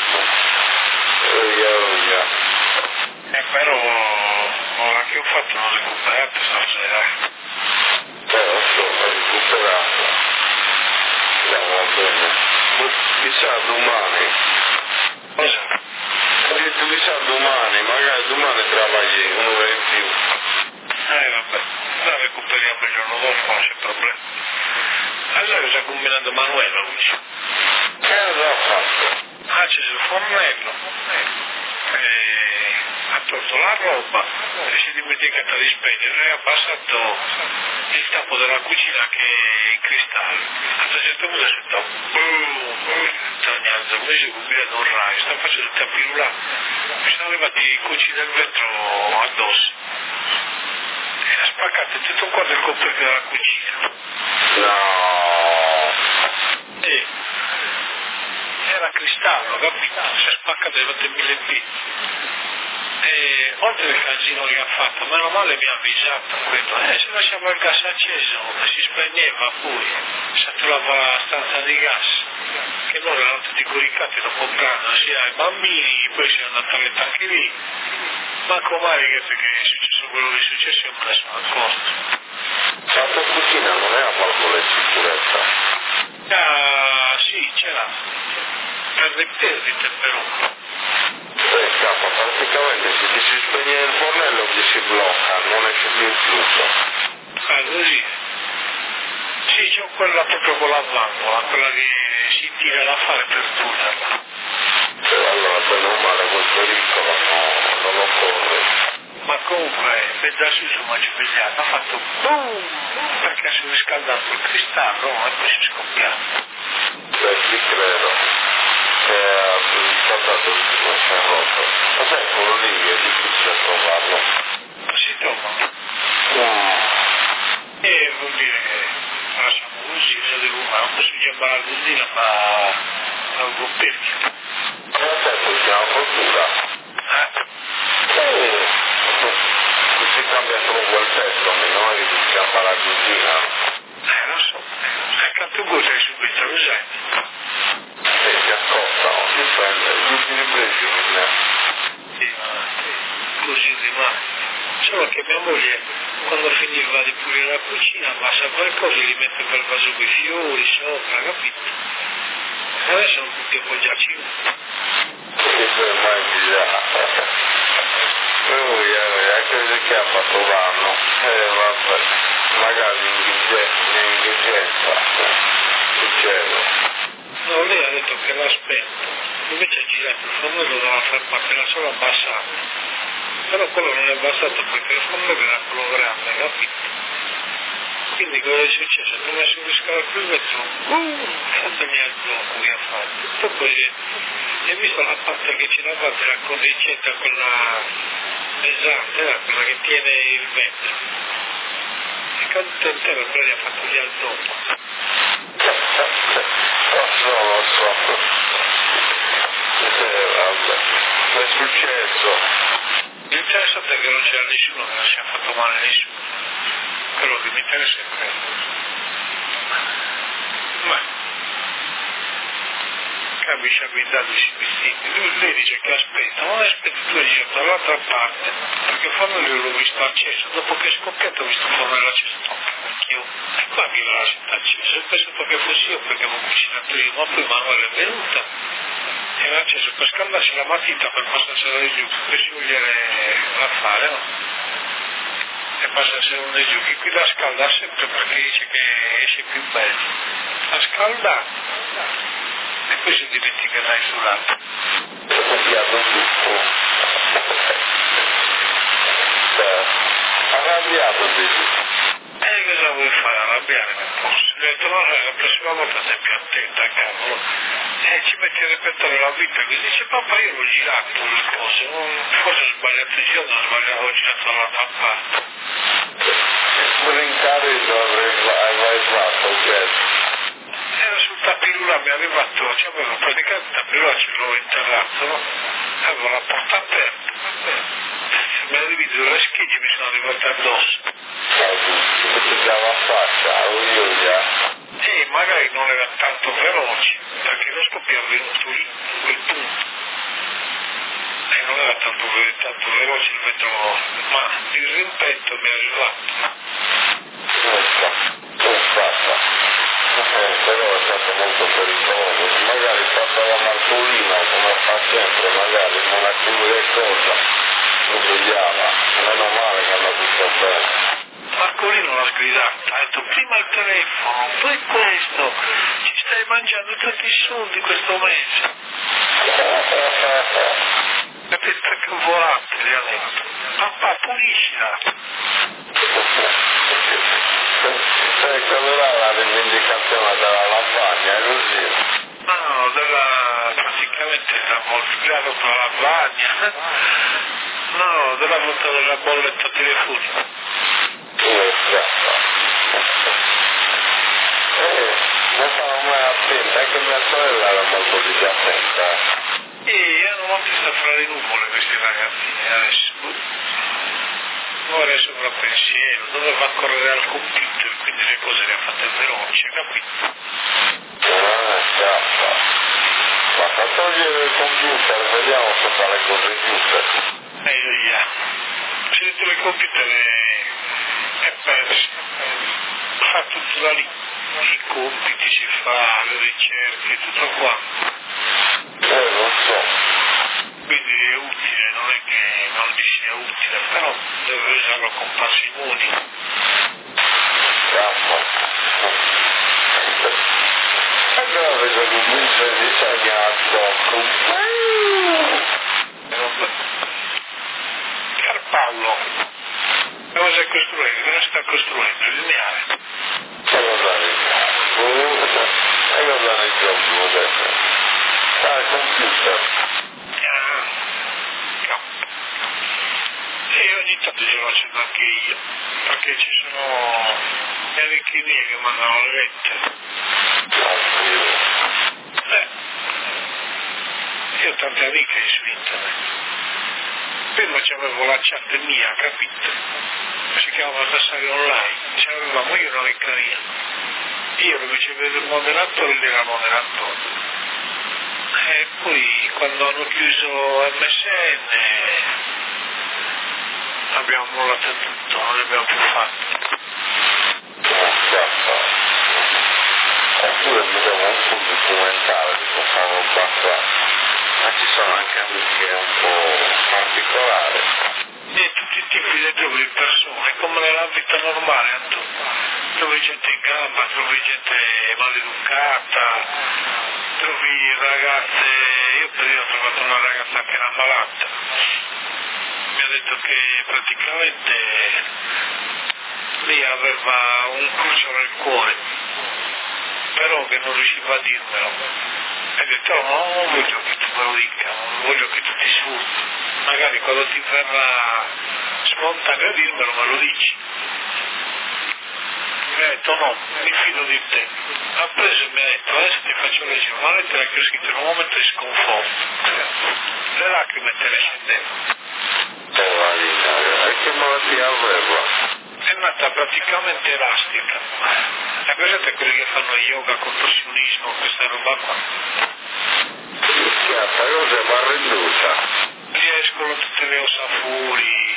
Oia, oia. Eh, però, ora che ho fatto l'ho recuperato, stasera. Eh, lo so, l'ho recuperato. Stiamo bene. Chissà domani. Cosa? Ho detto chissà domani, magari domani travagli un'ora in più. Eh, vabbè, la recuperiamo il giorno dopo, non c'è problema. Allora cosa ha combinato Manuela oggi? Eh, l'ho fatto. Ha acceso il fornello, eh, ha tolto la roba e si è dimenticata di spegnere e ha passato il tappo della cucina che è in cristallo. A un certo punto si sta boom, tagliando, come si combinato un raio, sta facendo il tappino là, mi sono arrivati i cuci del vetro addosso. E ha spaccato tutto un quadro il coperchio della cucina. No. E era cristallo, capito? Si è spaccato e fatto mille pizze. E oltre al casino che ha fatto, meno male mi ha avvisato quello, eh, se lasciamo il gas acceso si spegneva poi, saturava la stanza di gas, che loro erano tutti coricati dopo pranzo, sia ai bambini, poi si è andato a letto anche lì. Manco mai che perché è successo quello che è successo io me ne sono accorto. La tua cucina non è a valvola di sicurezza? Ah, sì, ce l'ha. Per le perdite però. Eh, scappa, praticamente se ti si spegne il fornello ti si blocca, non esce più il flusso. Ah, così? Sì, c'ho quella proprio con la vangola, quella che si tira da fare per chiuderla. Allora, bene o male, quel pericolo no, non lo corre. Ma comunque, per darsi su ma ci svegliato, ha fatto boom, perché si è riscaldato il cristallo e poi si è scoppiato. Beh, sì, credo che ha riscaldato l'ultimo cerotto. Ma sai, quello lì è difficile trovarlo. Si trova. Mm. E vuol dire che lasciamo così, se devo fare, non posso chiamare la cugina, ma non può perché. Ma certo, si chiama fortuna. Eh? Eh, si cambia solo quel pezzo, non è che si chiama la cugina. Eh, lo so. E canto cosa hai subito, lo sai? E si accostano, dipende, gli ultimi presi non è. Sì, ma così rimane. Solo che mia moglie, quando finiva di pulire la cucina, abbassa qualcosa e gli mette quel vaso con i fiori sopra, capito? Adesso non tutti appoggiarci. Che per mai già. Lui eh, anche che ha fatto danno, eh vabbè, magari in indigenza, succede. No, lei ha detto che l'ha spento, invece ha girato il fornello dalla ferma che era solo abbassato. Però quello non è bastato perché il fornello era quello grande, capito? Quindi cosa è successo? Non messo in riscaldare il vetro, boom, fatemi al blocco che ha fatto. Tutto così. E visto la parte che c'era fatta, la cordicetta, quella pesante, era quella che tiene il vetro. E caduto intero, però gli ha fatto via il blocco. Lo so, lo so. Eh, vabbè. È successo. L'interessante è che non c'era nessuno, che non si è fatto male nessuno. Quello che mi interessa è quello. Ma capisci a guidare i vestiti. Lui, lei dice che aspetta, non aspetta, tu hai girato dall'altra parte, perché il fornello l'ho visto acceso, dopo che è scoppiato ho visto il fornello acceso, no, anch'io. E qua mi va acceso, ho pensato che fossi io perché avevo cucinato io, ma poi Manuele è venuta. Era acceso per scaldarsi la matita per passarsela di giù, per sciogliere l'affare, no? E passarsela di giù, che qui la scalda sempre perché dice che esce più bello. La scalda e poi si dimentica dai sul lato. Copiato tutto. Arrabbiato dici. E cosa vuoi fare? Arrabbiare nel posto? Gli ho detto no, la prossima volta stai più attenta, cavolo. E ci metti a ripetere la vita, che dice papà io l'ho girato le cose, forse ho sbagliato il giorno, ho sbagliato, ho girato dall'altra parte. Brincare dovrei vai fatto, ok? Era sul tapirula, mi aveva fatto, cioè avevo praticamente il tapirula ce l'avevo interrato, no? Avevo la porta aperta, mi ha diviso le schegge e mi sono arrivate addosso. Si chiama faccia, io già. E magari non era tanto veloce, perché lo scoppio è venuto lì, quel punto. E non era tanto, tanto veloce il vetro, ma il rimpetto mi è arrivato. Uffa, uffa. Eh, però è stato molto pericoloso. Magari passa la Marcolina, come fa sempre, magari non accumula cosa, non svegliava. Meno male che hanno tutto bene. Marcolino l'ha sgridata, ha detto prima il telefono, poi questo, ci stai mangiando tutti i soldi questo mese. E pensa che volante gli ha detto, papà puliscila. Ecco, allora la rivendicazione della lavagna, è così. No, no, della, praticamente la moltiplicato con la lavagna, no, della volta della bolletta telefonica. Eh, non sono mai attenta, anche mia sorella era molto disattenta. E hanno molto sta fra le nuvole questi ragazzini adesso. Ora è sopra pensiero, doveva correre al computer, quindi le cose le ha fatte veloci, capito? Ah, scappa. Basta togliere il computer, vediamo se fa le cose giuste. E io già. Se dentro il computer è, è perso, fa tutto da lì, i compiti si fa, le ricerche, tutto qua. Eh, non so. Quindi è utile, non è che non gli sia utile, però deve usarlo con parsimoni. Scappa. vedi segnato. Carpallo, cosa è costruendo? Cosa sta costruendo? Il lineare. E cosa ne E cosa ne gioco adesso? Sta al computer. Ah, no. E ogni tanto ce lo faccio anche io, perché ci sono gli amici miei che mandano le lettere. Eh, io ho tante amiche su internet. Prima c'avevo la chat mia, capito? Si chiamava Tassario Online, c'avevamo io una amica mia. Io lo ricevevo il moderatore e lui era moderatore. E poi quando hanno chiuso M S N abbiamo mollato tutto, non l'abbiamo più fatto. Oppure mi devo un po' documentare di questa roba qua, ma ci sono anche amiche un po' particolari. E tutti i tipi di trovi di persone, come nella vita normale, trovi gente in gamba, trovi gente maleducata, trovi ragazze, io prima ho trovato una ragazza che era malata, mi ha detto che praticamente lei aveva un cruccio nel cuore, però che non riusciva a dirmelo. E ho detto, no, non voglio che tu me lo dica, non voglio che tu ti sfrutti. Magari quando ti verrà spontaneo a dirmelo me lo dici. Mi ha detto no, mi fido di te. Ha preso e mi ha detto, adesso ti faccio leggere una lettera che ho scritto in un momento di sconforto. Le lacrime te le scendevano. E che malattia aveva? È nata praticamente elastica. La presente quelli che fanno yoga, contorsionismo, questa roba qua. Questa cosa va ridotta. Gli escono tutte le ossa fuori,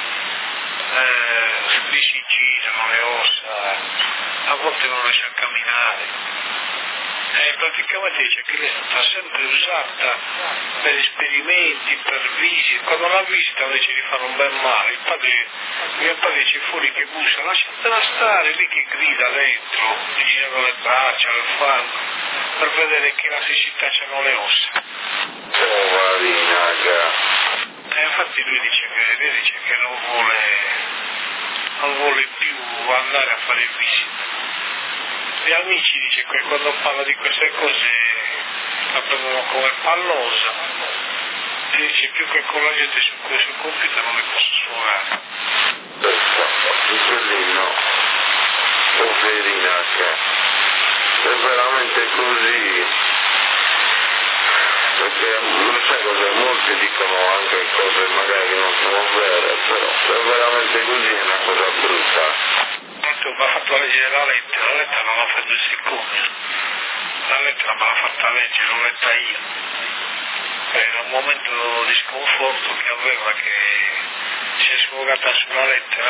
eh, gli si girano le ossa, a volte non riesce a camminare. E praticamente dice che lei è stata sempre usata per esperimenti, per visite. Quando la visita invece gli fanno un bel male, il padre, mio padre c'è fuori che bussa, lasciatela stare, lì che grida dentro, gli girano le braccia, le fanno, per vedere che la siccità c'hanno le ossa. Poverina, E infatti lui dice che, lui dice che non vuole, non vuole più andare a fare visite. Gli amici dice che quando parla di queste cose la prendono come pallosa e dice più che con la gente su questo computer non le posso suonare. Piccolino, poverina che è veramente così, perché non sai cosa, molti dicono anche cose magari che non sono vere, però se è veramente così è una cosa brutta. Mi ha fatto leggere la lettera, la lettera non l'ha fatta due secondi, la lettera me l'ha fatta leggere, l'ho letta io, era un momento di sconforto che aveva, che si è sfogata sulla lettera,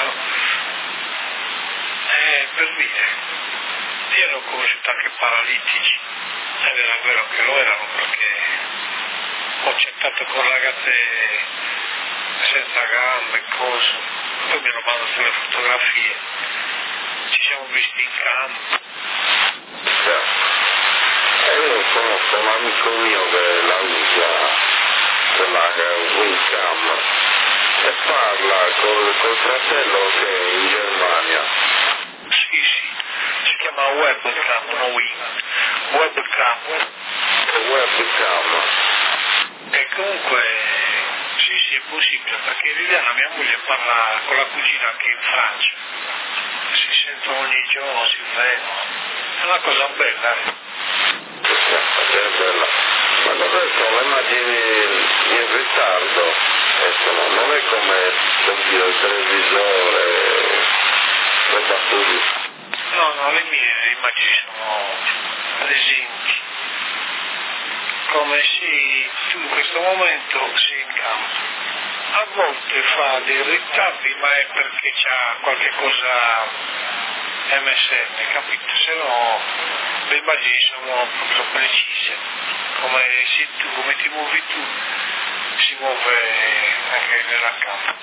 e per dire, io ne ho conosciuto anche paralitici, ed era vero che lo erano, perché ho chattato con ragazze senza gambe e cose, poi mi hanno mandato le fotografie. Ci siamo visti in campo. E io conosco un amico mio che la usa, quella che è un webcam, e parla col, col fratello che è in Germania. Sì, sì, si chiama webcam, non web. Webcam. Webcam. E comunque, sì, sì, è possibile, perché Liliana, mia moglie, parla con la cugina anche in Francia. Si sentono ogni giorno, si vedono, è una cosa bella. È bella. Ma adesso le immagini in ritardo, insomma, non è come oddio, il televisore, roba così. No, no, le mie immagini sono presenti. Come se tu in questo momento sei in campo. A volte fa dei ritardi, ma è perché c'ha qualche cosa M S N, capito? Se no le immagini sono proprio precise, come se tu, come ti muovi tu, si muove anche nella camera.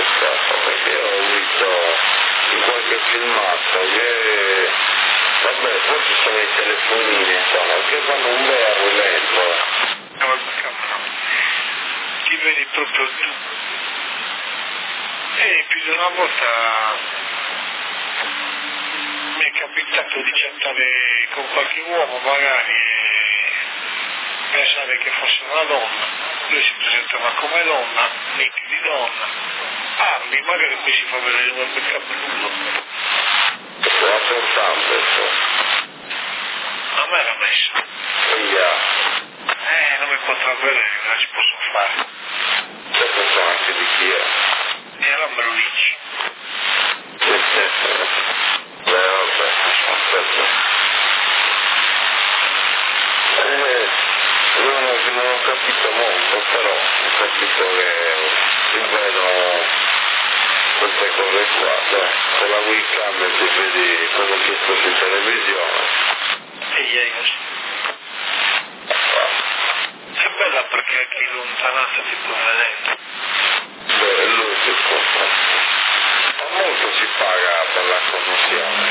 Esatto, perché ho visto in qualche filmato che, vabbè, Eh, forse sono i telefonini, insomma, che fanno un verbo lento. No, no. Ti vedi proprio tu. E più di una volta mi è capitato di chattare con qualche uomo magari e pensare che fosse una donna, lui si presentava come donna, nick di donna, parli, magari poi si fa vedere un bel capelluto. È importante, A me l'ha messo. yeah. Eh, non mi potrà vedere, non ci posso fare. Certo so anche di chi è. E allora me lo dici. Beh, vabbè, aspetta. Eh, non ho, non ho capito molto, però ho capito che si vedono queste cose qua, dai, con la webcam ti vedi quello che sto in televisione. E ieri così. È bella perché anche in lontananza ti può vedere. Beh, lui si può. Ma molto si paga per la connessione.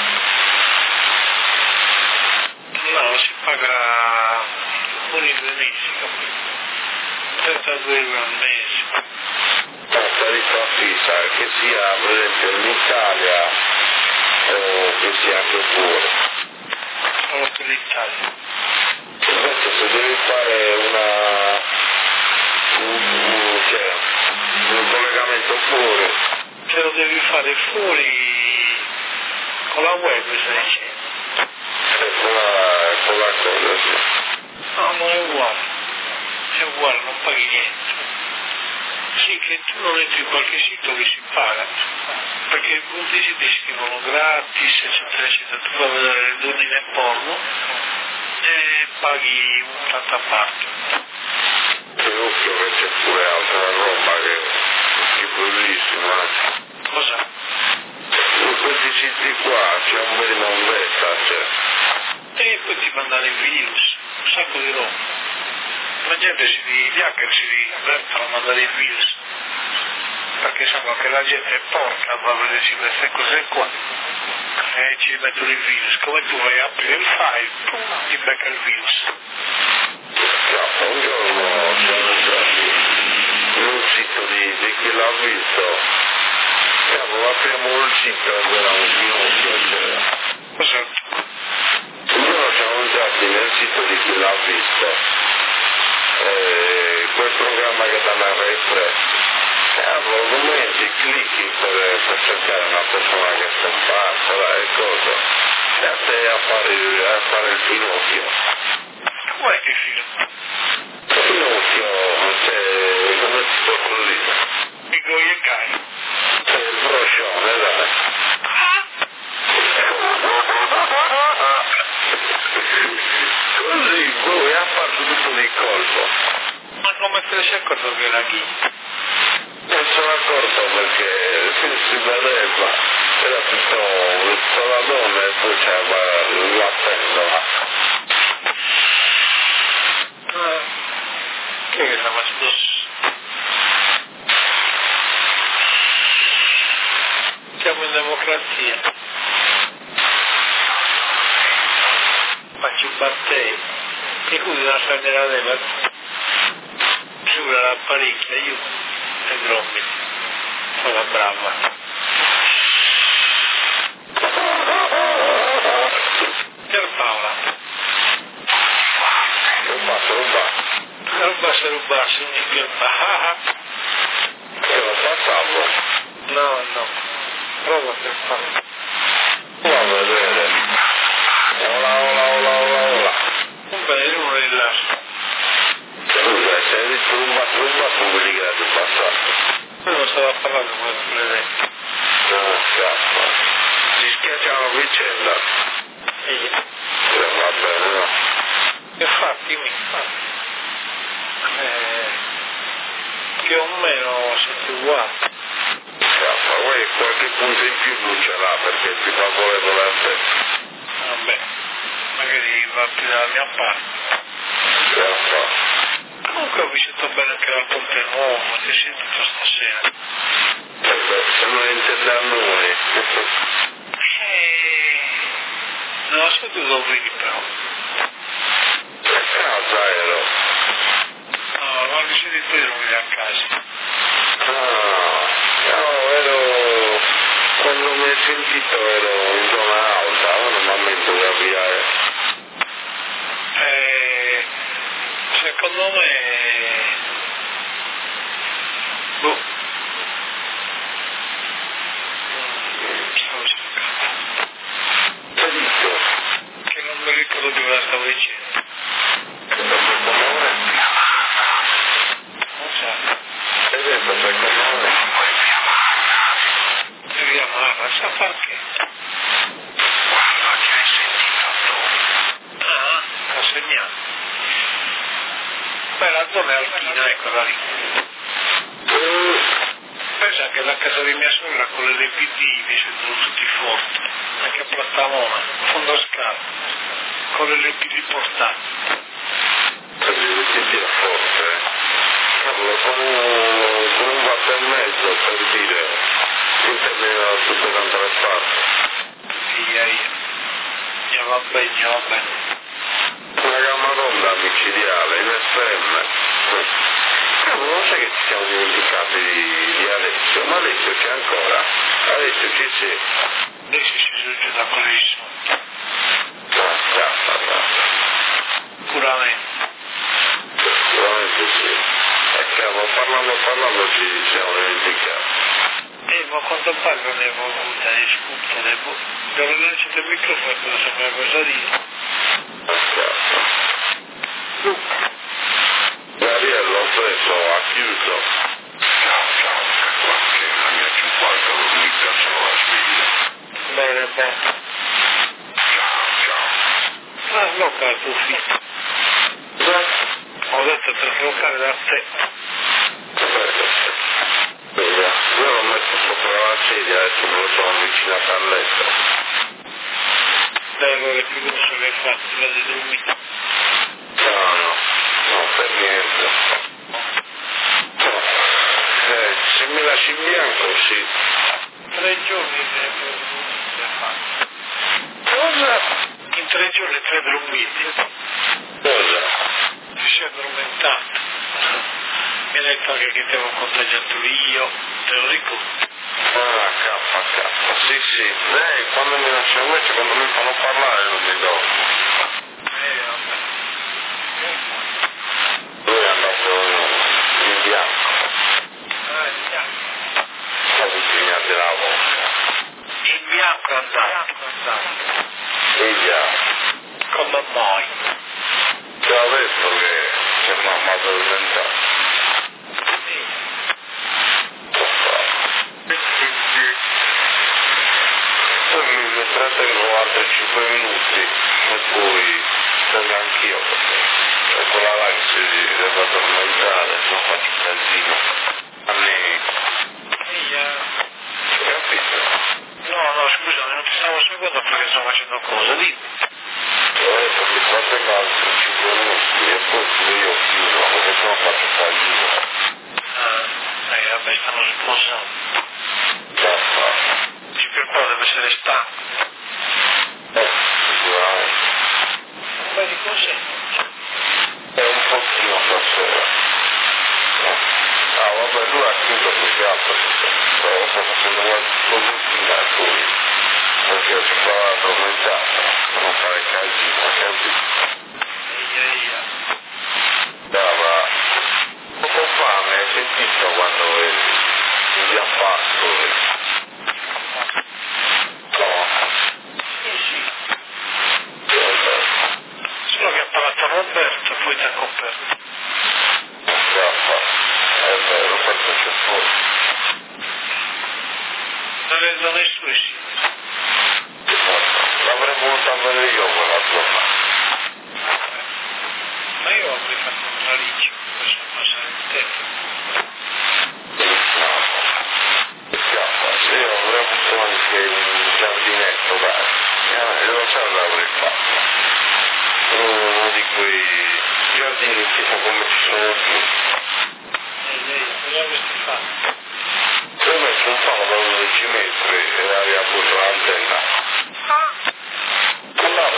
No, si paga ogni due mesi, trentadue euro al mese. La tariffa fissa, che sia per esempio in Italia o che sia anche fuori. Solo per l'Italia. Invece se devi fare una un, un, cioè, un collegamento fuori, Se lo devi fare fuori con la web, stai dicendo. è con la, con la cosa, sì. No, non è uguale. È uguale, non paghi niente. Sì, che tu non entri in qualche sito che si paga, perché molti siti scrivono gratis, eccetera, eccetera, tu vai a vedere le donnine porno e paghi un tanto a parte. Che occhio che c'è pure altra roba che è bellissima. Cosa? In questi siti qua c'è un bel mondetta, c'è. E poi ti mandano i virus, un sacco di roba. La gente si di, gli hacker si divertono a mandare i virus, perché sanno che la gente è porca, va a vedersi queste cose qua, e ci mettono il virus. Come tu vai a aprire il file, pum, ti becca il virus. Cazzo, un giorno siamo entrati in un sito di, di chi l'ha visto. Cavolo, apriamo il sito ed era un ginocchio, c'era. Cosa? Un giorno siamo entrati nel sito di chi l'ha visto. Eh, quel programma che dà la refresh, cavolo, come ti clicchi per, per cercare una persona che è scomparsa, dai, cosa? E a te a fare, a fare il finocchio. Com'è che filo? Il finocchio, cioè, come si può dire? Mi goi e cai. C'è il broscione, dai. Così, poi ha fatto tutto di colpo. Ma come te ne sei accorto che era chi? Non sono accorto perché si, si vedeva, era tutto, tutta la donna e poi c'era la pendola. Ah, che è la mastos? Siamo in democrazia. Faccio un battei. E così la prenderà leva. Giura l'apparecchia, io e grommi. Sono la brava. Per Paola. Rubato, rubato. Rubasse, rubasse, mi piace. Io lo passavo. No, no. Prova per Paola. Va a vedere. Ola, ola, ola, ola, ola. Un bene, uno rilascio. Scusa, se hai visto rubato, rubato, vuol dire che era più passato. Io non stavo parlando come presente. No, cazzo. Ci schiacciamo a vicenda. E Eh, va bene, no? infatti mi eh, più o meno siete uguali. Cazzo, vuoi qualche punto in più non ce l'ha perché ti fa volere la stessa. Vabbè, magari va più dalla mia parte. Cazzo. Comunque ho vissuto bene anche la Ponte Nuovo, ti sento tutta stasera. Eh beh, se non intende a noi. Eh, Non ho sentito prima però. A casa ero. No, non mi senti tu, non mi a casa. Ah, no, ero... Quando mi hai sentito ero in zona alta, normalmente devo avviare. Eh, secondo me... Boh. Stavo cercando. Che dico? Che non mi ricordo più cosa stavo dicendo. Secondo me? Non so. Hai detto secondo me? Devi amarla, sa perché? Quando ti hai sentito tu? Ah, l'ho segnato. Beh, la zona è alpina, eccola lì. Pensa che la casa di mia sorella con le P D mi sentono tutti forti, anche a Plattamona, fondo scala, con le P D portate. Devi sentire forte, eh? Cavolo, con un, con un watt e mezzo per dire, interviene da tutte le altre parti. Via io. Già va bene, già va bene. Una gamma d'onda micidiale, in F M. Cavolo, non sai che ci siamo dimenticati di, di Alessio, ma Alessio c'è ancora. Alessio ci sei. Adesso si sono giù da colissimo. Ah, cazzo, cazzo. Puramente. Sicuramente sì. E cavolo, parlando parlando ci siamo dimenticati. Eh, ma quanto pare non ne avevo avuta di spunto, devo... Devo lanciare il microfono e non sapeva cosa dire. Ah, cazzo. Gariello adesso ha chiuso. Ciao, ciao, che la mia più qualche dormita sono la sveglia. Bene, bene. Ciao, ciao. Ah, no, caro tuo figlio. Ho detto per giocare da te. Vedi, io l'ho messo sopra la sedia, adesso me lo sono avvicinato al letto. Dai, allora più grosso che hai fatto, la di dormire. No, no, no, per niente. No. Eh, se mi lasci in bianco, sì. Tre giorni ne fatto. Cosa? In tre giorni tre dormiti. Cosa? Ti sei addormentato. Mi hai detto anche che ti avevo contagiato io, te lo ricordo. Ah, K, K, sì, sì. Lei, quando mi lascia invece, quando mi fanno parlare non mi do. Eh, vabbè. Lui è andato in bianco. Ah, in bianco. La cucina della vodka. In bianco è andato. E già. Come mai? Ti ho detto che c'è mamma addormentata. Poi mi trattengo altri cinque minuti e poi vengo anch'io perché quella là che si deve addormentare, se no faccio casino. Anni. Capito? No, no, scusami, non ti stavo seguendo perché stavo facendo cosa, dimmi. Ho detto mi trattengo altri cinque minuti e poi io chiudo perché se no faccio casino. Ah, eh, vabbè, stanno sposando. Già fa. Sì, per quello deve essere stanco. Eh, sicuramente. Beh, di cos'è? È un pochino stasera. Ah, vabbè, lui ha chiuso più che altro perché sta facendo qualcosina e poi perché si fa addormentata, per non fare casino, capito? Eia, eia. Dava poco fame, hai sentito quando eri in via Pascoli? No. Sì, sì. Vabbè. Solo che ha parlato a Roberto e poi ti ha coperto. Grappa. È vero, questo c'è fuori. Non vedo nessuno, sì. L'avrei voluto vedere io quella giornata. Ma io avrei fatto un traliccio, questo passare il tempo. No, scappa, se io avrei avuto anche un giardinetto, dai, eh, lo so l'avrei fatto. Uno di quei giardini tipo come ci sono qui. Ehi, ehi, cosa avresti fatto? Se ho messo un palo da undici metri e avevo apposto l'antenna. Ah! Andava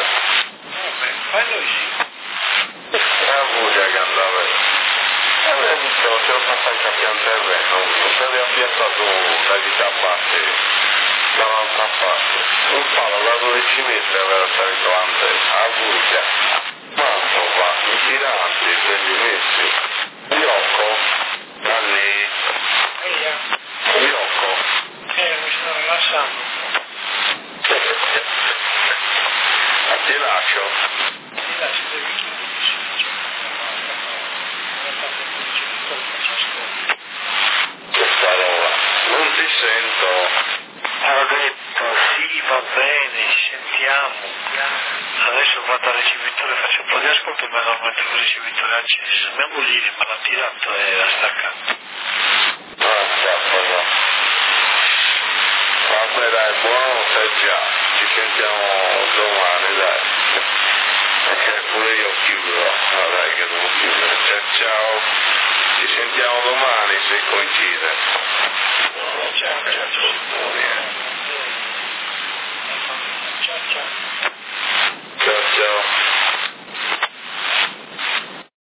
senza pian terreno, non si aveva piazzato la vita a parte dall'altra parte, un palo da dodici metri aveva salito l'antenna, a Burgia, Mantova, i tiranti, quelli messi, Biocco, da lì, Biocco. Eh, mi sto rilassando. A ti lascio. Ti lascio, devi Questa roba, non ti sento. ho detto sì, va bene, ci sentiamo. Adesso vado al ricevitore, faccio un po' di ascolto e vado a mettere il ricevitore acceso. Mia moglie me l'ha tirato e l'ha staccato. Ah, cavolo. Vabbè dai, buonanotte già, ci sentiamo domani dai. Perché pure io chiudo, no dai che devo chiudere. Ciao ciao, ci sentiamo domani se coincide. Ciao, ciao, ciao. Ciao, ciao. Ciao ciao.